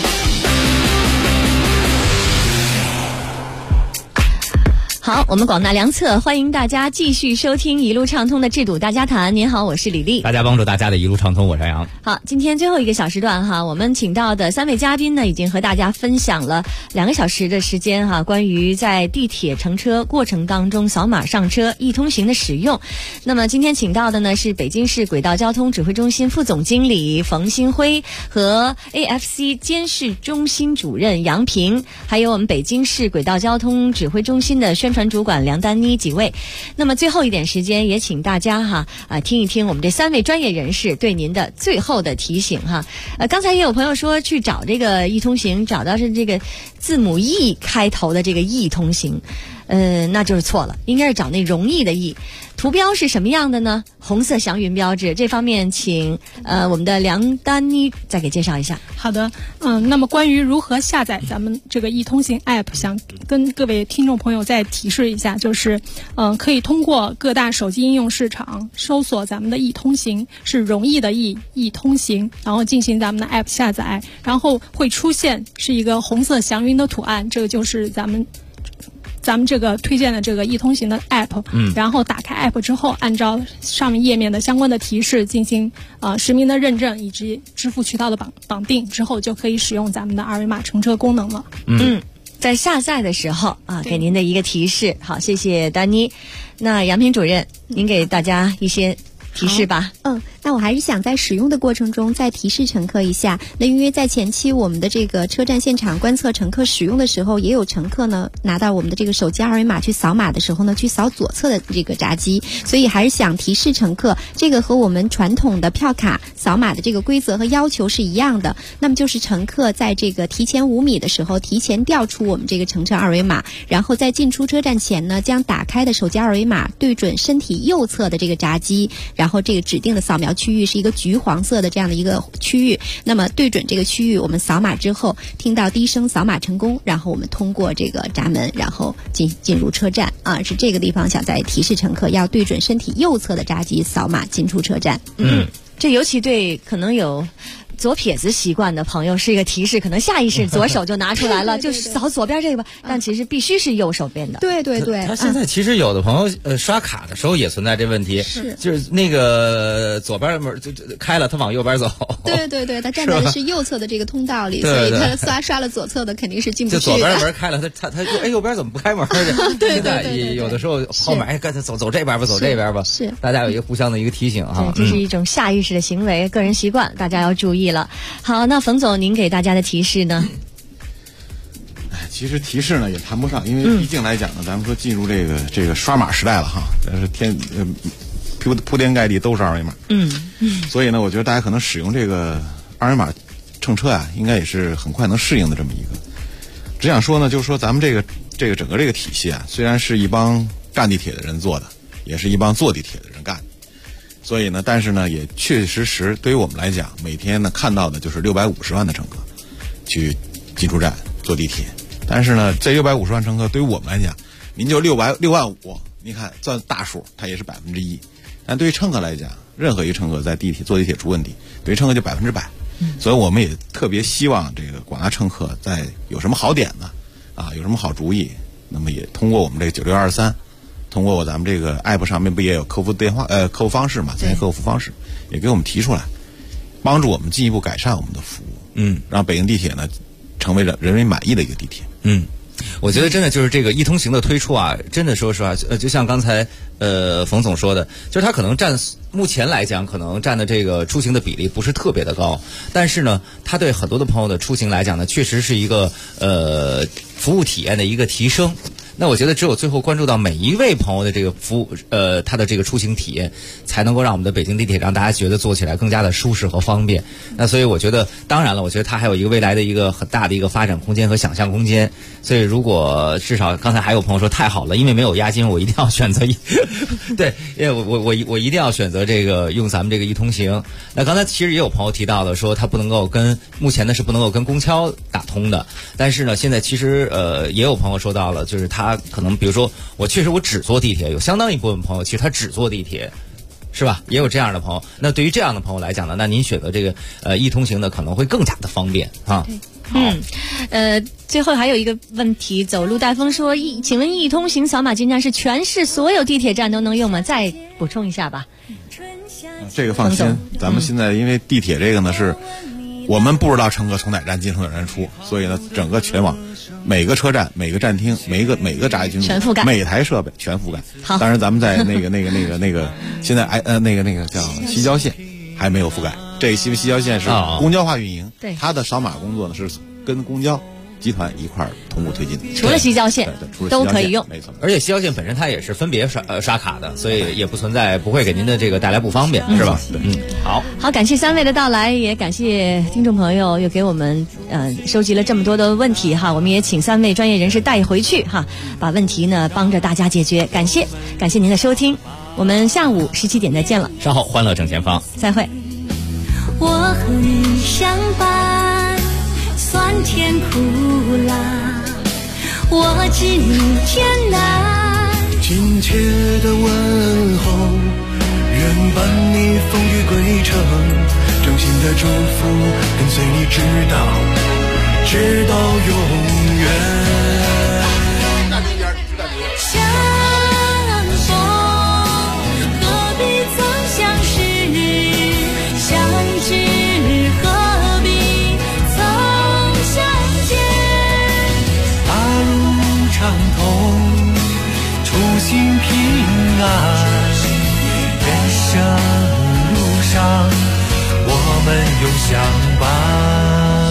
好，我们广纳良策，欢迎大家继续收听一路畅通的制度大家谈。您好，我是李丽。 大家帮助大家的一路畅通，我是杨。 好，今天最后一个小时段哈，我们请到的3位嘉宾呢，已经和大家分享了2个小时的时间哈，关于在地铁乘车过程当中扫码上车易通行的使用。那么今天请到的呢是北京市轨道交通指挥中心副总经理冯新辉和 AFC 监视中心主任杨平，还有我们北京市轨道交通指挥中心的宣传主管梁丹妮几位。那么最后一点时间，也请大家听一听我们这3位专业人士对您的最后的提醒哈。刚才也有朋友说去找这个易通行，找到是这个字母 E 开头的这个易通行，那就是错了，应该是找那容易的易。图标是什么样的呢？红色祥云标志。这方面请我们的梁丹妮再给介绍一下。 好的，那么关于如何下载咱们这个易通行 App， 想跟各位听众朋友再提示一下，就是可以通过各大手机应用市场搜索咱们的易通行，是容易的易通行，然后进行咱们的 App 下载，然后会出现是一个红色祥云的图案，这个就是咱们这个推荐的这个易通行的 App，然后打开 App 之后，按照上面页面的相关的提示进行实名的认证以及支付渠道的绑定之后，就可以使用咱们的二维码乘车功能了。 在下载的时候给您的一个提示。好，谢谢丹妮。那杨平主任，您给大家一些提示吧。 那我还是想在使用的过程中再提示乘客一下。那因为在前期我们的这个车站现场观测乘客使用的时候，也有乘客呢拿到我们的这个手机二维码去扫码的时候呢，去扫左侧的这个闸机，所以还是想提示乘客，这个和我们传统的票卡扫码的这个规则和要求是一样的。那么就是乘客在这个提前5米的时候，提前调出我们这个乘车二维码，然后在进出车站前呢，将打开的手机二维码对准身体右侧的这个闸机，然后这个指定的扫描标区域是一个橘黄色的这样的一个区域，那么对准这个区域，我们扫码之后听到低声扫码成功，然后我们通过这个闸门，然后进入车站啊，是这个地方想再提示乘客要对准身体右侧的闸机扫码进出车站。 这尤其对可能有左撇子习惯的朋友是一个提示，可能下意识左手就拿出来了，就是扫左边这个吧，但其实必须是右手边的。 对对对， 他现在其实有的朋友刷卡的时候也存在这问题， 是就是那个左边门就开了，他往右边走。 对对对，他站在的是右侧的这个通道里，所以他刷了左侧的肯定是进不去的。 就左边门开了，他右边怎么不开门呢？ 对对， 有的时候后面走这边吧，走这边吧， 是大家有一个互相的一个提醒哈。 这是一种下意识的行为，个人习惯，大家要注意了。好，那冯总，您给大家的提示呢？ 其实提示呢也谈不上，因为毕竟来讲呢，咱们说进入这个刷码时代了哈，但是铺天盖地都是二维码，所以呢，我觉得大家可能使用这个二维码乘车啊，应该也是很快能适应的这么一个。只想说呢，就是说咱们这个整个这个体系啊，虽然是一帮干地铁的人做的，也是一帮坐地铁的人干的。所以呢，但是呢，也确确实对于我们来讲，每天呢看到的就是650万的乘客去进出站坐地铁。但是呢，这650万乘客对于我们来讲，您就6万5，你看算大数，它也是1%。但对于乘客来讲，任何一个乘客在坐地铁出问题，对于乘客就100%。所以我们也特别希望这个广大乘客在有什么好点子啊，有什么好主意，那么也通过我们这个9623。通过咱们这个 app 上面不也有客服客服方式嘛？这些客服方式也给我们提出来，帮助我们进一步改善我们的服务。让北京地铁呢成为人民满意的一个地铁。 我觉得真的就是这个一通行的推出啊，真的说实话，就像刚才冯总说的，就是它可能目前来讲可能占的这个出行的比例不是特别的高，但是呢，它对很多的朋友的出行来讲呢，确实是一个服务体验的一个提升。那我觉得只有最后关注到每一位朋友的这个服务，他的这个出行体验，才能够让我们的北京地铁让大家觉得坐起来更加的舒适和方便。那所以我觉得，当然了，我觉得它还有一个未来的一个很大的一个发展空间和想象空间。所以如果至少刚才还有朋友说太好了，因为没有押金，我一定要选择对，因为我一定要选择这个用咱们这个一通行。那刚才其实也有朋友提到了，说它不能够目前呢是不能够跟公交打通的，但是呢现在其实也有朋友说到了，就是他可能比如说我确实我只坐地铁，有相当一部分朋友其实他只坐地铁，是吧？也有这样的朋友。那对于这样的朋友来讲呢，那您选择这个一通行呢可能会更加的方便啊。 最后还有一个问题，走路带风说，请问一通行扫码进站是全市所有地铁站都能用吗？再补充一下吧。 这个放心，咱们现在因为地铁这个呢是我们不知道乘客从哪站进从哪站出，所以呢整个全网每个车站每个站厅每个闸机群全覆盖， 每台设备全覆盖。 好， 当然咱们在那个现在那个叫西郊线还没有覆盖，这西郊线是公交化运营， 对， 它的扫码工作呢是跟公交集团一块同步推进的。 除了西郊线都可以用， 没错。 而且西郊线本身它也是分别刷卡的，所以也不会给您的这个带来不方便，是吧？好， 感谢三位的到来，也感谢听众朋友又给我们收集了这么多的问题哈，我们也请三位专业人士带回去哈，把问题呢帮着大家解决。感谢您的收听，我们下午17点再见了。 稍后欢乐正前方， 再会。 我和你相伴，酸甜苦辣，我知你艰难。 亲切的问候，愿伴你风雨归程，真心的祝福跟随你直到永远。 相逢何必曾相识，相知何必曾相见。 大路畅通，初心平安，人生路上我们永相伴。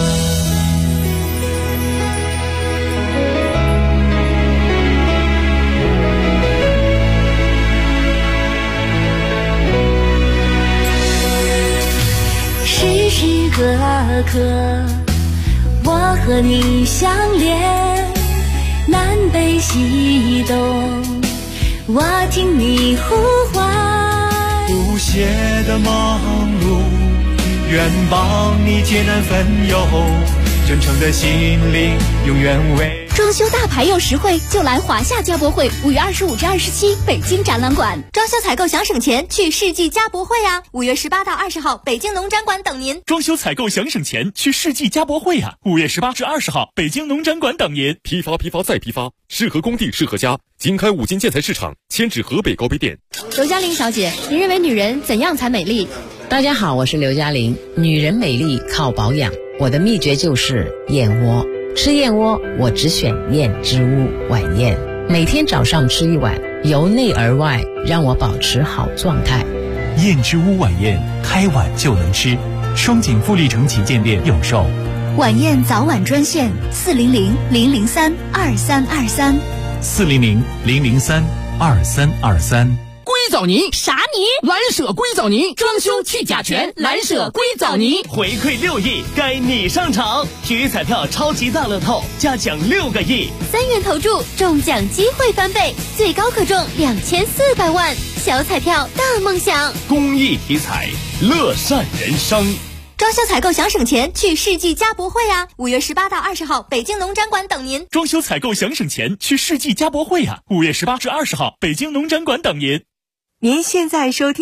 时时刻刻我和你相连，南北西东我听你呼唤。 懈的忙碌，愿帮你解难分忧，真诚的心灵永远为。 装修大牌又实惠，就来华夏家博会，5月25至27，北京展览馆。装修采购想省钱，去世纪家博会啊！5月18到20号，北京农展馆等您。 装修采购想省钱，去世纪家博会啊！5月18至20号，北京农展馆等您。 批发再批发，适合工地适合家。经开五金建材市场，迁至河北高碑店。 刘嘉玲小姐，您认为女人怎样才美丽？ 大家好，我是刘嘉玲。女人美丽靠保养，我的秘诀就是燕窝。吃燕窝，我只选燕之屋晚宴，每天早上吃1碗，由内而外让我保持好状态。 燕之屋晚宴，开碗就能吃，双井富力城旗舰店有售。 晚宴早晚专线400-003-2323。 400-003-2323。 硅藻泥啥泥？蓝舍硅藻泥，装修去甲醛，蓝舍硅藻泥。 回馈6亿，该你上场！体育彩票超级大乐透，加奖6个亿 ，3元投注，中奖机会翻倍，最高可中2400万。小彩票大梦想， 公益体彩，乐善人生。 装修采购想省钱，去世纪家博会啊！5月18到20号，北京农展馆等您。 装修采购想省钱，去世纪家博会啊！5月18至20号，北京农展馆等您。 您现在收听